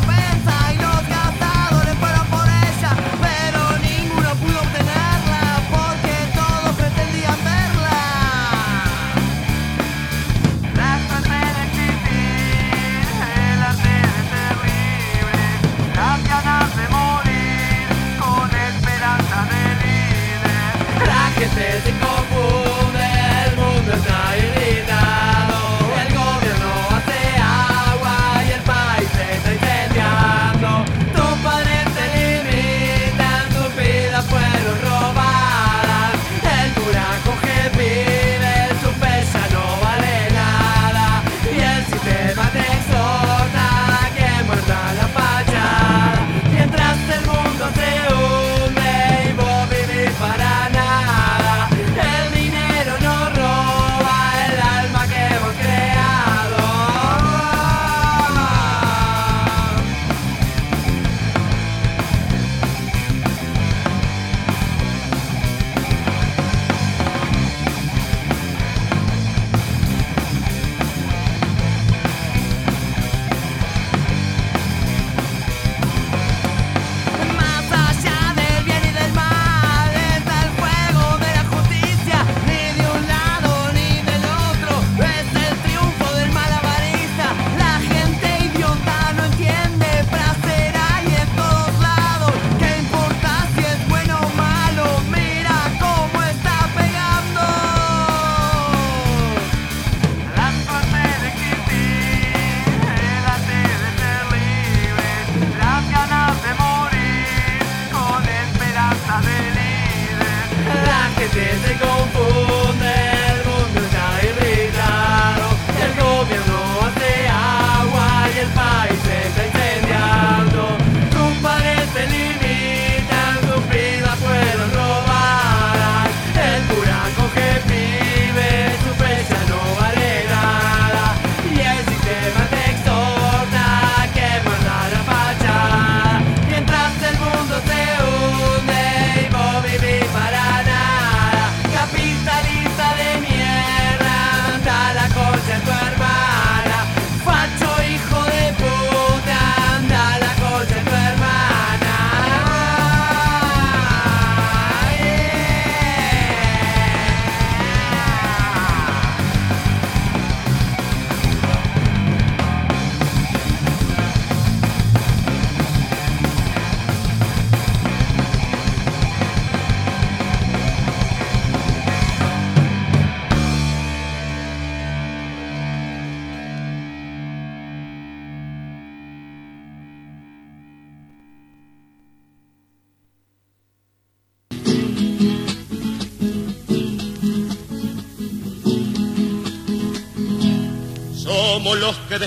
somos los que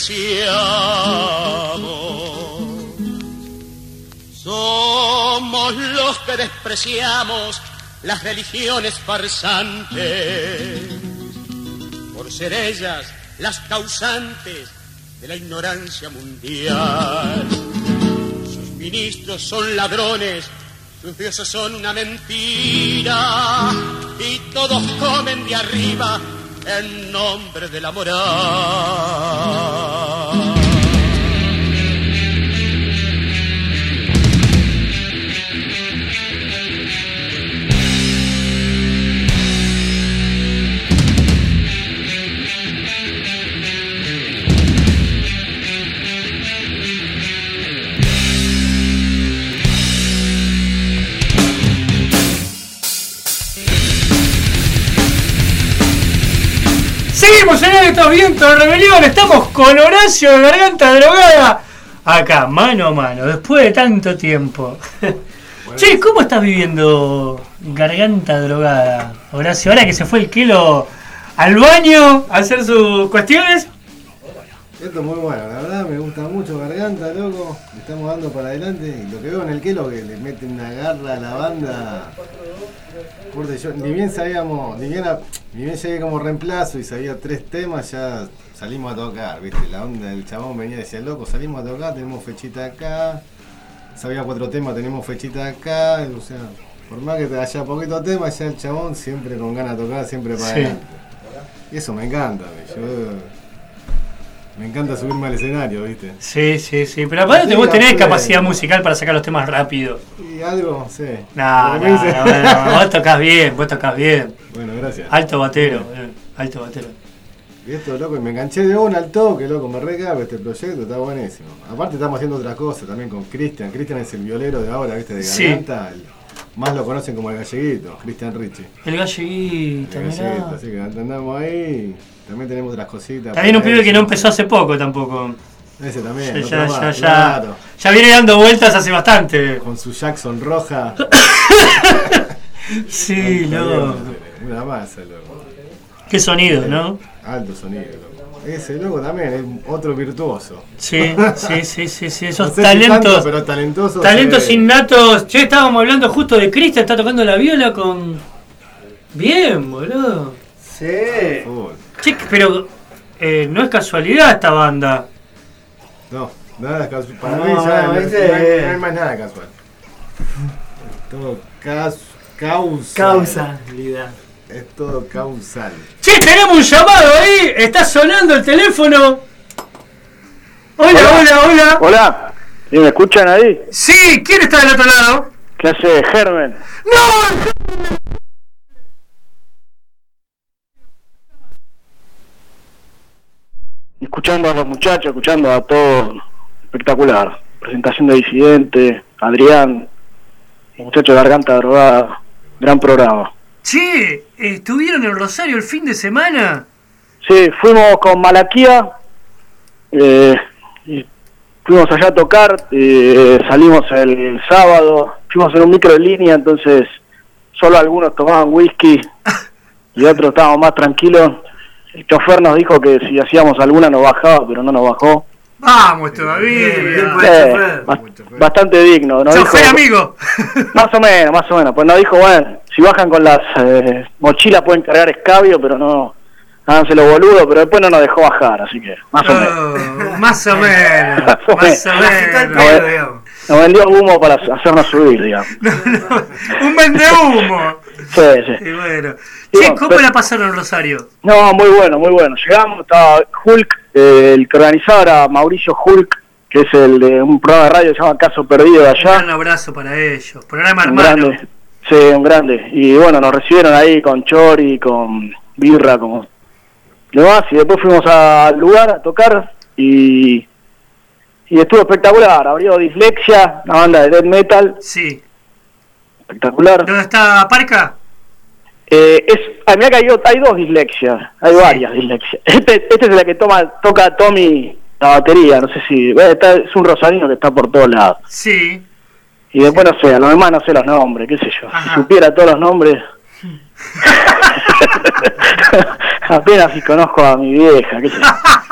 despreciamos. Somos los que despreciamos las religiones farsantes, por ser ellas las causantes de la ignorancia mundial. Sus ministros son ladrones, sus dioses son una mentira, y todos comen de arriba en nombre de la moral. Seguimos en estos vientos de rebelión, estamos con Horacio de Garganta Drogada, acá, mano a mano, después de tanto tiempo. Che, ¿cómo estás viviendo Garganta Drogada, Horacio? Ahora que se fue el Kelo al baño a hacer sus cuestiones. Esto es muy bueno, la verdad me gusta mucho Garganta, loco. Le estamos dando para adelante. Y lo que veo en el Kelo que le meten una garra a la banda. Corte, yo, ni bien sabíamos, ni bien, a, ni bien llegué como reemplazo y sabía tres temas, ya salimos a tocar, viste, la onda del chabón venía y decía, loco, salimos a tocar, tenemos fechita acá, sabía cuatro temas, tenemos fechita acá, o sea, por más que te haya poquito temas, ya el chabón siempre con ganas de tocar, siempre para Sí. adelante. Y eso me encanta, yo me encanta subirme al escenario, viste. Sí, sí, sí, pero aparte Sí, vos tenés aparte- capacidad musical para sacar los temas rápido. Y algo, sí. No, Lo no, que me dice- no, no, vos tocás bien, vos tocás bien. Bueno, gracias. Alto batero, eh, alto batero. Y esto, loco, y me enganché de una al toque, loco, me recabe este proyecto, está buenísimo. Aparte estamos haciendo otra cosa también con Cristian. Cristian es el violero de ahora, viste, de Sí. Garganta. El- más lo conocen como el galleguito, Cristian Ricci. El galleguito, El mirá. galleguito, así que andamos ahí. También tenemos otras cositas. También un para pibe que eso. no empezó hace poco tampoco. Ese también, Ya, otro ya, más, ya, ya, claro. ya viene dando vueltas hace bastante. Con su Jackson roja. Sí, loco. Una masa, loco. Qué sonido, ¿no? Alto sonido, loco. Ese loco también es otro virtuoso. Sí, sí, sí, sí, sí, esos No sé si talentos. tanto, pero talentoso. Talentos se ve. innatos. Che, estábamos hablando justo de Cristian, está tocando la viola con. Bien, boludo. Sí. Full. Che, pero eh, no es casualidad esta banda. No, nada casual. Para No, mí ya no, ese- no hay, no hay más nada casual. Es todo cas, causal. Causalidad. Es todo causal. Che, tenemos un llamado ahí. Está sonando el teléfono. Hola, hola, hola. Hola, ¿sí me escuchan ahí? Sí, ¿quién está del otro lado? ¿Qué hace Germen? ¡No! Escuchando a los muchachos, escuchando a todos, espectacular. Presentación de Disidente, Adrián, los muchachos de Garganta Drogada, gran programa. Che, ¿estuvieron en Rosario el fin de semana? Sí, fuimos con Malaquía, eh, y fuimos allá a tocar, eh, salimos el, el sábado, fuimos en un micro de línea, entonces solo algunos tomaban whisky y otros estábamos más tranquilos. El chofer nos dijo que si hacíamos alguna nos bajaba, pero no nos bajó. Vamos todavía. Eh, ba- bastante digno. Nos Chofer dijo, amigo. más o menos, más o menos. Pues nos dijo, bueno, si bajan con las eh, mochilas pueden cargar escabio, pero no, háganse los boludos, pero después no nos dejó bajar, así que más o menos. Oh, más o menos. Más o Más o menos. menos. Nos vendió humo para hacernos subir, digamos. Un vendehumo. Sí, sí. Y bueno. Y Che, bueno, ¿cómo pero- la pasaron en Rosario? No, muy bueno, muy bueno. Llegamos, estaba Hulk, eh, el que organizaba era Mauricio Hulk, que es el de un programa de radio que se llama Caso Perdido de Un allá. gran abrazo para ellos. Programa Un hermano. grande. Sí, un grande. Y bueno, nos recibieron ahí con chori, con birra, como demás. Y después fuimos al lugar a tocar y, y estuvo espectacular. Abrió Dislexia, una banda de death metal. Sí. Espectacular. ¿Dónde está Parca? Eh, es, a mí acá hay, o- hay dos dislexias, hay varias dislexias. Este, este es la que toma, toca Tommy la batería, no sé si, bueno, está- es un rosarino que está por todos lados. Sí. Y después no sé, a los demás no sé los nombres, qué sé yo. Ajá. Si supiera todos los nombres, Apenas si conozco a mi vieja, qué sé yo.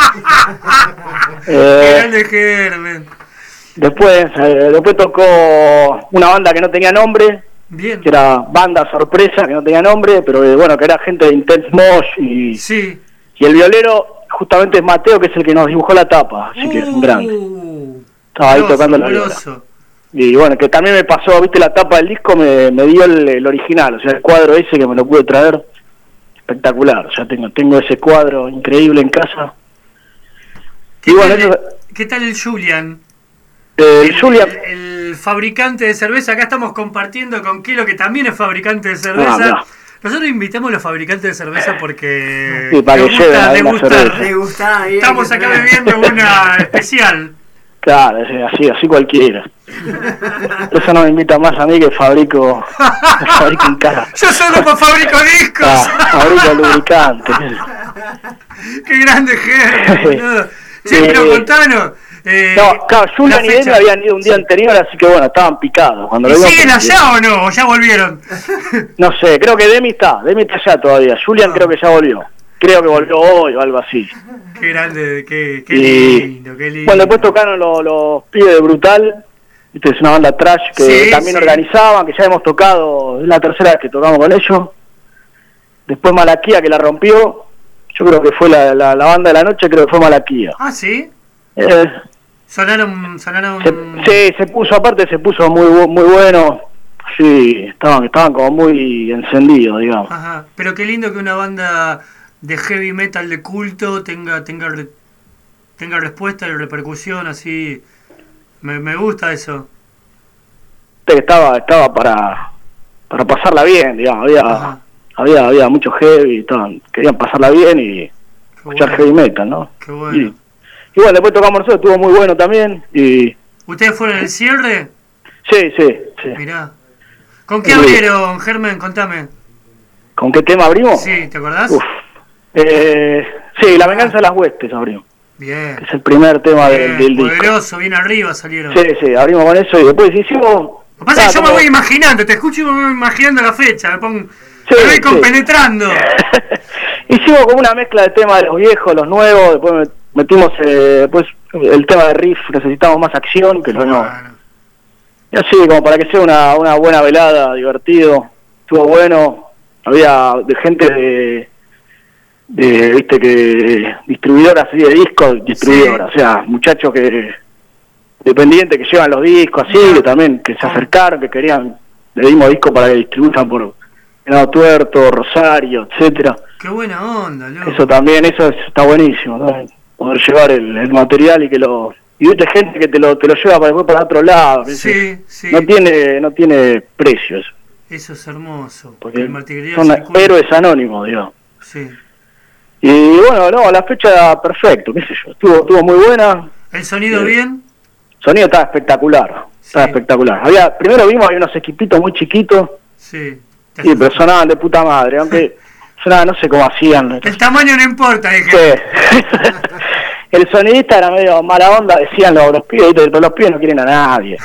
Qué eh, grande Germen. después, eh, después tocó una banda que no tenía nombre, Bien. que era Banda Sorpresa, que no tenía nombre, pero eh, bueno, que era gente de Intense Mosh, y, Sí. y el violero justamente es Mateo, que es el que nos dibujó la tapa, así que es un grande. Uh, Estaba ahí grosso, tocando la viola. grosso. Y bueno, que también me pasó, viste, la tapa del disco me, me dio el, el original, o sea, el cuadro ese que me lo pude traer, espectacular, o sea, tengo, tengo ese cuadro increíble en casa. ¿Qué, Y bueno, tal, eso, ¿Qué tal el Julian? eh, el Julian, El, el fabricante de cerveza. Acá estamos compartiendo con Kilo, que también es fabricante de cerveza. Ah, mirá. Nosotros invitamos a los fabricantes de cerveza porque Sí, para nos que lleven ahí una degustar. cerveza. Degustar ahí, Estamos hay que acá tener. bebiendo una especial. claro, es así, así cualquiera. Eso no me invita más a mí que fabrico, fabrico en casa. Yo solo por fabrico discos. Ah, fabrico lubricante. Qué grande Germen, boludo. Che, pero Eh, contanos. Eh, No, claro, Julian la y fecha. Demi habían ido un día anterior, así que bueno, estaban picados. Cuando ¿Y lo vimos, siguen porque- allá o no? ¿O ya volvieron? No sé, creo que Demi está, Demi está allá todavía. Julian Ah. creo que ya volvió. Creo que volvió hoy o algo así. Qué grande, qué, qué Y- lindo, qué lindo. Bueno, después tocaron los, los pibes de Brutal. Esta es una banda trash que Sí, también sí. organizaban, que ya hemos tocado, es la tercera vez que tocamos con ellos. Después Malaquía, que la rompió. Yo creo que fue la, la, la banda de la noche, creo que fue Malaquía. Ah, ¿sí? Eh, Sonaron, sonaron... se, sí, se puso, aparte se puso muy bu- muy bueno. Sí, estaban, estaban como muy encendidos, digamos. Ajá, pero qué lindo que una banda de heavy metal de culto tenga tenga re- tenga respuesta y repercusión así. Me, me gusta eso. Que estaba, estaba para, para pasarla bien, digamos. Había, Ajá. había, había mucho heavy, estaban, querían pasarla bien y escuchar bueno. heavy metal, ¿no? Qué bueno. Y, y bueno, después tocamos nosotros, estuvo muy bueno también. Y ¿Ustedes fueron el cierre? sí, sí, sí. Mirá. ¿Con qué Sí. abrieron, Germen? Contame. ¿Con qué tema abrimos? Sí, ¿te acordás? Uf. Eh, sí, La Venganza de las Huestes abrimos. Bien. Es el primer tema del, Bien, del disco. poderoso, bien arriba salieron. Sí, sí, abrimos con eso y después hicimos... Lo que pasa es que yo Ah, me como- voy imaginando, te escucho y me voy imaginando la fecha, me, pongo, Sí, me voy sí. compenetrando. Hicimos como una mezcla de temas de los viejos, los nuevos, después met- metimos eh, después el tema de riff, necesitamos más acción, que lo no. Bueno, Y así, como para que sea una, una buena velada, divertido, estuvo bueno, había de gente de, de viste que, distribuidoras así de discos, distribuidoras, o sea, muchachos que, dependientes que llevan los discos así, que también, que se acercaron, que querían, le dimos discos para que distribuyan por Venado Tuerto, Rosario, etcétera. qué buena onda, loco. Eso también, eso es- está buenísimo, ¿no? Poder llevar el, el material y que lo... Y viste gente que te lo, te lo lleva para después para otro lado. ¿viste? Sí, sí, No tiene, no tiene precio eso, eso es hermoso. porque el material son circula. héroes anónimos, digamos. Sí. Y bueno, no, la fecha perfecto, qué sé yo, estuvo, estuvo muy buena, ¿El sonido Sí. bien? sonido estaba espectacular, estaba Sí. espectacular. Había, primero vimos, había unos equipitos muy chiquitos, Sí. sí, pero sonaban de puta madre, aunque sonaban, no sé cómo hacían. El tamaño no importa, dije. Sí. El sonidista era medio mala onda, decían los, los pibes, ¿viste? Pero los pibes no quieren a nadie.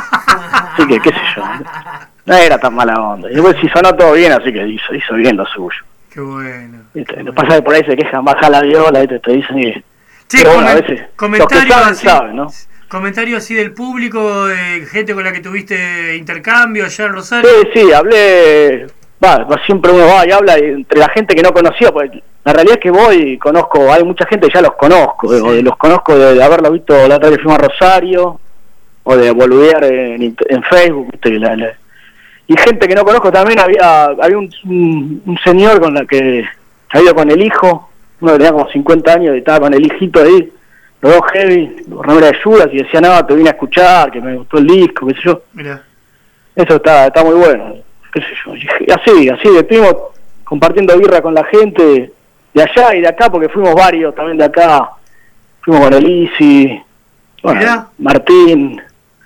Así que, qué sé yo, no era tan mala onda. Y después sí sonó todo bien, así que hizo, hizo bien lo suyo. Qué bueno. ¿Viste? Lo que pasa es que por ahí se quejan, baja la viola, ¿viste? Te dicen y... Sí, pero bueno, a comen- veces, los que comentarios saben, así, saben, ¿no? comentarios así del público, eh, gente con la que tuviste intercambio allá en Rosario. Sí, sí, hablé... Va, va, siempre uno va y habla y entre la gente que no conocía, porque la realidad es que voy y conozco, hay mucha gente que ya los conozco, Sí. o de, los conozco de, de haberlo visto la otra vez que fuimos a Rosario, o de boludear en, int- en Facebook, ¿viste? Que la- la- y gente que no conozco también, había había un, un, un señor con la que se había ido con el hijo, uno que tenía como cincuenta años y estaba con el hijito ahí, los dos heavy, remera de Judas, y decía, no, te vine a escuchar, que me gustó el disco, qué sé yo. Mira, Eso está, está muy bueno, qué sé yo. Y así, así, estuvimos compartiendo birra con la gente de allá y de acá, porque fuimos varios también de acá. Fuimos con Elisi, bueno, Mirá. Martín,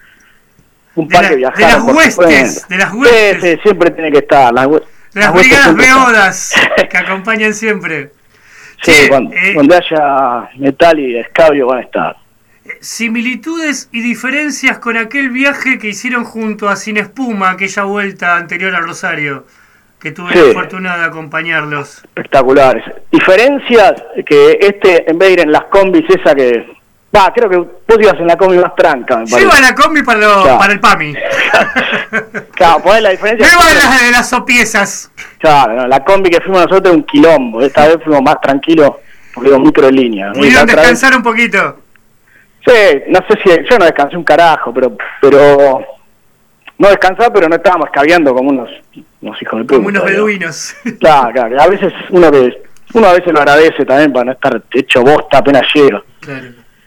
un De par la- que de viajaron. las por huestes, supuesto. de las huestes. Sí, sí, siempre tiene que estar. Las, hue- las las huestes brigadas siempre están. beodas que acompañan siempre. Sí, Che, cuando, eh, donde haya metal y escabio van a estar. Similitudes y diferencias con aquel viaje que hicieron junto a Sin Espuma, aquella vuelta anterior a Rosario. que tuve Sí. la fortuna de acompañarlos. Espectaculares. Diferencias que este, en vez de ir en las combis, esa que. Va, creo que vos ibas en la combi más tranca, me Yo parece. iba a la combi para, lo- Claro. para el PAMI. Claro, ponés la diferencia. Yo iba a las de las sopiezas. Claro, no, la combi que fuimos nosotros es un quilombo. Esta vez fuimos más tranquilos porque íbamos microlínea. ¿no? Y Pudieron la otra vez- descansar un poquito. Sí, no sé si. Yo no descansé un carajo, pero. pero no descansaba, pero no estábamos caviando como unos, unos hijos de puta. Como unos ¿no? beduinos. Claro, claro. A veces uno que. Uno a veces lo agradece también para no estar hecho bosta apenas llega. Claro.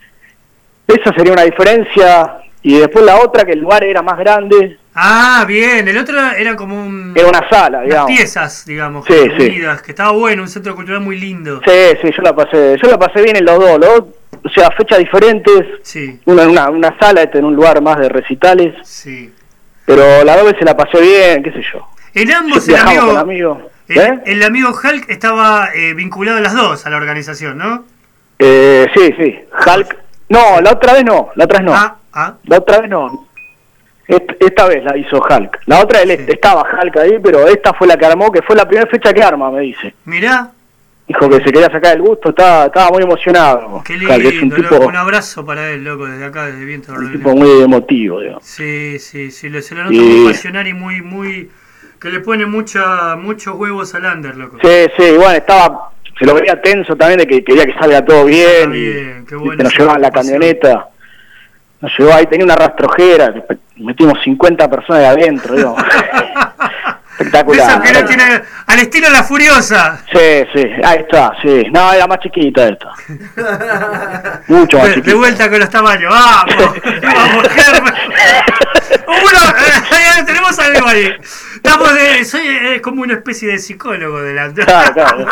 Esa sería una diferencia. Y después la otra, que el lugar era más grande, Ah, bien. El otro era como un... era una sala, unas digamos. piezas, digamos, Sí, sí. unidas, que estaba bueno, un centro cultural muy lindo. Sí, sí, yo la pasé, yo la pasé bien en los dos, los dos, o sea, fechas diferentes, Sí, una en una, una sala, este en un lugar más de recitales, sí. pero la dos veces la pasé bien, qué sé yo. En ambos el Viajamos amigo, con amigos. el, ¿Eh? el amigo Hulk estaba eh, vinculado a las dos, a la organización, ¿no? Eh, sí, sí, Hulk, no, la otra vez no, la otra vez no, Ah, ah. la otra vez no, Est- esta vez la hizo Hulk, la otra él estaba Hulk ahí, pero esta fue la que armó, que fue la primera fecha que arma, me dice. Mirá, Dijo que se quería sacar el gusto, estaba, estaba muy emocionado. qué Hulk, es un lindo, tipo, loco, un abrazo para él, loco, desde acá, desde Viento de un Orlando. tipo muy emotivo, digamos. Sí, sí, sí, lo- se lo nota Y- muy pasional y muy, muy... que le pone mucha, muchos huevos al under, loco. Sí, sí, bueno, estaba, se lo veía tenso también de que quería que salga todo bien, Está y, bien, qué y bueno que nos esa llevaban la preocupación. camioneta, nos llevó ahí, tenía una rastrojera, que metimos cincuenta personas de adentro, digo. Eso Espectacular. que no tiene... Al estilo La Furiosa. Sí, sí, ahí está, sí, no, era más chiquita esta, mucho más De, de chiquita. vuelta con los tamaños. ¡Vamos! ¡Vamos, Germán! Uno, eh, tenemos algo ahí. Estamos de, soy eh, como una especie de psicólogo delante. Claro, claro.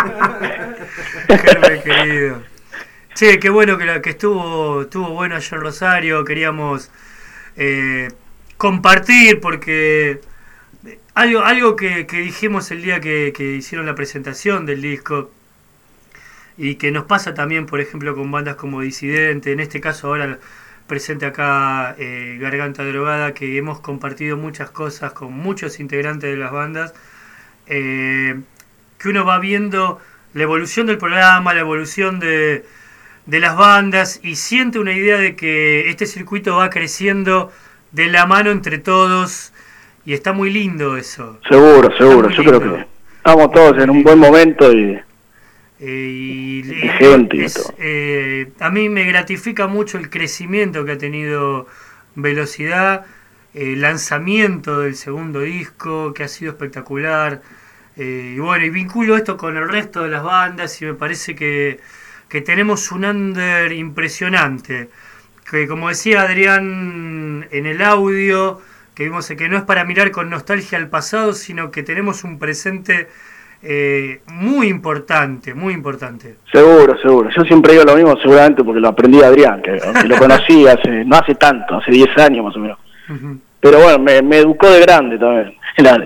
Germán, querido. Che, qué bueno que, la, que estuvo, estuvo bueno allá en Rosario. Queríamos eh, compartir porque algo, algo que, que dijimos el día que, que hicieron la presentación del disco y que nos pasa también, por ejemplo, con bandas como Disidente, en este caso ahora presente acá eh, Garganta Drogada, que hemos compartido muchas cosas con muchos integrantes de las bandas, eh, que uno va viendo la evolución del programa, la evolución de, de las bandas y siente una idea de que este circuito va creciendo de la mano entre todos y está muy lindo eso. Seguro, seguro, muy yo creo lindo. que estamos todos en un buen momento y Eh, y, De gente y es, todo. eh, a mí me gratifica mucho el crecimiento que ha tenido Velocidad, el lanzamiento del segundo disco que ha sido espectacular, eh, y bueno, y vinculo esto con el resto de las bandas y me parece que, que tenemos un under impresionante, que como decía Adrián en el audio, que vimos que no es para mirar con nostalgia al pasado, sino que tenemos un presente Eh, muy importante, muy importante. seguro, seguro. Yo siempre digo lo mismo, seguramente porque lo aprendí de Adrián, que, que lo conocí hace, no hace tanto, hace diez años más o menos. Ujú. Pero bueno, me, me educó de grande también, el Adri.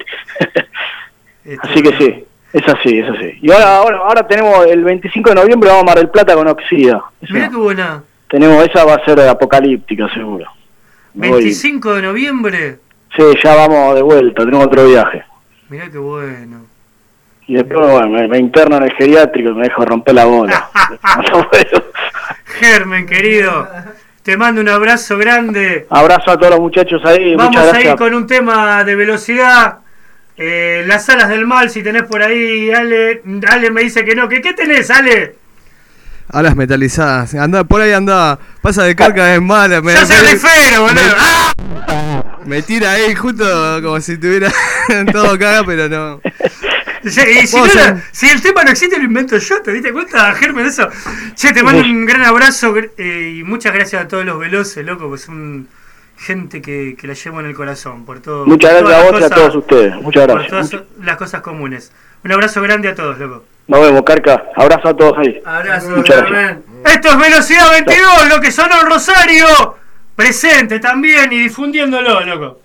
Este, Así que sí, es así, es así. Y ahora, ahora, ahora tenemos el veinticinco de noviembre, vamos a Mar del Plata con Oxida. Esa- Mirá qué buena. tenemos, esa va a ser apocalíptica, seguro. Me voy- veinticinco de noviembre. Sí, ya vamos de vuelta, tenemos otro viaje. Mirá qué bueno. Y después, bueno, me, me interno en el geriátrico y me dejo romper la bola. No puedo. Germen, querido, te mando un abrazo grande. Abrazo a todos los muchachos ahí, Vamos muchas a gracias. ir con un tema de velocidad. Eh, las alas del mal, si tenés por ahí, Ale. Ale me dice que no. ¿Qué, qué tenés, Ale? Alas metalizadas. Anda, por ahí anda. Pasa de carga es mala. Me, ¡Ya se me- refero, boludo! me- ¡Ah! Me tira ahí justo como si tuviera todo caga, pero no. Sí, y si, no Vos, la- eh. si el tema no existe, lo invento yo, ¿te diste cuenta, Germen, de eso? Che, te mando un gran abrazo gr- eh, y muchas gracias a todos los veloces, loco, pues son gente que, que la llevo en el corazón. Por todo, Muchas por gracias a todas vos y a las todos cosas- ustedes. Muchas Por gracias. todas las cosas comunes. Un abrazo grande a todos, loco. Nos vemos, Carca. Abrazo a todos ahí. Abrazo, Muchas gracias. Germán. Esto es Velocidad veintidós, lo que sonó en Rosario. Presente también y difundiéndolo, loco.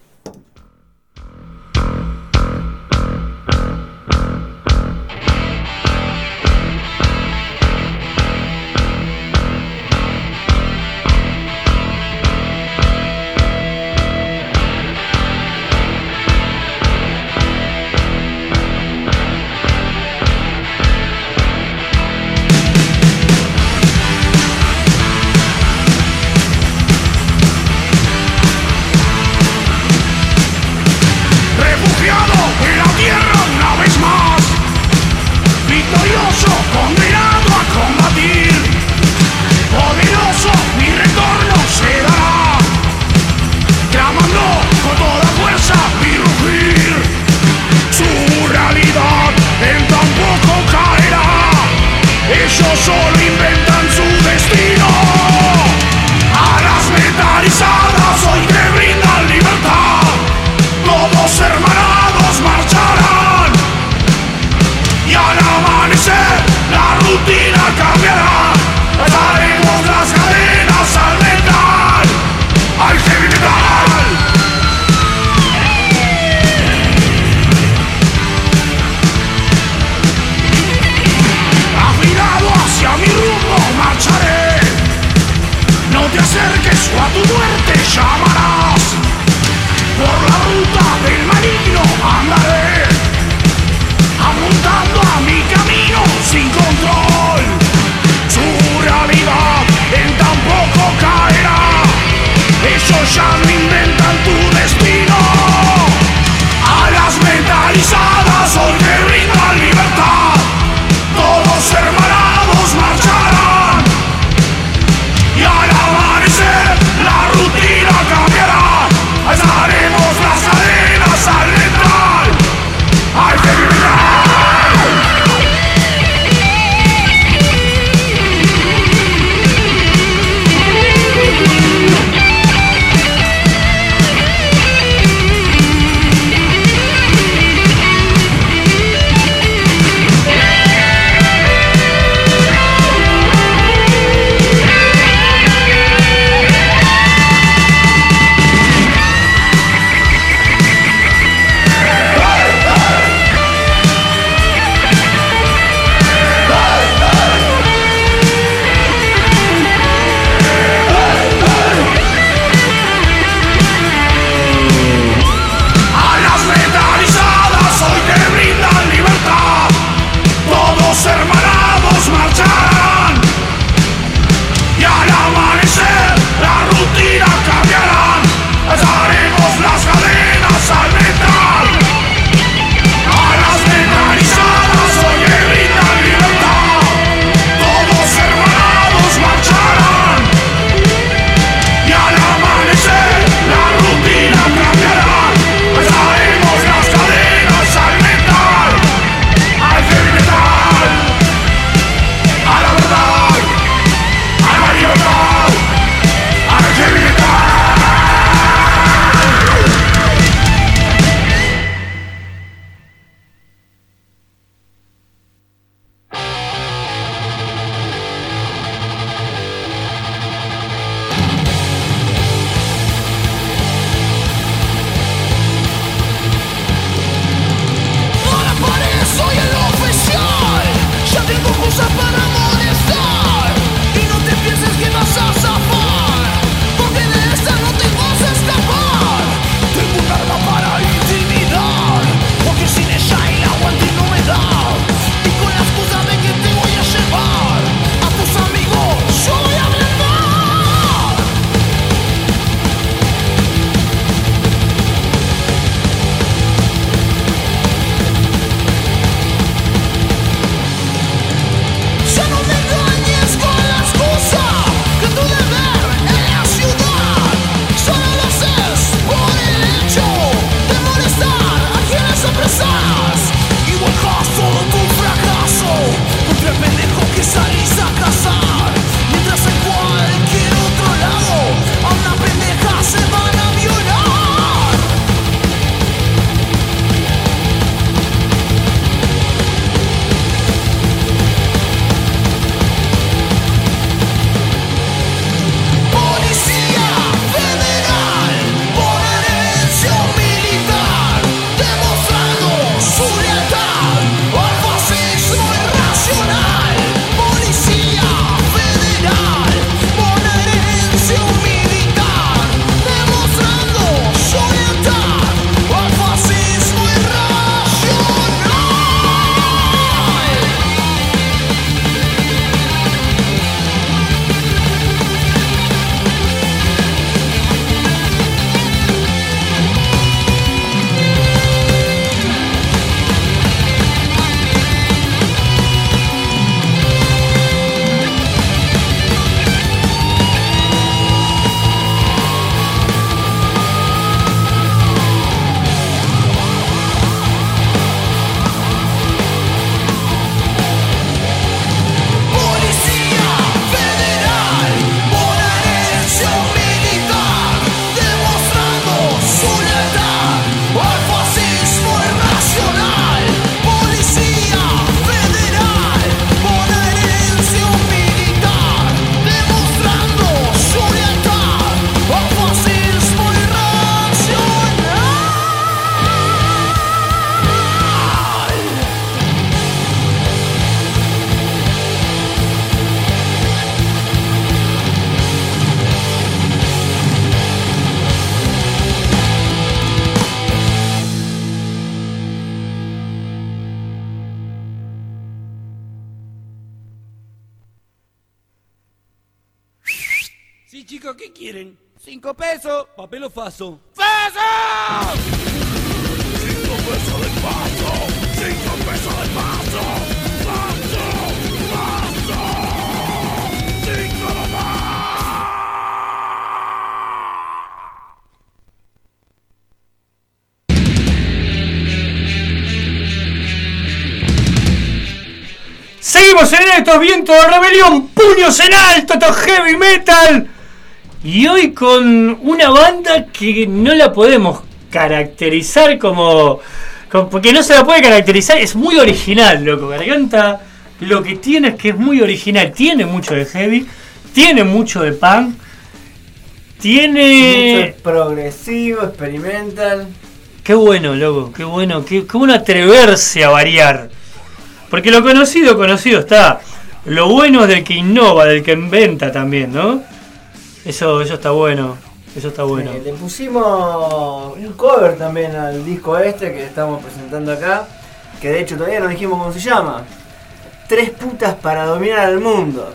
acerques o a tu muerte llamarás. Por la ruta del maligno andaré, apuntando a mi camino sin control. Su realidad en tan poco caerá. Ellos ya no inventan tu destino. Alas metalizadas hoy te brindan libertad. Todos hermanados marcharán. Y al amanecer la rutina cambiará. Alzaremos las cadenas al letal, al heavy metal. Sí, chicos, ¿qué quieren? Cinco pesos. Papel o faso. ¡Faso! Cinco pesos de paso, cinco pesos de paso, paso, paso, cinco nomás. Seguimos en estos vientos de rebelión, puños en alto, esto heavy metal. Y hoy con una banda que no la podemos caracterizar como, como... Porque no se la puede caracterizar, es muy original, loco. Garganta lo que tiene es que es muy original. Tiene mucho de heavy, tiene mucho de punk, tiene... Mucho progresivo, experimental. Qué bueno, loco, qué bueno, qué, qué bueno atreverse a variar. Porque lo conocido, conocido está. Lo bueno es del que innova, del que inventa también, ¿no? Eso, eso está bueno, eso está bueno. Sí, le pusimos un cover también al disco este que estamos presentando acá, que de hecho todavía no dijimos cómo se llama. Tres putas para dominar al mundo.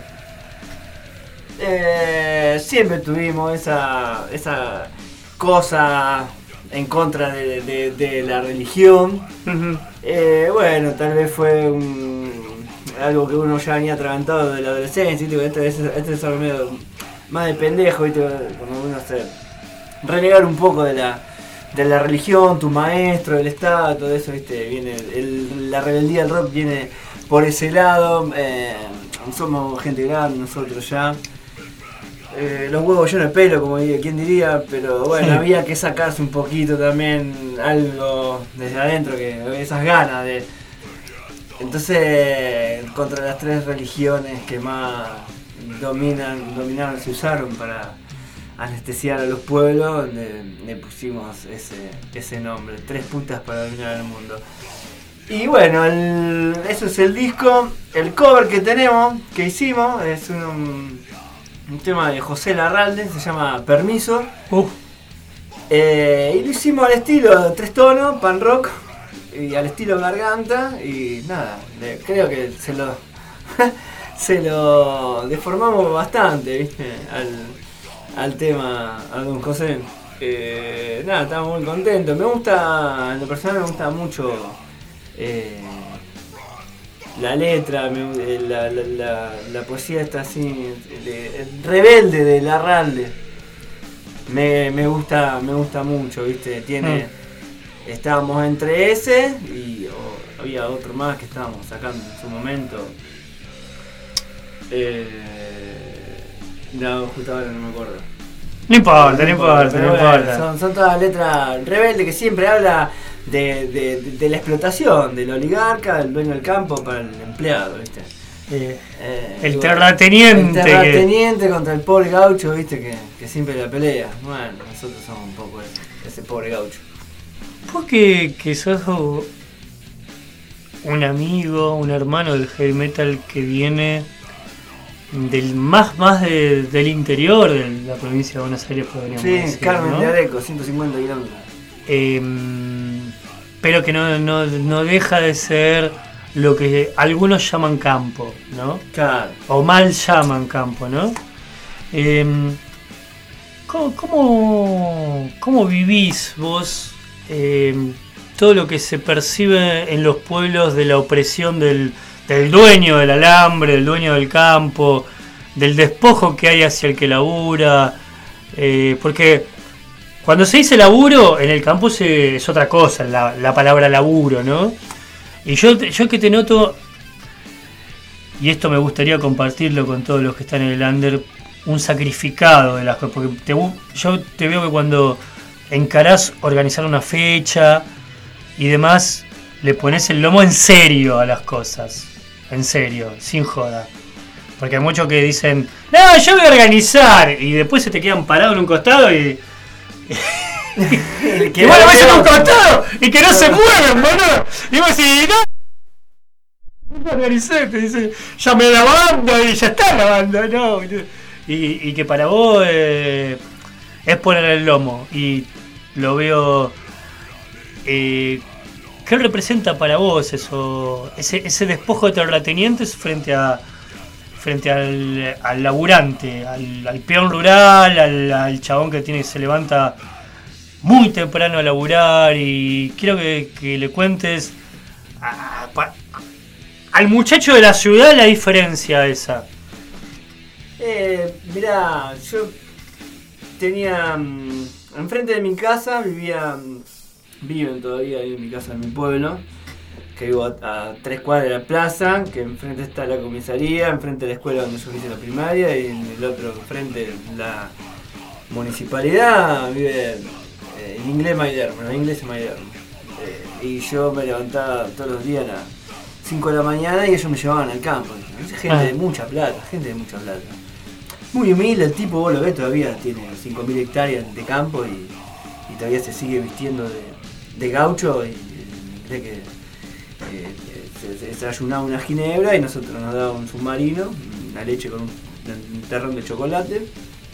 Eh, siempre tuvimos esa, esa cosa en contra de, de, de la religión. Uh-huh. Eh, bueno, tal vez fue un, algo que uno ya venía atragantado de la adolescencia, ¿viste? Este, este, este es algo medio más de pendejo, ¿viste? Cuando uno se renegar un poco de la, de la religión, tu maestro, el Estado, todo eso, ¿viste? Viene el, la rebeldía del rock viene por ese lado. Eh, somos gente grande nosotros ya. Eh, los huevos llenos de pelo, como quien diría, pero bueno, había que sacarse un poquito también algo desde adentro, que esas ganas de... Entonces, contra las tres religiones que más dominan, dominaron, se usaron para anestesiar a los pueblos, le, le pusimos ese, ese nombre, Tres putas para dominar el mundo. Y bueno, el, eso es el disco. El cover que tenemos, que hicimos, es un... un tema de José Larralde, se llama Permiso. Uh. Eh, y lo hicimos al estilo tres tonos, pan rock, y al estilo Garganta, y nada, le, creo que se lo se lo deformamos bastante, ¿viste? Al, al tema, a don José. Eh, nada, estamos muy contentos. Me gusta, en lo personal me gusta mucho eh, la letra, me, la, la, la, la poesía está así, de, rebelde de Larralde. Me, me gusta, me gusta mucho, ¿viste? Tiene, mm. estábamos entre ese y oh, había otro más que estábamos sacando en su momento. Eh, no, justo ahora no me acuerdo. No importa, no importa, no importa. Bueno, son, son todas letras rebeldes que siempre habla de, de, de, de la explotación del oligarca, del dueño del campo para el empleado, ¿viste? Eh, eh, el bueno, terrateniente. El terrateniente que... contra el pobre gaucho, ¿viste? Que, que siempre la pelea. Bueno, nosotros somos un poco ese, ese pobre gaucho. ¿Vos que, que sos un amigo, un hermano del heavy metal que viene del más más de, del interior de la provincia de Buenos Aires, podríamos sí, decir? Sí, Carmen ¿no? de Areco, ciento cincuenta kilómetros. Eh, pero que no, no, no deja de ser lo que algunos llaman campo, ¿no? Claro. O mal llaman campo, ¿no? Eh, ¿cómo, cómo, ¿Cómo vivís vos eh, todo lo que se percibe en los pueblos de la opresión del, del dueño del alambre, del dueño del campo, del despojo que hay hacia el que labura? Eh, porque cuando se dice laburo, en el campo se, es otra cosa, la, la palabra laburo, ¿no? Y yo, yo que te noto, y esto me gustaría compartirlo con todos los que están en el under, un sacrificado de las cosas, porque te, yo te veo que cuando encarás organizar una fecha y demás, le pones el lomo en serio a las cosas, en serio, sin joda. Porque hay muchos que dicen, no, yo voy a organizar, y después se te quedan parados en un costado y... que y bueno, ves en un costado y que no se mueven, boludo. Y vos decís, no, no organicé, te dice, llamé a la banda y ya está la banda, no. Y, y que para vos eh, es poner el lomo. Y lo veo. Eh, ¿Qué representa para vos eso, ese, ese despojo de terratenientes frente a frente al, al laburante, al, al peón rural, al, al chabón que tiene se levanta muy temprano a laburar, y quiero que, que le cuentes a, pa, al muchacho de la ciudad la diferencia esa. Eh, mirá, yo tenía mmm, enfrente de mi casa vivía, viven todavía ahí en mi casa en mi pueblo, que vivo a, a tres cuadras de la plaza, que enfrente está la comisaría, enfrente de la escuela donde yo hice la primaria, y en el otro enfrente la municipalidad vive eh, el inglés Maidermo, el inglés Maidermo. Eh, y yo me levantaba todos los días a las cinco de la mañana y ellos me llevaban al campo. Gente ah. de mucha plata, gente de mucha plata. Muy humilde el tipo, vos lo ves, todavía tiene cinco mil hectáreas de campo y, y todavía se sigue vistiendo de, de gaucho y, y cree que eh, se, se desayunaba una ginebra y nosotros nos daba un submarino, una leche con un, un terrón de chocolate.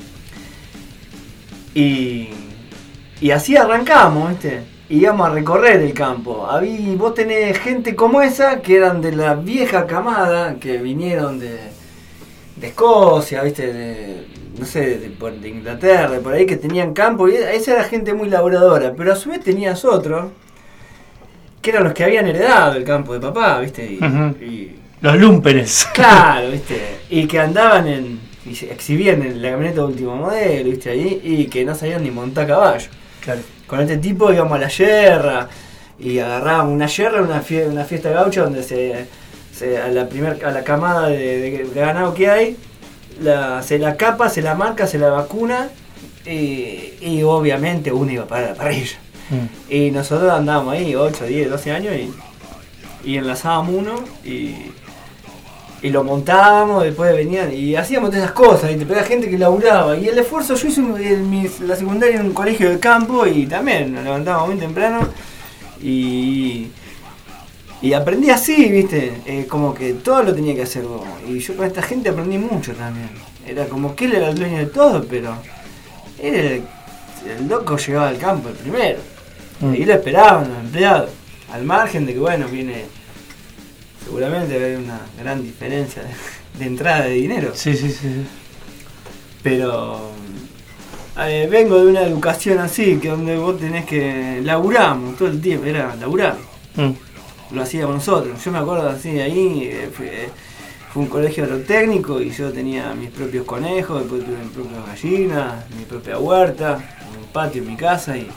Y, y así arrancamos, ¿viste? Y íbamos a recorrer el campo. Habí, vos tenés gente como esa que eran de la vieja camada, que vinieron de, de Escocia, ¿viste? De, no sé, de, de, de Inglaterra, de por ahí, que tenían campo. Y esa era gente muy laburadora. Pero a su vez tenías otros, que eran los que habían heredado el campo de papá, ¿viste? Y, uh-huh. y, los lumpenes. Claro, ¿viste? Y que andaban en... y se exhibían en la camioneta de último modelo, ¿viste? Ahí, y que no sabían ni montar caballo. Claro. Con este tipo íbamos a la yerra y agarrábamos una yerra, una, fie- una fiesta gaucha donde se, se a la primer, a la camada de, de, de ganado que hay, la, se la capa, se la marca, se la vacuna y, y obviamente uno iba para la parrilla. Mm. Y nosotros andábamos ahí ocho, diez, doce años y, y enlazábamos uno y, y lo montábamos, después venían y hacíamos todas esas cosas, y te pegaba gente que laburaba. Y el esfuerzo, yo hice un, el, mi, la secundaria en un colegio de campo y también nos levantábamos muy temprano y, y aprendí así, ¿viste? Eh, como que todo lo tenía que hacer vos. Y yo con esta gente aprendí mucho también. Era como que él era el dueño de todo, pero él era el, el loco llegaba al campo el primero. Mm. Y lo esperaban los empleados, al margen de que, bueno, viene... seguramente va a haber una gran diferencia de, de entrada de dinero. Sí, sí, sí. Pero eh, vengo de una educación así, que donde vos tenés que laburamos todo el tiempo, era laburar. Mm. Lo hacíamos nosotros. Yo me acuerdo así, ahí eh, fue, eh, fue un colegio agrotécnico y yo tenía mis propios conejos, después tuve mis propias gallinas, mi propia huerta, un patio en mi casa y...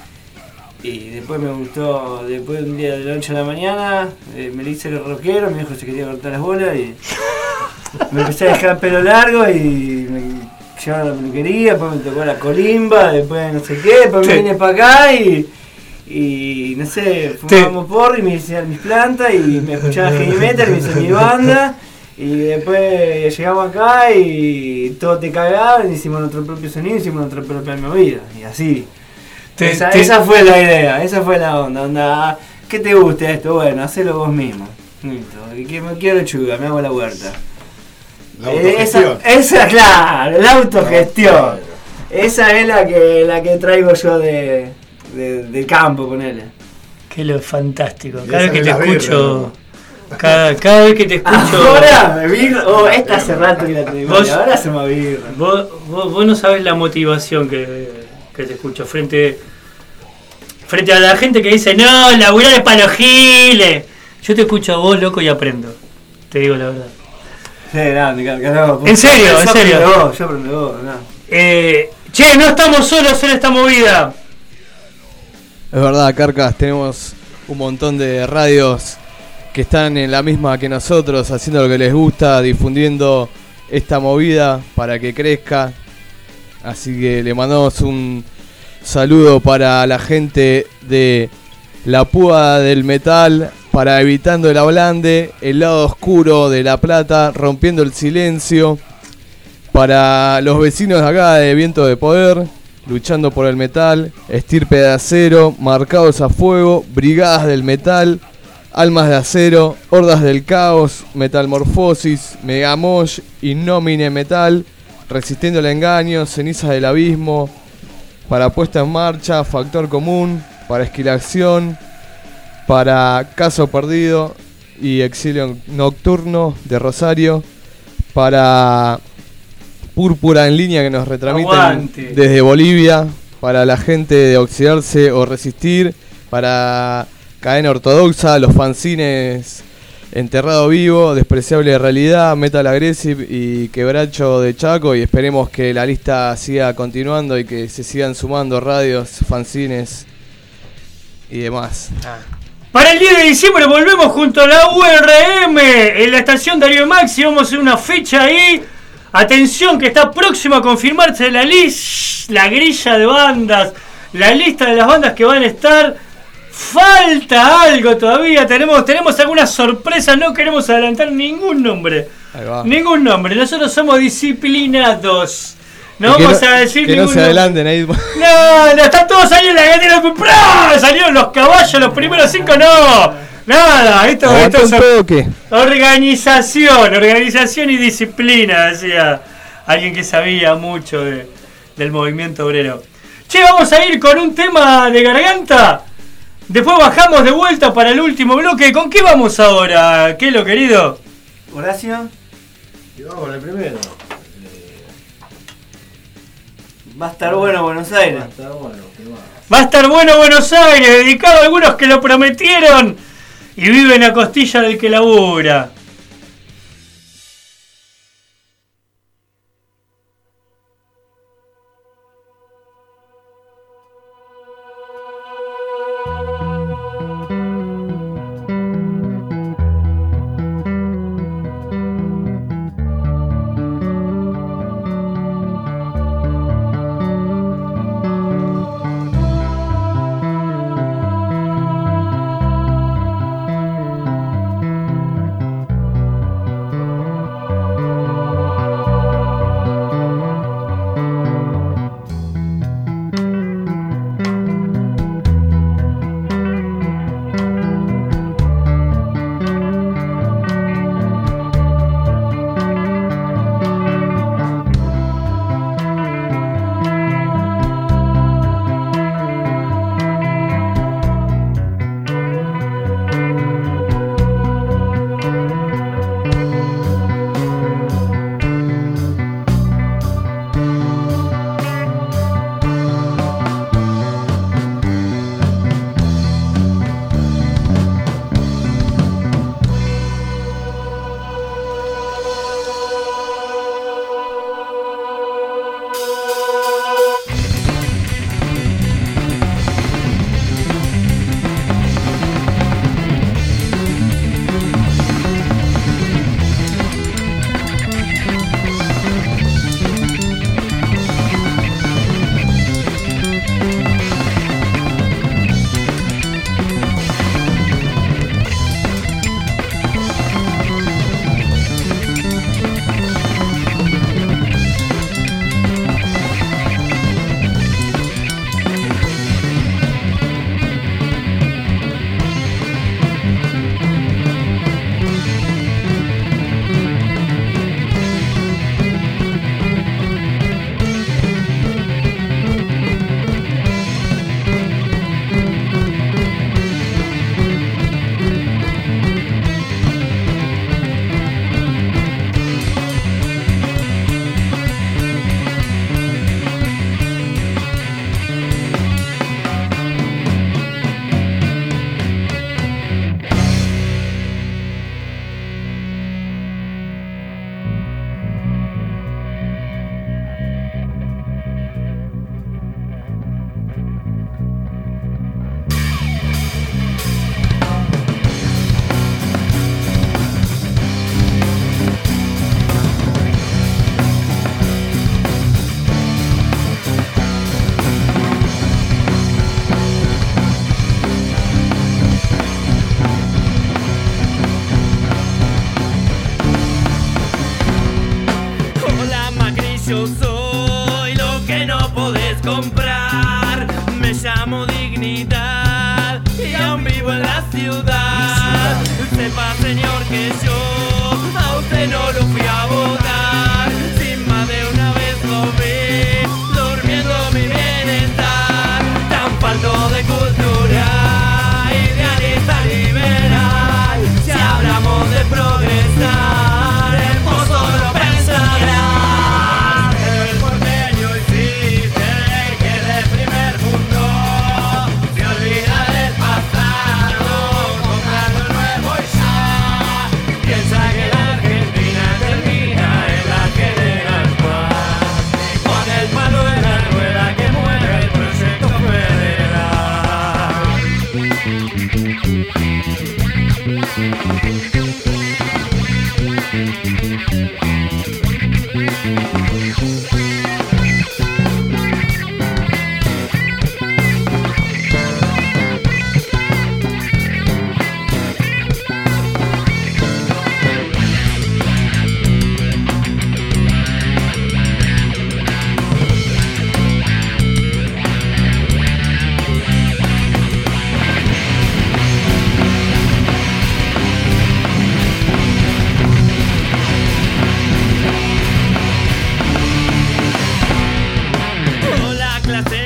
Y después me gustó, después de un día de la noche a la mañana, eh, me le hice el rockero, mi hijo se quería cortar las bolas y me empecé a dejar el pelo largo y me llevaron a la peluquería, después me tocó la colimba, después no sé qué, después sí. me vine para acá y, y no sé, fumábamos sí. porro y me hicieron mis plantas y me escuchaba heavy metal, me hice mi banda y después llegamos acá y todo te cagaban, hicimos nuestro propio sonido, hicimos nuestra propia movida y así. Te, esa, te... esa fue la idea, esa fue la onda, onda, ¿qué te gusta esto? Bueno, hacelo vos mismo. Listo, que me quiero lechuga, me hago la huerta. La autogestión. Esa, esa, claro, la autogestión. Esa es la que la que traigo yo de, de, de campo, ponele. Qué lo fantástico, cada vez que te escucho... Cada, cada vez que te escucho... Ahora me birra, oh, esta hace rato que la tenemos, ahora se me birra. Vos, vos, vos no sabés la motivación que... que te escucho frente frente a la gente que dice no, laburar es para los giles. Yo te escucho a vos, loco, y aprendo. Te digo la verdad. Sí, grande, no, en serio, en serio. Vos, yo aprendo vos, no. Eh, che, no estamos solos en esta movida. Es verdad, Carcas, tenemos un montón de radios que están en la misma que nosotros, haciendo lo que les gusta, difundiendo esta movida para que crezca. Así que le mandamos un saludo para la gente de La Púa del Metal, para Evitando el Ablande, El Lado Oscuro de La Plata, Rompiendo el Silencio, para los vecinos de acá de Viento de Poder, Luchando por el Metal, Estirpe de Acero, Marcados a Fuego, Brigadas del Metal, Almas de Acero, Hordas del Caos, Metalmorfosis, Megamosh, Innomine Metal, Resistiendo el Engaño, Cenizas del Abismo, para Puesta en Marcha, Factor Común, para Esquilación, para Caso Perdido y Exilio Nocturno de Rosario, para Púrpura en Línea, que nos retransmiten Aguante. desde Bolivia, para la gente de Oxidarse o Resistir, para Cadena Ortodoxa, los fanzines Enterrado Vivo, Despreciable Realidad, Metal Aggressive y Quebracho de Chaco, y esperemos que la lista siga continuando y que se sigan sumando radios, fanzines y demás. Para el diez de diciembre volvemos junto a la U R M en la estación Darío Maxi. Vamos a hacer una fecha ahí. Atención, que está próximo a confirmarse la lista, la grilla de bandas, la lista de las bandas que van a estar. Falta algo todavía. Tenemos, tenemos algunas sorpresas. No queremos adelantar ningún nombre. Ahí va. Ningún nombre. Nosotros somos disciplinados. No Y que vamos no- a decir que no ningún se nombre. adelanten ahí. No, no, están todos ahí en la gatera. ¡Prá! Salieron los caballos, los primeros cinco, no. Nada, esto, Aguantó esto un es toque. organización, organización y disciplina, decía alguien que sabía mucho de, del movimiento obrero. Che, vamos a ir con un tema de garganta. Después bajamos de vuelta para el último bloque. ¿Con qué vamos ahora? ¿Qué es lo querido? Horacio. Y vamos con el primero. Va a estar bueno Buenos Aires. Va a estar bueno, que va. Va a estar bueno Buenos Aires, dedicado a algunos que lo prometieron y viven a costilla del que labura. Yo soy lo que no podés comprar. Me llamo dignidad y aún vivo en la ciudad. Sepa, señor, que yo a usted no lo fui a votar. Si más de una vez lo vi durmiendo mi bienestar. Tan falto de cultura, idealista liberal. Si hablamos de progresar, el pozo lo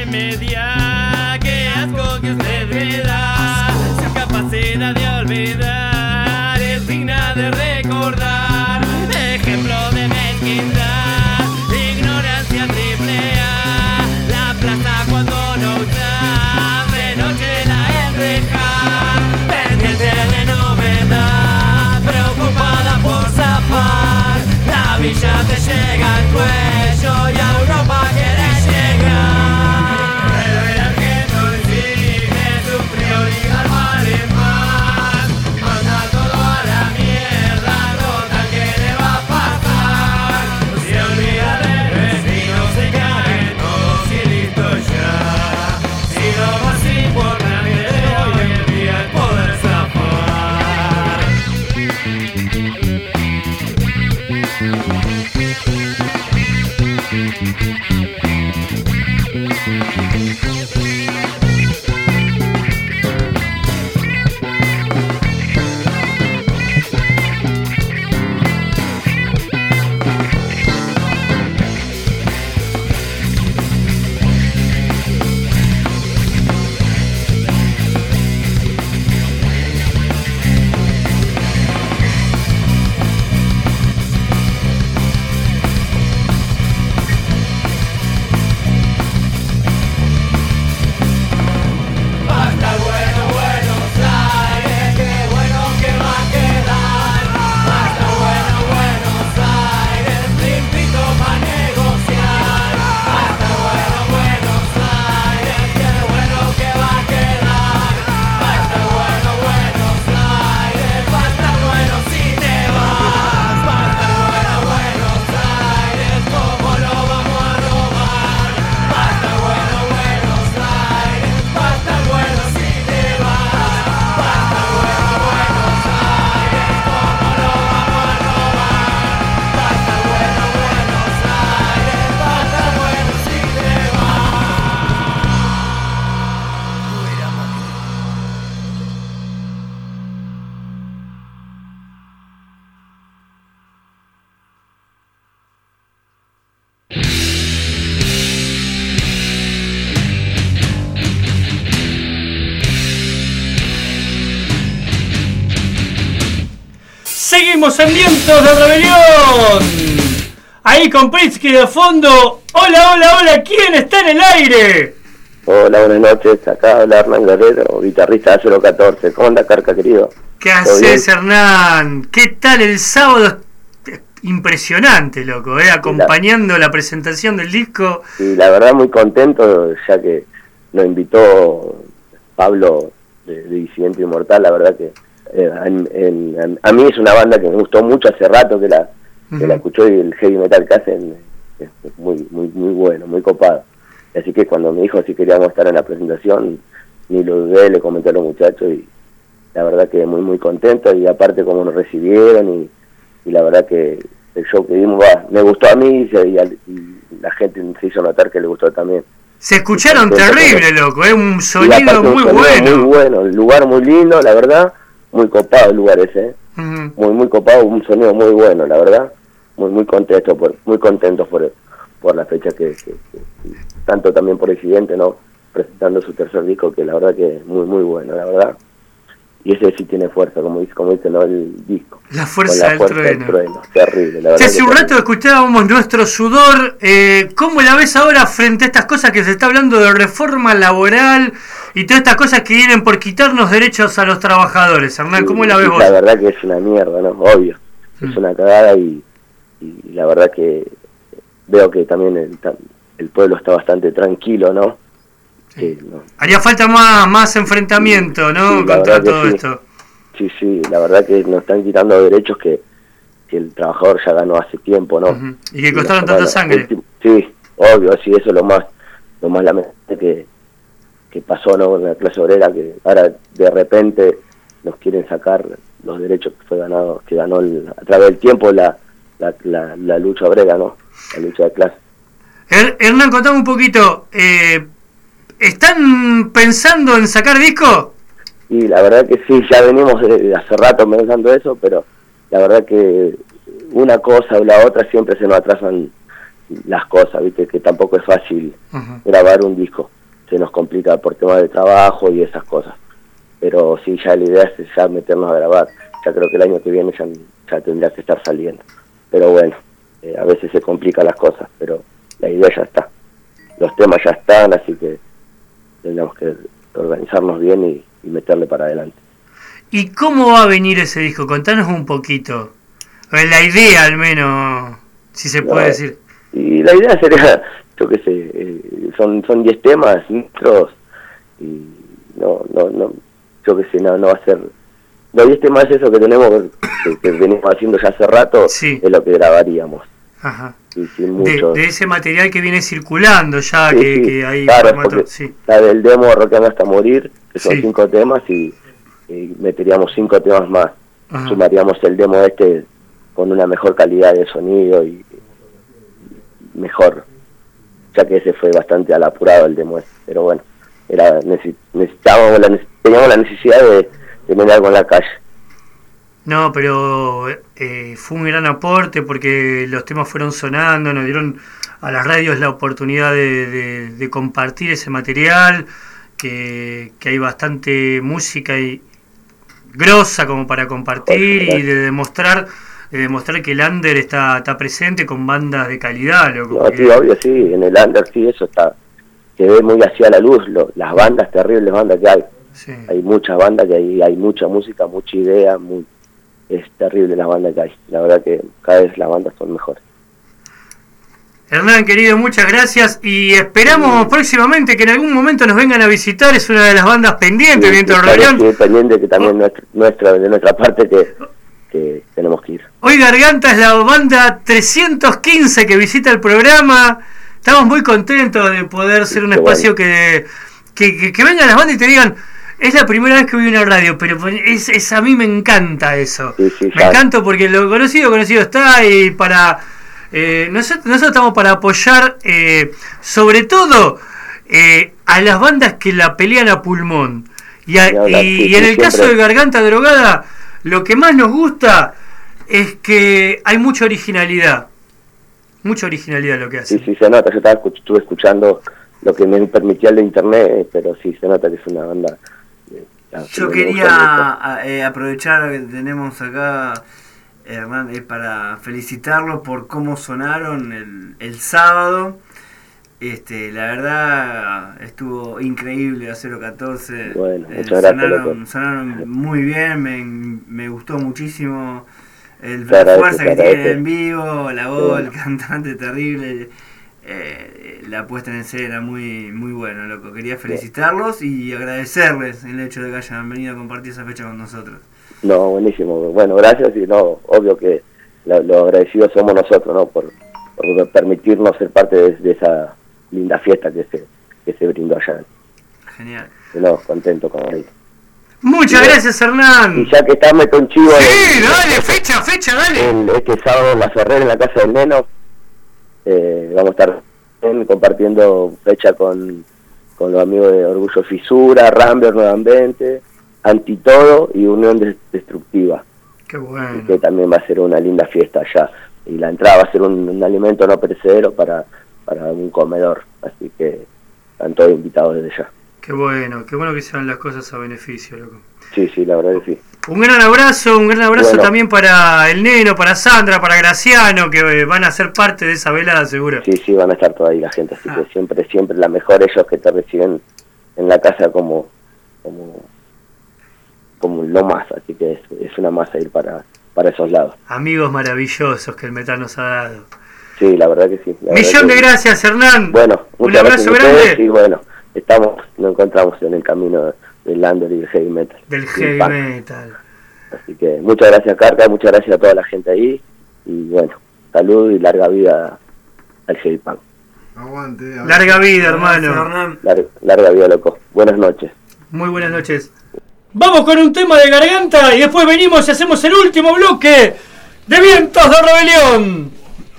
media, qué asco que usted me da. Su capacidad de olvidar es digna de recordar. Ejemplo de mezquindad, ignorancia triple A. La plaza cuando no usa, de noche la enreja. Pendiente de novedad, preocupada por zafar. La villa te llega al cuello y a Europa querés llegar. Pero el argento exige su prioridad vale más. Manda todo a la mierda, nota que le va a pasar. Se olvida del vecino, se caen todos y listo ya. Si lo más importante de hoy en día es poder zafar. Seguimos en Vientos de Rebelión. Ahí con Pritsky de fondo. Hola, hola, hola. ¿Quién está en el aire? Hola, buenas noches. Acá habla Hernán Guerrero, guitarrista de cero catorce. ¿Cómo anda, Carca, querido? ¿Qué haces, Hernán? ¿Qué tal el sábado? Impresionante, loco, ¿eh? Acompañando la... la presentación del disco. Sí, la verdad muy contento, ya que nos invitó Pablo de, de Disidente Inmortal. La verdad que eh, en, en, a mí es una banda que me gustó mucho hace rato que la, uh-huh. que la escuchó, y el heavy metal que hacen es muy, muy, muy bueno, muy copado. Así que cuando me dijo si queríamos estar en la presentación, ni lo dudé, le comenté a los muchachos y la verdad que muy, muy contento. Y aparte como nos recibieron y y la verdad que el show que dimos va, me gustó a mí y, y, y la gente se hizo notar que le gustó también. Se escucharon terrible, loco, es ¿eh? Un sonido muy un sonido bueno. Muy bueno, el lugar muy lindo, la verdad, muy copado el lugar ese, ¿eh? Uh-huh. muy muy copado, un sonido muy bueno, la verdad, muy muy contento por muy contentos por por la fecha que, que, que tanto también por Accidente, ¿no? Presentando su tercer disco, que la verdad que es muy muy bueno, la verdad. Y ese sí tiene fuerza, como dice, como dice, ¿no? El disco. La fuerza, la del, fuerza trueno. del trueno. Terrible, la verdad. Si hace un rato escuchábamos Nuestro Sudor, eh, ¿cómo la ves ahora frente a estas cosas que se está hablando de reforma laboral y todas estas cosas que vienen por quitarnos derechos a los trabajadores? Hernán, ¿cómo sí, la ves sí, vos? La verdad que es una mierda, ¿no? Obvio. Mm. Es una cagada y, y la verdad que veo que también el, el pueblo está bastante tranquilo, ¿no? Sí. Que, no. Haría falta más, más enfrentamiento, ¿no? Sí, contra todo sí. esto. Sí, sí, la verdad que nos están quitando derechos que, que el trabajador ya ganó hace tiempo, ¿no? Uh-huh. Y que costaron tanta sangre. Último, sí, obvio, sí, eso es lo más, lo más lamentable que, que pasó, ¿no? En la clase obrera, que ahora de repente nos quieren sacar los derechos que fue ganado, que ganó el, a través del tiempo la, la, la, la lucha obrera, ¿no? La lucha de clase. Her- Hernán, contame un poquito, eh, ¿están pensando en sacar disco? Y la verdad que sí, ya venimos de hace rato pensando eso, pero la verdad que una cosa o la otra siempre se nos atrasan las cosas, viste, que tampoco es fácil uh-huh. grabar un disco. se nos complica por temas de trabajo y esas cosas. Pero sí, ya la idea es ya meternos a grabar. Ya creo que el año que viene ya, ya tendría que estar saliendo. Pero bueno, eh, a veces se complican las cosas, pero la idea ya está. Los temas ya están, así que tendríamos que organizarnos bien y, y meterle para adelante. ¿Y cómo va a venir ese disco? Contanos un poquito. La idea, al menos, si se puede No, decir. Y la idea sería, yo qué sé, eh, son son diez temas nuestros y no, no, no, yo qué sé, no, no va a ser... Los diez temas es eso que tenemos, que, que venimos haciendo ya hace rato, Sí. es lo que grabaríamos. Ajá. Y sin De, muchos... de ese material que viene circulando ya, Sí, que, sí, que hay claro, formato. porque Sí. la del demo Rockeando hasta morir, que son Sí. cinco temas y, y meteríamos cinco temas más. Ajá. Sumaríamos el demo este con una mejor calidad de sonido y mejor, ya que ese fue bastante al apurado el demo este. Pero bueno, era necesi- necesitábamos la, teníamos la necesidad de tener algo en la calle. No, pero eh, fue un gran aporte porque los temas fueron sonando, nos dieron a las radios la oportunidad de, de, de compartir ese material, que, que hay bastante música y grosa como para compartir y de demostrar de demostrar que el under está, está presente con bandas de calidad, loco. No, porque- sí, obvio, sí, en el under sí, eso está, se ve muy hacia la luz, lo, las bandas, terribles bandas que hay. Sí. Hay muchas bandas que hay, hay mucha música, mucha idea, muy, es terrible las bandas que hay. La verdad que cada vez las bandas son mejores. Hernán, querido, muchas gracias y esperamos próximamente que en algún momento nos vengan a visitar. Es una de las bandas pendientes, Viento del Rebelión. Sí, es pendiente que también nuestra, nuestra, de nuestra parte que, que tenemos que ir. Hoy Garganta es la banda trescientos quince que visita el programa. Estamos muy contentos de poder ser un Qué espacio que, que, que, que vengan las bandas y te digan, es la primera vez que voy a una radio, pero es, es a mí me encanta eso. Sí, sí, Me ya. encanta porque lo conocido, conocido está y para... Eh, nosotros, nosotros estamos para apoyar eh, sobre todo eh, a las bandas que la pelean a pulmón y, a- Ni hablar, y- sí, y en sí, el caso siempre. de Garganta Drogada lo que más nos gusta es que hay mucha originalidad, mucha originalidad lo que hace. Sí, sí, se nota. Yo estaba, escuch- estuve escuchando lo que me permitía el de internet, eh, pero sí, se nota que es una banda... eh, la- que Yo me gusta mucho. quería a- eh, aprovechar que tenemos acá, Hernán, eh, para felicitarlo por cómo sonaron el, el sábado. Este, la verdad estuvo increíble a cero catorce. Bueno, Eh, muchas gracias, sonaron, loco. sonaron muy bien, me, me gustó muchísimo el, Te la agradezco, fuerza te que tiene agradezco. en vivo, la Qué voz, bueno. el cantante terrible. Eh, la puesta en escena muy muy buena, loco. Quería felicitarlos y agradecerles el hecho de que hayan venido a compartir esa fecha con nosotros. No, buenísimo. Bueno, gracias y no, obvio que lo, lo agradecidos somos nosotros, ¿no? Por, por permitirnos ser parte de, de esa linda fiesta que se, que se brindó allá. Genial. Y no, contento con él. Muchas Y- gracias, Hernán. Y ya que está, meto un chivo. Sí, en- dale, fecha, fecha, dale. en este sábado en la Ferrer, en la casa del Neno. Eh, vamos a estar en- compartiendo fecha con, con los amigos de Orgullo Fisura, Rambler nuevamente, Antitodo y Unión Des- Destructiva. Qué bueno. Que también va a ser una linda fiesta allá. Y la entrada va a ser un, un alimento no perecedero para, para un comedor. Así que están todos invitados desde ya. Qué bueno, qué bueno que sean las cosas a beneficio, loco. Sí, sí, la verdad que sí. Un gran abrazo, un gran abrazo Bueno. también para el Neno, para Sandra, para Graciano, que eh, van a ser parte de esa velada seguro. Sí, sí, van a estar toda ahí la gente. Así que siempre, siempre la mejor ellos que te reciben en la casa como, como, como lo más. Así que es, es una masa ir para, para esos lados. Amigos maravillosos que el metal nos ha dado. Sí, la verdad que sí. la Millón verdad de que- gracias, Hernán. Bueno, un muchas abrazo gracias a ustedes grande y bueno, estamos, nos encontramos en el camino del under y del heavy metal. del Y el heavy punk. metal. Así que muchas gracias, Carca, muchas gracias a toda la gente ahí y bueno, salud y larga vida al heavy punk. Aguante. Larga vida, hermano. Lar- larga vida, loco. Buenas noches. Muy buenas noches. Vamos con un tema de Garganta y después venimos y hacemos el último bloque de Vientos de Rebelión.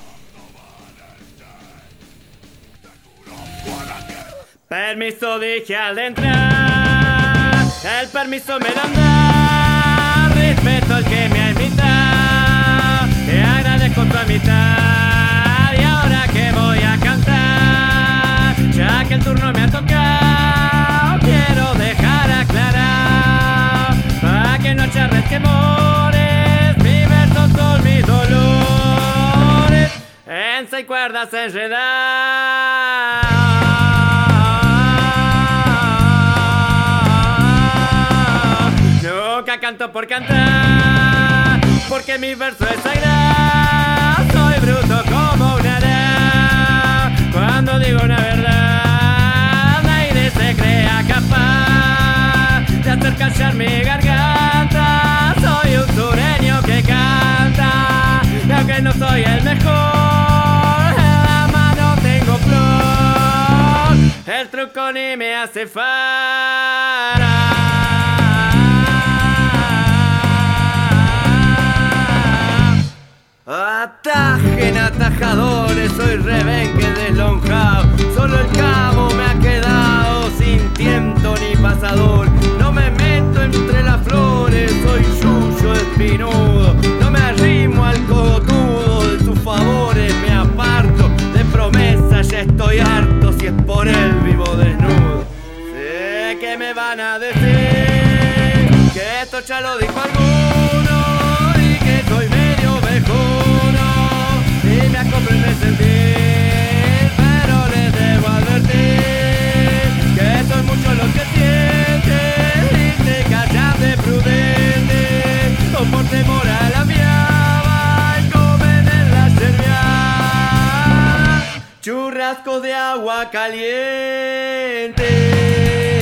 Permiso dije al entrar, el permiso me dan dar, respeto al que me ha invitado, te agradezco tu amistad y ahora que voy a cantar, ya que el turno me ha tocado. rayar resquemores, mi verso son mis dolores, en seis cuerdas enredadas. Nunca canto por cantar, porque mi verso es sagrado, soy bruto como una ara. Cuando digo una verdad, nadie se crea capaz de hacer callar mi garganta. Soy un sureño que canta, y aunque no soy el mejor, en la mano tengo flor, el truco ni me hace falta. Atajen atajadores, soy rebenque deslonjado, solo el cabo me ha quedado sin tiento ni pasador. No me meto entre las flores, soy yuyo espinudo, no me arrimo al cogotudo, de sus favores me aparto, de promesas ya estoy harto, si es por él vivo desnudo. Sé que me van a decir que esto ya lo dijo alguno y que soy medio vejuno y me acostumbré a sentir, pero les debo advertir que son muchos los que sienten y se callan de prudente, o por temor a la miaba y comen en la cerviada churrascos de agua caliente.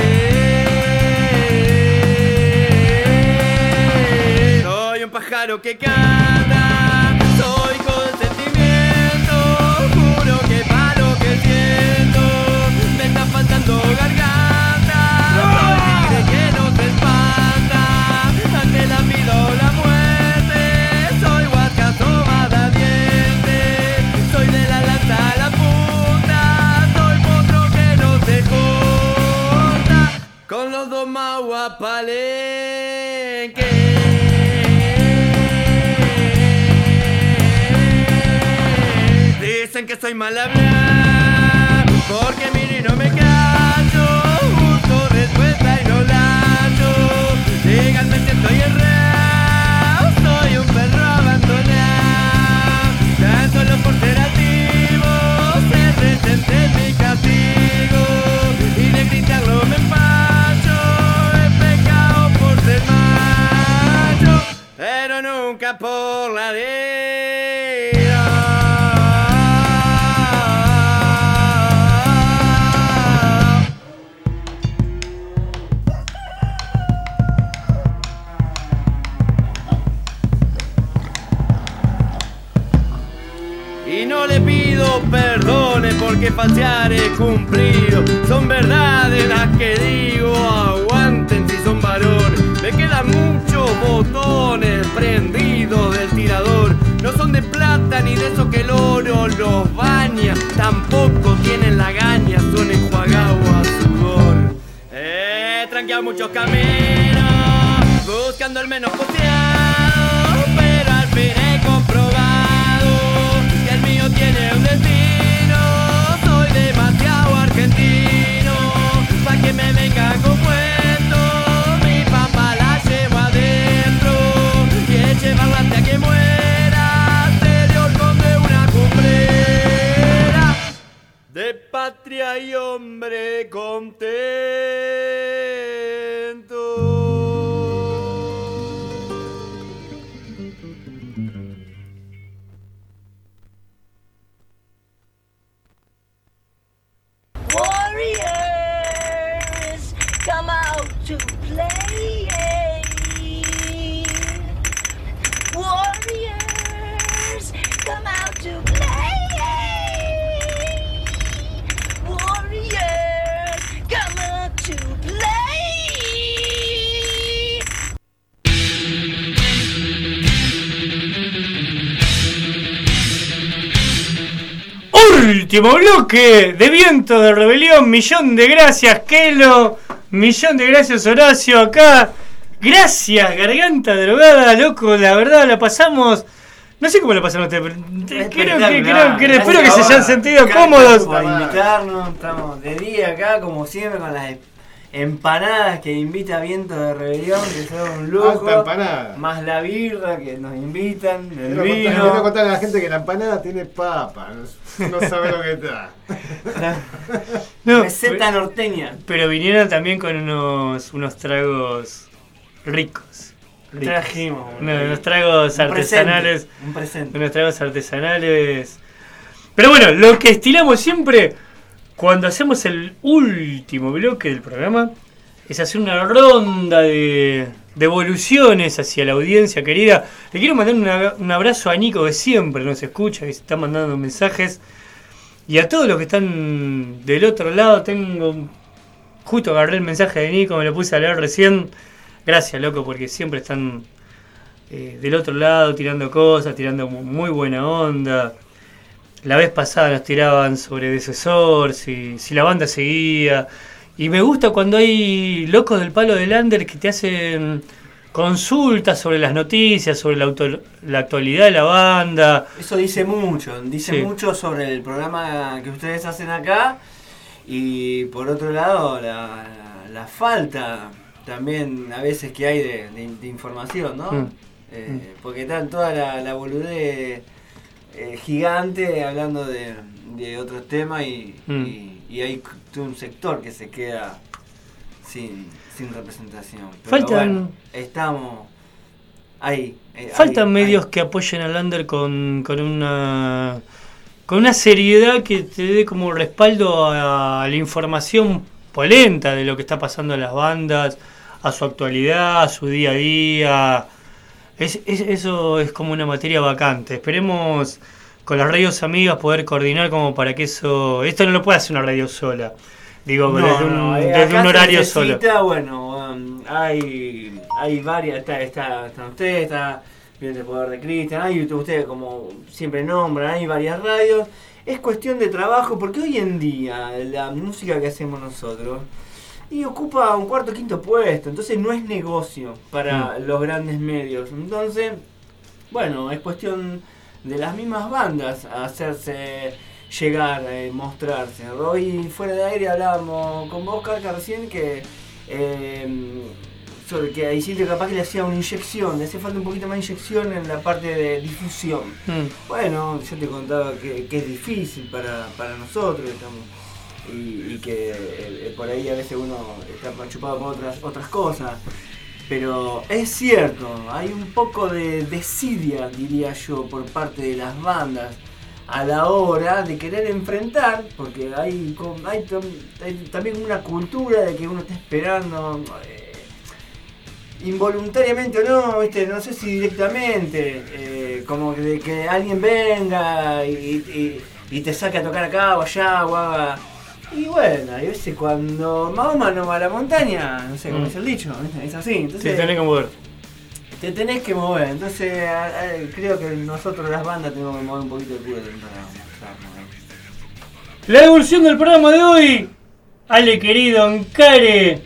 Soy un pájaro que canta, soy con sentimiento, juro que pa' lo que siento me está faltando garganta. Soy tigre que no se espanta ante la vida o la muerte, soy huasca sobada diente, soy de la lanza a la punta, soy potro que no se corta, con los dos maguas palenques. Dicen que soy mal hablar, porque mire y no me callo, busco respuesta y no la hallo. Díganme si estoy errado, soy un perro abandonado, tan solo por ser altivo se resente mi castigo, y de gritarlo me empacho, he pecado por ser macho, pero nunca por la de. Perdone porque falsear he cumplido, son verdades las que digo, aguanten si son varón. Me quedan muchos botones prendidos del tirador, no son de plata ni de esos que el oro los baña, tampoco tienen la gaña, son enjuagados a sudor. He tranqueado muchos caminos, buscando el menos posteado, pero al fin he comprobado que el mío tiene un destino. Soy demasiado argentino pa' que me vengan con cuentos. Mi pampa la llevo adentro y es llevarla hasta que muera. Sería orgón de una cumbrera, de patria y hombre contento. Warriors, come out to play. Warriors, come out to play. Warriors, come out to play. Último bloque de Viento de Rebelión. Millón de gracias, Kelo. Millón de gracias, Horacio. Acá, gracias, Garganta Drogada, loco. La verdad, la pasamos. No sé cómo la pasaron ustedes, pero creo que, creo que, espero que se hayan sentido cómodos. Para invitarnos, estamos de día acá, como siempre, con las empanadas que invita Viento de Rebelión, que son un lujo. Alta empanada. Más la birra que nos invitan, el Quiero vino. contar, quiero contarle a la gente que la empanada tiene papa, no, no sabe lo que está. No, Receta norteña. Pero vinieron también con unos, unos tragos ricos. ricos. Trajimos. No, unos tragos un artesanales. Presente, un presente. Unos tragos artesanales. Pero bueno, lo que estilamos siempre cuando hacemos el último bloque del programa es hacer una ronda de, de evoluciones hacia la audiencia querida. Le quiero mandar una, un abrazo a Nico, que siempre nos escucha, que está mandando mensajes. Y a todos los que están del otro lado, tengo justo agarré el mensaje de Nico, me lo puse a leer recién. Gracias, loco, porque siempre están eh, del otro lado tirando cosas, tirando muy buena onda. La vez pasada nos tiraban sobre Decesor, si, si la banda seguía. Y me gusta cuando hay locos del palo del under que te hacen consultas sobre las noticias, sobre la, auto, la actualidad de la banda. Eso dice mucho, dice Sí. mucho sobre el programa que ustedes hacen acá. Y por otro lado, la, la falta también a veces que hay de, de, de información, ¿no? Mm. Eh, porque están toda la, la boludez eh, gigante hablando de, de otros temas y, Mm. y, y hay todo un sector que se queda sin, sin representación. Pero Faltan- bueno, estamos ahí. eh, Faltan ahí, medios ahí. que apoyen al under con, con una con una seriedad que te dé como respaldo a, a la información polenta de lo que está pasando en las bandas, a su actualidad, a su día a día. Es, es- eso es como una materia vacante. Esperemos con las radios amigas poder coordinar como para que eso... Esto no lo puede hacer una radio sola. Digo, No, desde un, no, eh, desde acá un se horario necesita, solo. Bueno, um, hay, hay varias, está, está, está usted, está Viento de Poder de Cristian, hay ustedes como siempre nombran, hay varias radios. Es cuestión de trabajo, porque hoy en día la música que hacemos nosotros y ocupa un cuarto quinto puesto, entonces no es negocio para Mm. los grandes medios. Entonces, bueno, es cuestión de las mismas bandas hacerse llegar, eh, mostrarse. Hoy fuera de aire hablábamos con vos, Carca, recién que eh, sobre que hay sitio capaz que le hacía una inyección, le hace falta un poquito más de inyección en la parte de difusión. Mm. Bueno, yo te contaba que, que es difícil para, para nosotros, estamos, y, y que eh, por ahí a veces uno está chupado por otras, otras cosas. Pero es cierto, hay un poco de desidia, diría yo, por parte de las bandas a la hora de querer enfrentar, porque hay, com- hay, tam- hay también una cultura de que uno está esperando, eh, involuntariamente o no, ¿viste? No sé si directamente, eh, como que, de que alguien venga y, y, y te saque a tocar acá o allá o haga... Y bueno, hay veces cuando Mahoma no va a la montaña, no sé cómo Mm. es el dicho, ¿viste? Es así. Entonces, Sí, tenés que mover. te tenés que mover. Entonces, a- a- creo que nosotros las bandas tenemos que mover un poquito el culo también para mostrarnos. La evolución del programa de hoy. Ale querido, encare.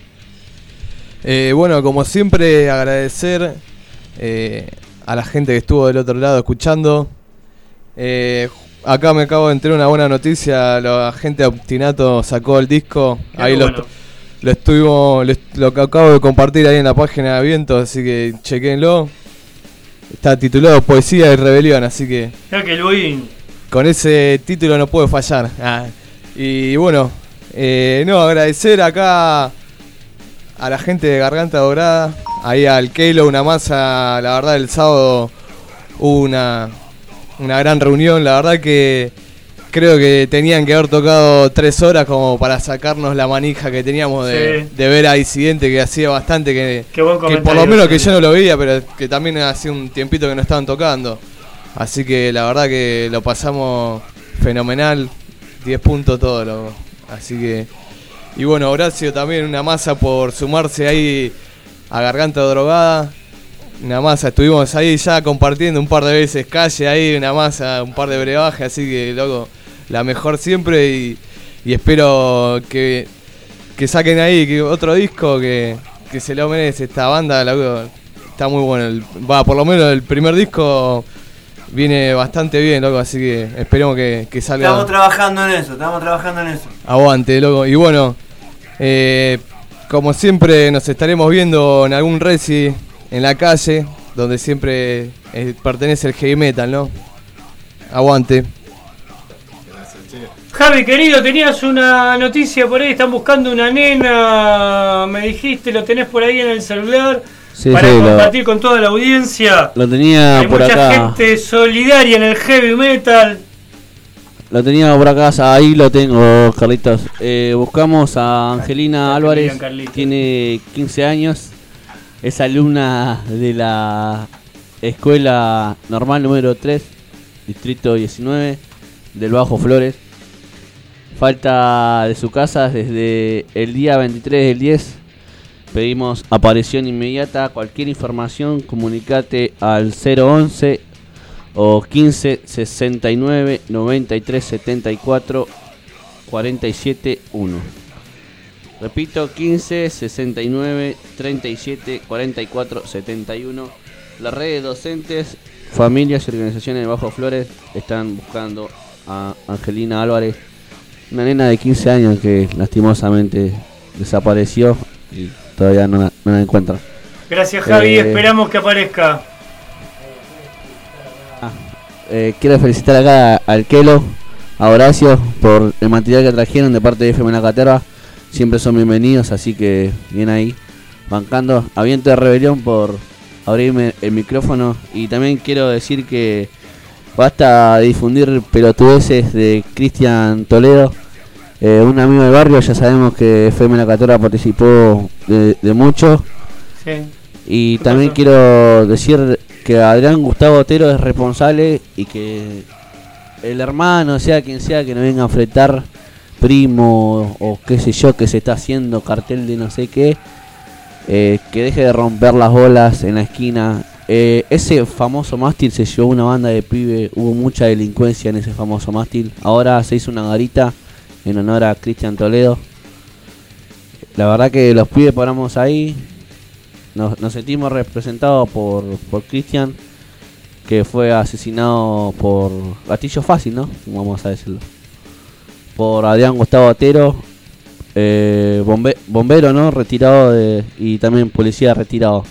Eh, bueno, como siempre, agradecer eh, a la gente que estuvo del otro lado escuchando. Eh, acá me acabo de enterar una buena noticia. La gente de Obstinato sacó el disco. Qué Ahí lo, bueno. est- lo estuvimos, lo, est- lo acabo de compartir ahí en la página de Viento, así que chequenlo. Está titulado Poesía y Rebelión, así que Mirá que el boín. con ese título no puede fallar. Ah, y bueno, eh, no, agradecer acá a la gente de Garganta Dorada, ahí al Kelo, una masa, la verdad el sábado hubo una, una gran reunión, la verdad que creo que tenían que haber tocado tres horas como para sacarnos la manija que teníamos de, Sí. de ver a Disidente, que hacía bastante que, Qué buen que por comentario, lo menos que sí. yo no lo veía, pero que también hacía un tiempito que no estaban tocando. Así que la verdad que lo pasamos fenomenal, diez puntos todo, loco. Así que... Y bueno, Horacio también, una masa por sumarse ahí a Garganta Drogada. Una masa, estuvimos ahí ya compartiendo un par de veces calle ahí, una masa, un par de brebajes, así que loco, la mejor siempre y, y espero que, que saquen ahí que otro disco que, que se lo merece esta banda, loco, está muy bueno. El- va, por lo menos el primer disco viene bastante bien, loco, así que esperemos que, que salga. Estamos trabajando en eso, estamos trabajando en eso. Aguante, loco. Y bueno, eh, como siempre nos estaremos viendo en algún reci en la calle, donde siempre eh, pertenece el heavy metal, ¿no? Aguante. Javi, querido, tenías una noticia por ahí, están buscando una nena, me dijiste, lo tenés por ahí en el celular, sí, para sí, compartir lo, con toda la audiencia. Lo tenía Hay por mucha acá. gente solidaria en el heavy metal. Lo tenía por acá, ahí lo tengo, Carlitos. Eh, buscamos a Angelina Álvarez, tiene quince años, es alumna de la escuela normal número tres, distrito diecinueve, del Bajo Flores. Falta de su casa desde el día veintitrés del diez. Pedimos aparición inmediata. Cualquier información, comunicate al cero once o quince sesenta y nueve noventa y tres setenta y cuatro cuarenta y siete uno. Repito, quince sesenta y nueve treinta y siete cuarenta y cuatro setenta y uno. Las redes docentes, familias y organizaciones de Bajo Flores están buscando a Angelina Álvarez, una nena de quince años que lastimosamente desapareció y todavía no la, no la encuentran. Gracias, Javi, Eh, esperamos que aparezca. Eh, quiero felicitar acá al Kelo, a Horacio, por el material que trajeron de parte de F M La Caterva. Siempre son bienvenidos, así que bien ahí, bancando. A Viento de Rebelión por abrirme el micrófono. Y también quiero decir que basta de difundir pelotudeces de Cristian Toledo, eh, un amigo del barrio. Ya sabemos que F M La Caterva participó de, de mucho. Sí. Y también quiero decir que Adrián Gustavo Otero es responsable y que el hermano, sea quien sea, que no venga a fretar, primo o qué sé yo, que se está haciendo cartel de no sé qué, eh, que deje de romper las bolas en la esquina. Eh, ese famoso mástil se llevó una banda de pibe, hubo mucha delincuencia en ese famoso mástil. Ahora se hizo una garita en honor a Cristian Toledo. La verdad que los pibes paramos ahí. Nos, nos sentimos representados por, por Cristian, que fue asesinado por gatillo fácil, ¿no? Vamos a decirlo. Por Adrián Gustavo Otero, eh, bombe, bombero, ¿no? Retirado de, y también policía retirado.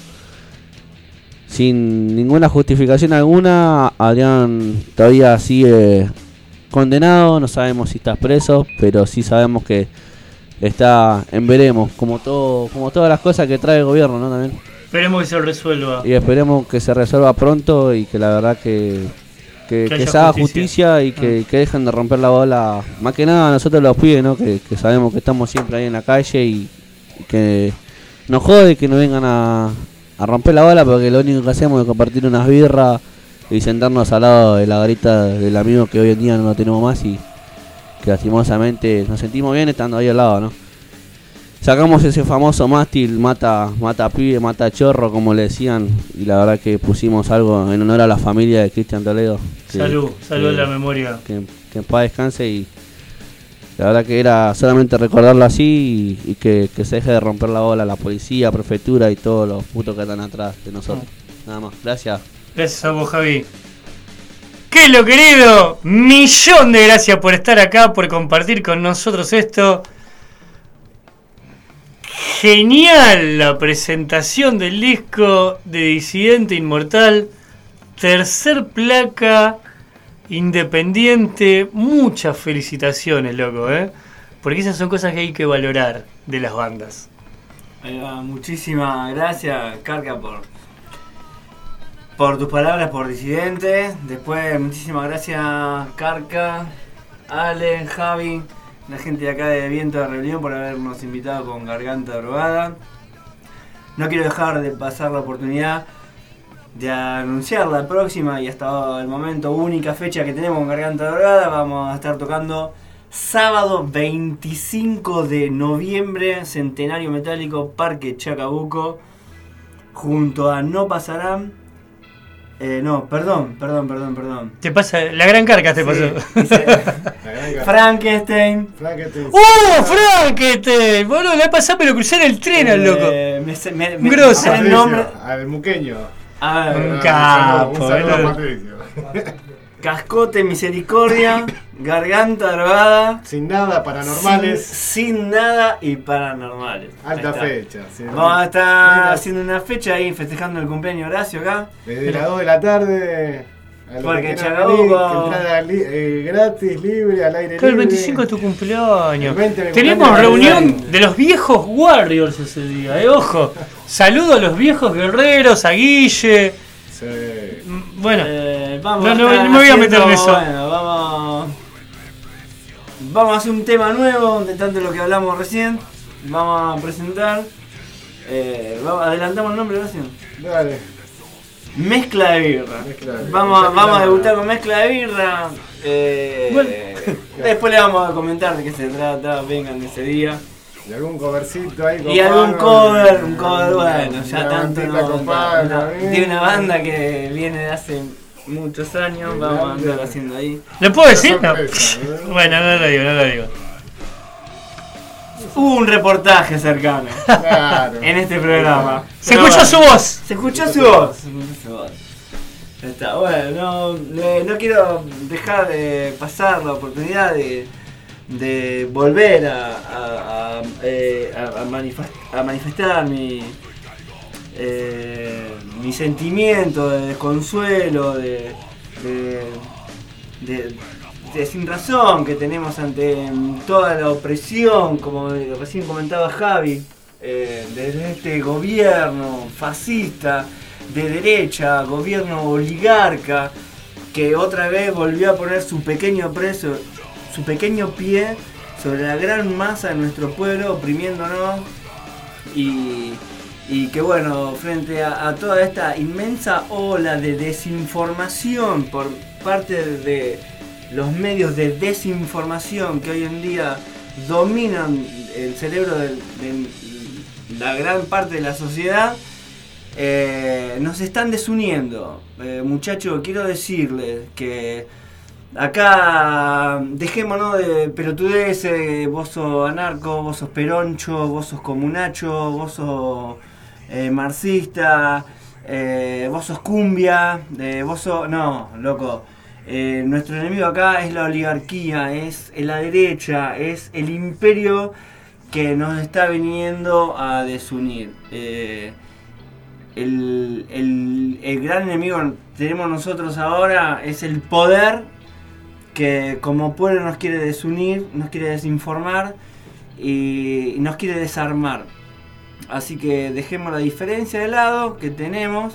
Sin ninguna justificación alguna, Adrián todavía sigue condenado, no sabemos si está preso, pero sí sabemos que está en veremos, como todo, como todas las cosas que trae el gobierno, ¿no? También. Esperemos que se resuelva. Y esperemos que se resuelva pronto y que la verdad que que, Que que haya se haga justicia. justicia y que, que dejen de romper la bola. Más que nada nosotros los pibes, ¿no? Que, que sabemos que estamos siempre ahí en la calle y, y que nos jode que nos vengan a, a romper la bola, porque lo único que hacemos es compartir unas birras y sentarnos al lado de la garita del amigo que hoy en día no lo tenemos más y que lastimosamente nos sentimos bien estando ahí al lado, ¿no? Sacamos ese famoso mástil, mata, mata pibe, mata chorro, como le decían, y la verdad que pusimos algo en honor a la familia de Cristian Toledo. Que, Salud, salud que, a la memoria. Que, que en paz descanse y la verdad que era solamente recordarlo así y, y que, que se deje de romper la bola la policía, prefectura y todos los putos que están atrás de nosotros. Nada más, gracias. Gracias a vos, Javi. ¿Qué es lo, querido? Millón de gracias por estar acá, por compartir con nosotros esto. Genial la presentación del disco de Disidente Inmortal. Tercer placa independiente. Muchas felicitaciones, loco, ¿eh? Porque esas son cosas que hay que valorar de las bandas. Ahí va, muchísimas gracias, Carca, por, por tus palabras, por Disidente. Después, muchísimas gracias, Carca, Ale, Javi, la gente de acá de Viento de Rebelión, por habernos invitado con Garganta Drogada. No quiero dejar de pasar la oportunidad de anunciar la próxima y hasta el momento única fecha que tenemos con Garganta Drogada. Vamos a estar tocando sábado veinticinco de noviembre, Centenario Metálico, Parque Chacabuco, junto a No Pasarán. Eh, no, perdón, perdón, perdón, perdón. Te pasa, la gran carca te Sí, pasó. dice, Frankenstein. Frankenstein. ¡Uh, Frankenstein! Boludo, la pasada pero crucé en el tren al loco. Eh, me, se- me, me, Grosso. el nombre. Al muqueño. Ah, Un Un capo, saludo a boludo. Patricio. Cascote, Misericordia, Garganta Drogada. Sin nada, Paranormales. Sin, sin nada y Paranormales. Alta fecha. Sí, Vamos a estar Mira. haciendo una fecha ahí festejando el cumpleaños de Horacio acá. Desde las dos de la tarde. a lo Porque que quieran Chacabuco- venir, que entrada li- eh, gratis, libre, al aire Claro, el libre. veinticinco es tu cumpleaños. El veinte me Tenemos cumpleaños reunión de los viejos Warriors ese día, eh, ojo. Saludo a los viejos guerreros, a Guille. Sí. Mm, Bueno, Eh, vamos no, a no, estar no me voy a meter en haciendo- eso. Bueno, vamos, vamos a hacer un tema nuevo, de tanto lo que hablamos recién. Vamos a presentar. Eh, vamos, adelantamos el nombre recién. Dale. Mezcla de birra. Mezcla de birra. Vamos, a- Mezcla vamos a de debutar con mezcla de birra. Eh, después le vamos a comentar de qué se trata. Vengan ese día. Y algún covercito ahí. Y algún copado, cover, un cover, bueno, ya una tanto bandita no. copada, una- también. de una banda que viene de hace muchos años, Qué vamos a grande. andar haciendo ahí. ¿Lo puedo decir? Una No. sorpresa, ¿eh? Bueno, no lo digo, no lo digo. Hubo un reportaje cercano Claro. en este programa. Se Pero escuchó bueno, su voz. Se escuchó su voz. Se escuchó su voz. Ya está, bueno, no, eh, no quiero dejar de pasar la oportunidad de, de volver a, a, a, eh, a- a manifest- a manifestar mi, eh, mi sentimiento de desconsuelo, de, de, de, de sin razón que tenemos ante toda la opresión, como recién comentaba Javi, eh, desde este gobierno fascista de derecha, gobierno oligarca, que otra vez volvió a poner su pequeño preso, su pequeño pie sobre la gran masa de nuestro pueblo, oprimiéndonos, y, y que bueno, frente a, a toda esta inmensa ola de desinformación por parte de los medios de desinformación que hoy en día dominan el cerebro de, de la gran parte de la sociedad, eh, nos están desuniendo. Eh, muchachos, quiero decirles que acá dejémonos de pelotudeces, vos sos anarco, vos sos peroncho, vos sos comunacho, vos sos eh, marxista, eh, vos sos cumbia, eh, vos sos... No, loco. Eh, nuestro enemigo acá es la oligarquía, es la derecha, es el imperio que nos está viniendo a desunir. Eh, el, el, el gran enemigo que tenemos nosotros ahora es el poder, que como pueblo nos quiere desunir, nos quiere desinformar y, y nos quiere desarmar. Así que dejemos la diferencia de lado que tenemos.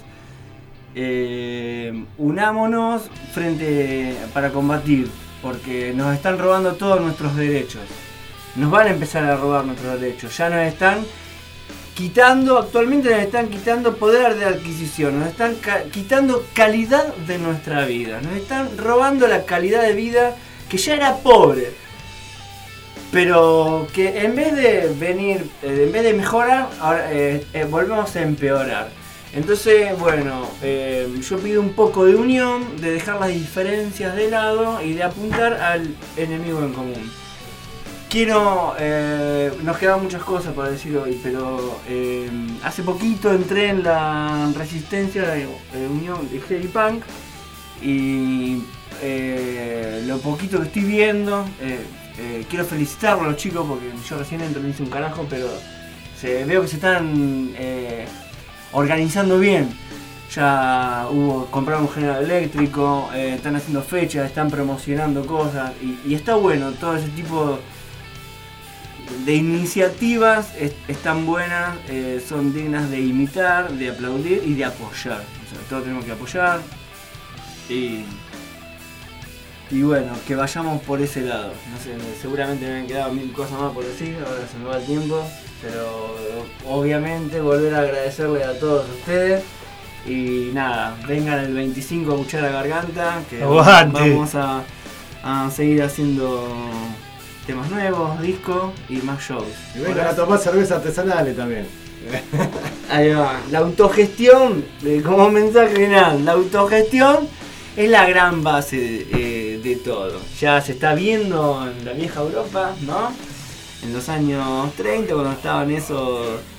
Eh, unámonos frente para combatir, porque nos están robando todos nuestros derechos. Nos van a empezar a robar nuestros derechos. Ya nos están quitando, actualmente nos están quitando poder de adquisición, nos están ca- quitando calidad de nuestra vida, nos están robando la calidad de vida que ya era pobre, pero que en vez de venir, eh, en vez de mejorar, ahora eh, eh, volvemos a empeorar. Entonces, bueno, eh, yo pido un poco de unión, de dejar las diferencias de lado y de apuntar al enemigo en común. Quiero, eh, nos quedan muchas cosas para decir hoy, pero eh, hace poquito entré en la resistencia de eh, unión de Heavy Punk y eh, lo poquito que estoy viendo, eh, eh, quiero felicitarlos a los chicos porque yo recién entro y no hice un carajo, pero se, veo que se están eh, organizando bien. Ya hubo, compraron un generador eléctrico, eh, están haciendo fechas, están promocionando cosas y, y está bueno todo ese tipo de iniciativas, es, están buenas, eh, son dignas de imitar, de aplaudir y de apoyar. O sea, todos tenemos que apoyar y, y bueno, que vayamos por ese lado. No sé, seguramente me han quedado mil cosas más por decir, ahora se me va el tiempo, pero obviamente volver a agradecerle a todos ustedes. Y nada, vengan el veinticinco a escuchar a Garganta, que Aguante. vamos a, a seguir haciendo temas nuevos, discos y más shows. Y vengan a tomar cervezas artesanales también. Ahí va, la autogestión, eh, como mensaje final, la autogestión es la gran base de, eh, de todo. Ya se está viendo en la vieja Europa, ¿no? En los años treinta, cuando estaban esos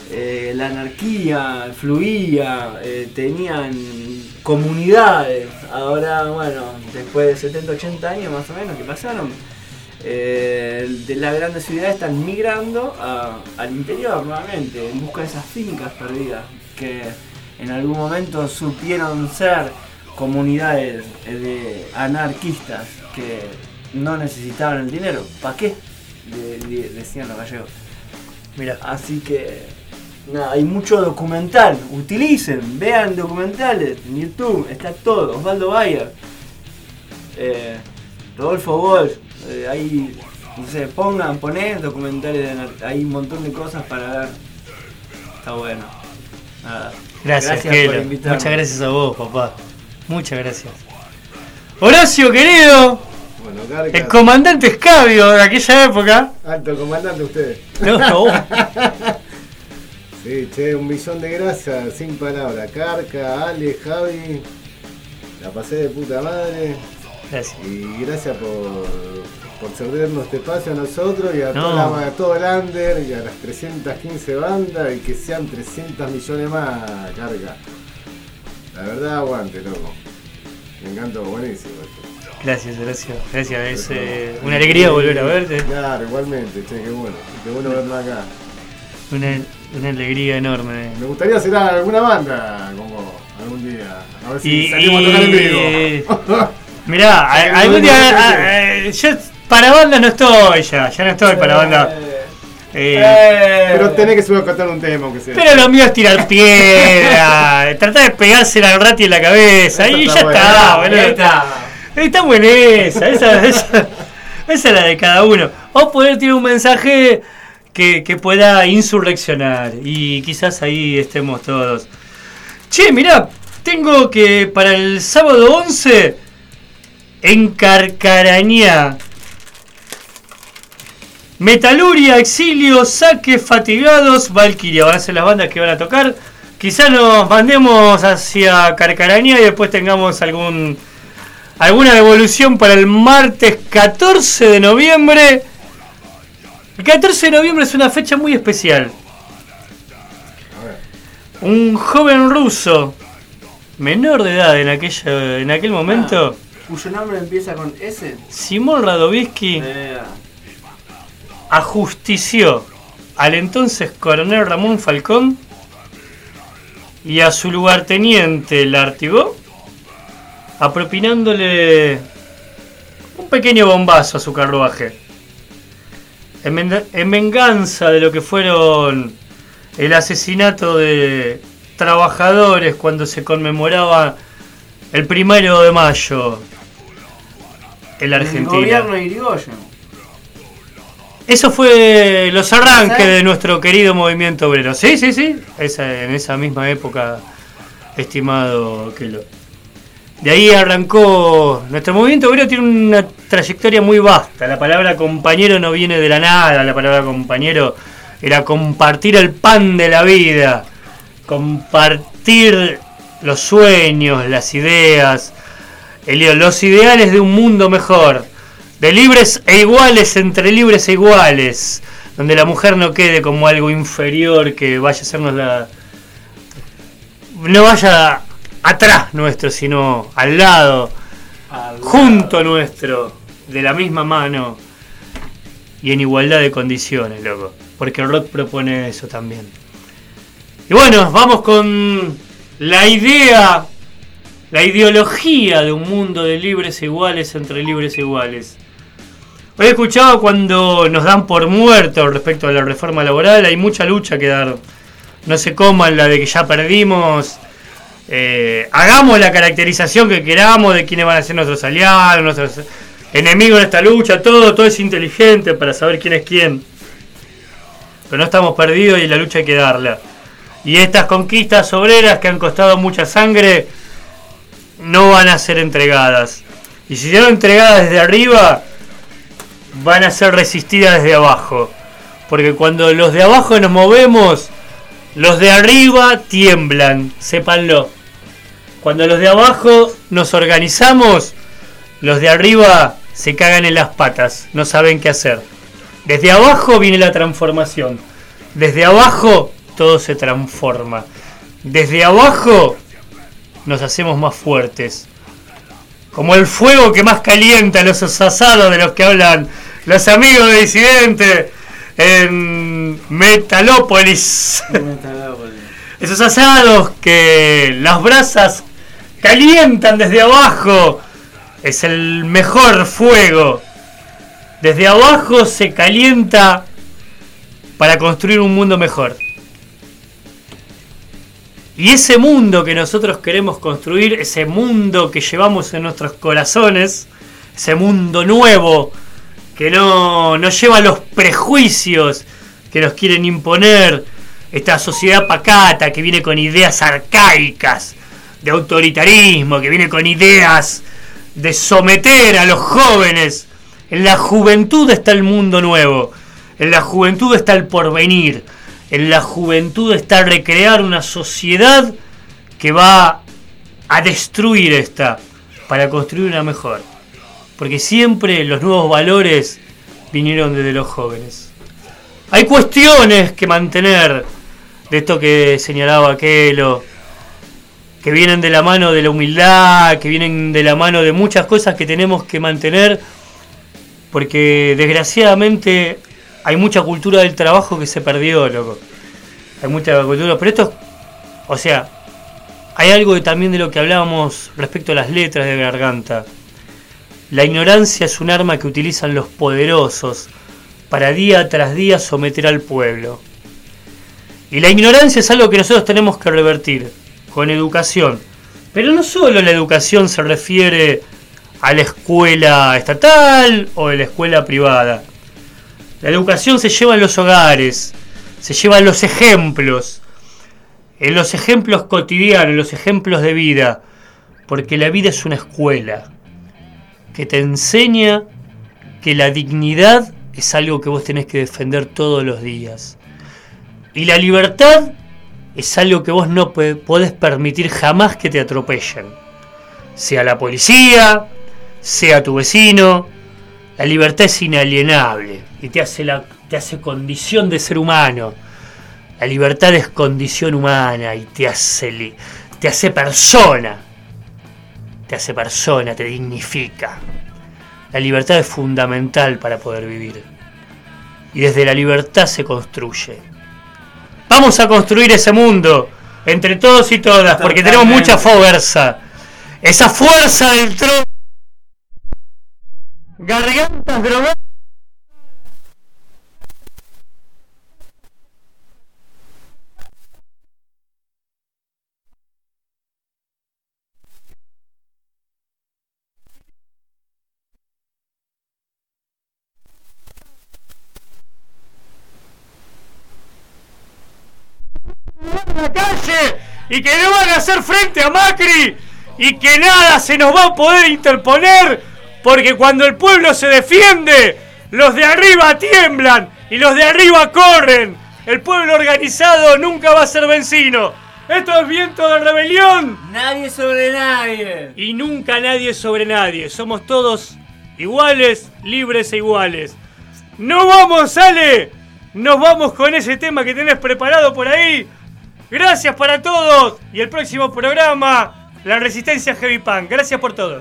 eh, la anarquía fluía, eh, tenían comunidades. Ahora, bueno, después de setenta, ochenta años más o menos que pasaron, eh, de las grandes ciudades están migrando a, al interior nuevamente, en busca de esas fincas perdidas que en algún momento supieron ser comunidades de anarquistas que no necesitaban el dinero. ¿Para qué? De, de, decían los gallegos. Mira. Así que nada, hay mucho documental. Utilicen, vean documentales en YouTube, está todo. Osvaldo Bayer, eh, Rodolfo Bosch, eh, ahí, no sé, pongan, ponen documentales de anar- hay un montón de cosas para ver. Está bueno. Nada. Gracias, Gracias Kelo. por invitarme. Muchas gracias a vos, papá. Muchas gracias. Horacio, querido. Bueno, Carca. El comandante Escabio de aquella época. Alto comandante usted. No, no. Sí, che, un millón de gracias, sin palabras. Carca, Ale, Javi. La pasé de puta madre. Gracias. Y gracias por, por cedernos este espacio a nosotros y a, No. toda la- a todo el under y a las trescientas quince bandas y que sean trescientos millones más, Carca. La verdad, aguante, loco. Me encantó, buenísimo esto. Gracias, gracias. Gracias. Es eh, una alegría volver a verte. Claro, igualmente, che, qué bueno. Qué bueno vernos acá. Una, una alegría enorme. Me gustaría hacer alguna banda con vos algún día. A ver si Y- salimos a tocar en y- vivo. Mirá, a- Salimos algún en día. vivo, a- a- yo para banda no estoy ya. Ya no estoy para banda. Eh, Pero tenés que subir a cantar un tema, aunque sea. Pero lo mío es tirar piedra, tratar de pegársela al rati en la cabeza. Eso Y está ya bueno. está, boludo. Ahí está. Está buena esa, esa, esa, esa es la de cada uno. O poder tirar un mensaje que, que pueda insurreccionar. Y quizás ahí estemos todos. Che, mirá, tengo que para el sábado once en Carcarañá. Metaluria, Exilio, Saque, Fatigados, Valkyria. Van a ser las bandas que van a tocar. Quizás nos mandemos hacia Carcarañá y después tengamos algún alguna devolución para el martes catorce de noviembre. El catorce de noviembre es una fecha muy especial. Un joven ruso, menor de edad en, aquella, en aquel momento, ¿Cuyo nombre empieza con S? Simón Radovisky, Eh, ajustició al entonces coronel Ramón Falcón y a su lugarteniente Lartigó, apropinándole un pequeño bombazo a su carruaje. En, ven- en venganza de lo que fueron el asesinato de trabajadores cuando se conmemoraba el primero de mayo en la el Argentina. gobierno de Irigoyen. Eso fue los arranques ¿Sí? de nuestro querido movimiento obrero. Sí, sí, sí. Esa, en esa misma época, estimado Kelo. De ahí arrancó. Nuestro movimiento obrero tiene una trayectoria muy vasta. La palabra compañero no viene de la nada. La palabra compañero era compartir el pan de la vida. Compartir los sueños, las ideas, el- los ideales de un mundo mejor. De libres e iguales entre libres e iguales, donde la mujer no quede como algo inferior que vaya a hacernos la... no vaya atrás nuestro, sino al lado, Al junto nuestro, de la misma mano y en igualdad de condiciones, loco. Porque el rock propone eso también. Y bueno, vamos con la idea, la ideología de un mundo de libres e iguales entre libres e iguales. Hoy he escuchado cuando nos dan por muertos respecto a la reforma laboral, hay mucha lucha que dar. No se coman la de que ya perdimos. Eh, hagamos la caracterización que queramos de quiénes van a ser nuestros aliados, nuestros enemigos en esta lucha, todo, todo es inteligente para saber quién es quién. Pero no estamos perdidos y la lucha hay que darla. Y estas conquistas obreras que han costado mucha sangre no van a ser entregadas. Y si son entregadas desde arriba, van a ser resistidas desde abajo. Porque cuando los de abajo nos movemos, los de arriba tiemblan, sépanlo. Cuando los de abajo nos organizamos, los de arriba se cagan en las patas, no saben qué hacer. Desde abajo viene la transformación. Desde abajo todo se transforma. Desde abajo nos hacemos más fuertes. Como el fuego que más calienta los asados de los que hablan los amigos de Disidente en Metalópolis. Esos asados que las brasas calientan desde abajo. Es el mejor fuego. Desde abajo se calienta para construir un mundo mejor. Y ese mundo que nosotros queremos construir, ese mundo que llevamos en nuestros corazones, ese mundo nuevo que no, no lleva los prejuicios que nos quieren imponer, esta sociedad pacata que viene con ideas arcaicas de autoritarismo, que viene con ideas de someter a los jóvenes. En la juventud está el mundo nuevo, en la juventud está el porvenir. En la juventud está recrear una sociedad que va a destruir esta para construir una mejor. Porque siempre los nuevos valores vinieron desde los jóvenes. Hay cuestiones que mantener, de esto que señalaba Aquelo, que vienen de la mano de la humildad, que vienen de la mano de muchas cosas que tenemos que mantener, porque desgraciadamente hay mucha cultura del trabajo que se perdió, loco. Hay mucha cultura, pero esto, o sea, hay algo de, también de lo que hablábamos respecto a las letras de Garganta. La ignorancia es un arma que utilizan los poderosos para día tras día someter al pueblo. Y la ignorancia es algo que nosotros tenemos que revertir con educación. Pero no solo la educación se refiere a la escuela estatal o a la escuela privada. La educación se lleva en los hogares, se lleva en los ejemplos, en los ejemplos cotidianos, en los ejemplos de vida, porque la vida es una escuela que te enseña que la dignidad es algo que vos tenés que defender todos los días. Y la libertad es algo que vos no podés permitir jamás que te atropellen. Sea la policía, sea tu vecino. La libertad es inalienable y te hace, la, te hace condición de ser humano. La libertad es condición humana y te hace, te hace persona. Te hace persona, te dignifica. La libertad es fundamental para poder vivir. Y desde la libertad se construye. Vamos a construir ese mundo entre todos y todas, porque tenemos mucha fuerza. Esa fuerza del trono. Gargantas drogadas. En la calle y que no van a hacer frente a Macri y que nada se nos va a poder interponer, porque cuando el pueblo se defiende, los de arriba tiemblan y los de arriba corren. El pueblo organizado nunca va a ser vencido. Esto es viento de rebelión. Nadie sobre nadie. Y nunca nadie sobre nadie. Somos todos iguales, libres e iguales. ¡No vamos, Ale! Nos vamos con ese tema que tenés preparado por ahí. Gracias para todos. Y el próximo programa, La Resistencia Heavy Punk. Gracias por todo.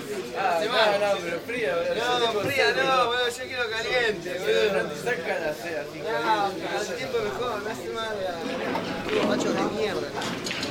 Ah, no, no, pero fría, boludo. No, fría no, boludo, yo quiero caliente, boludo. No te sacan así, así No, al tiempo mejor, me hace mal. Macho de mierda.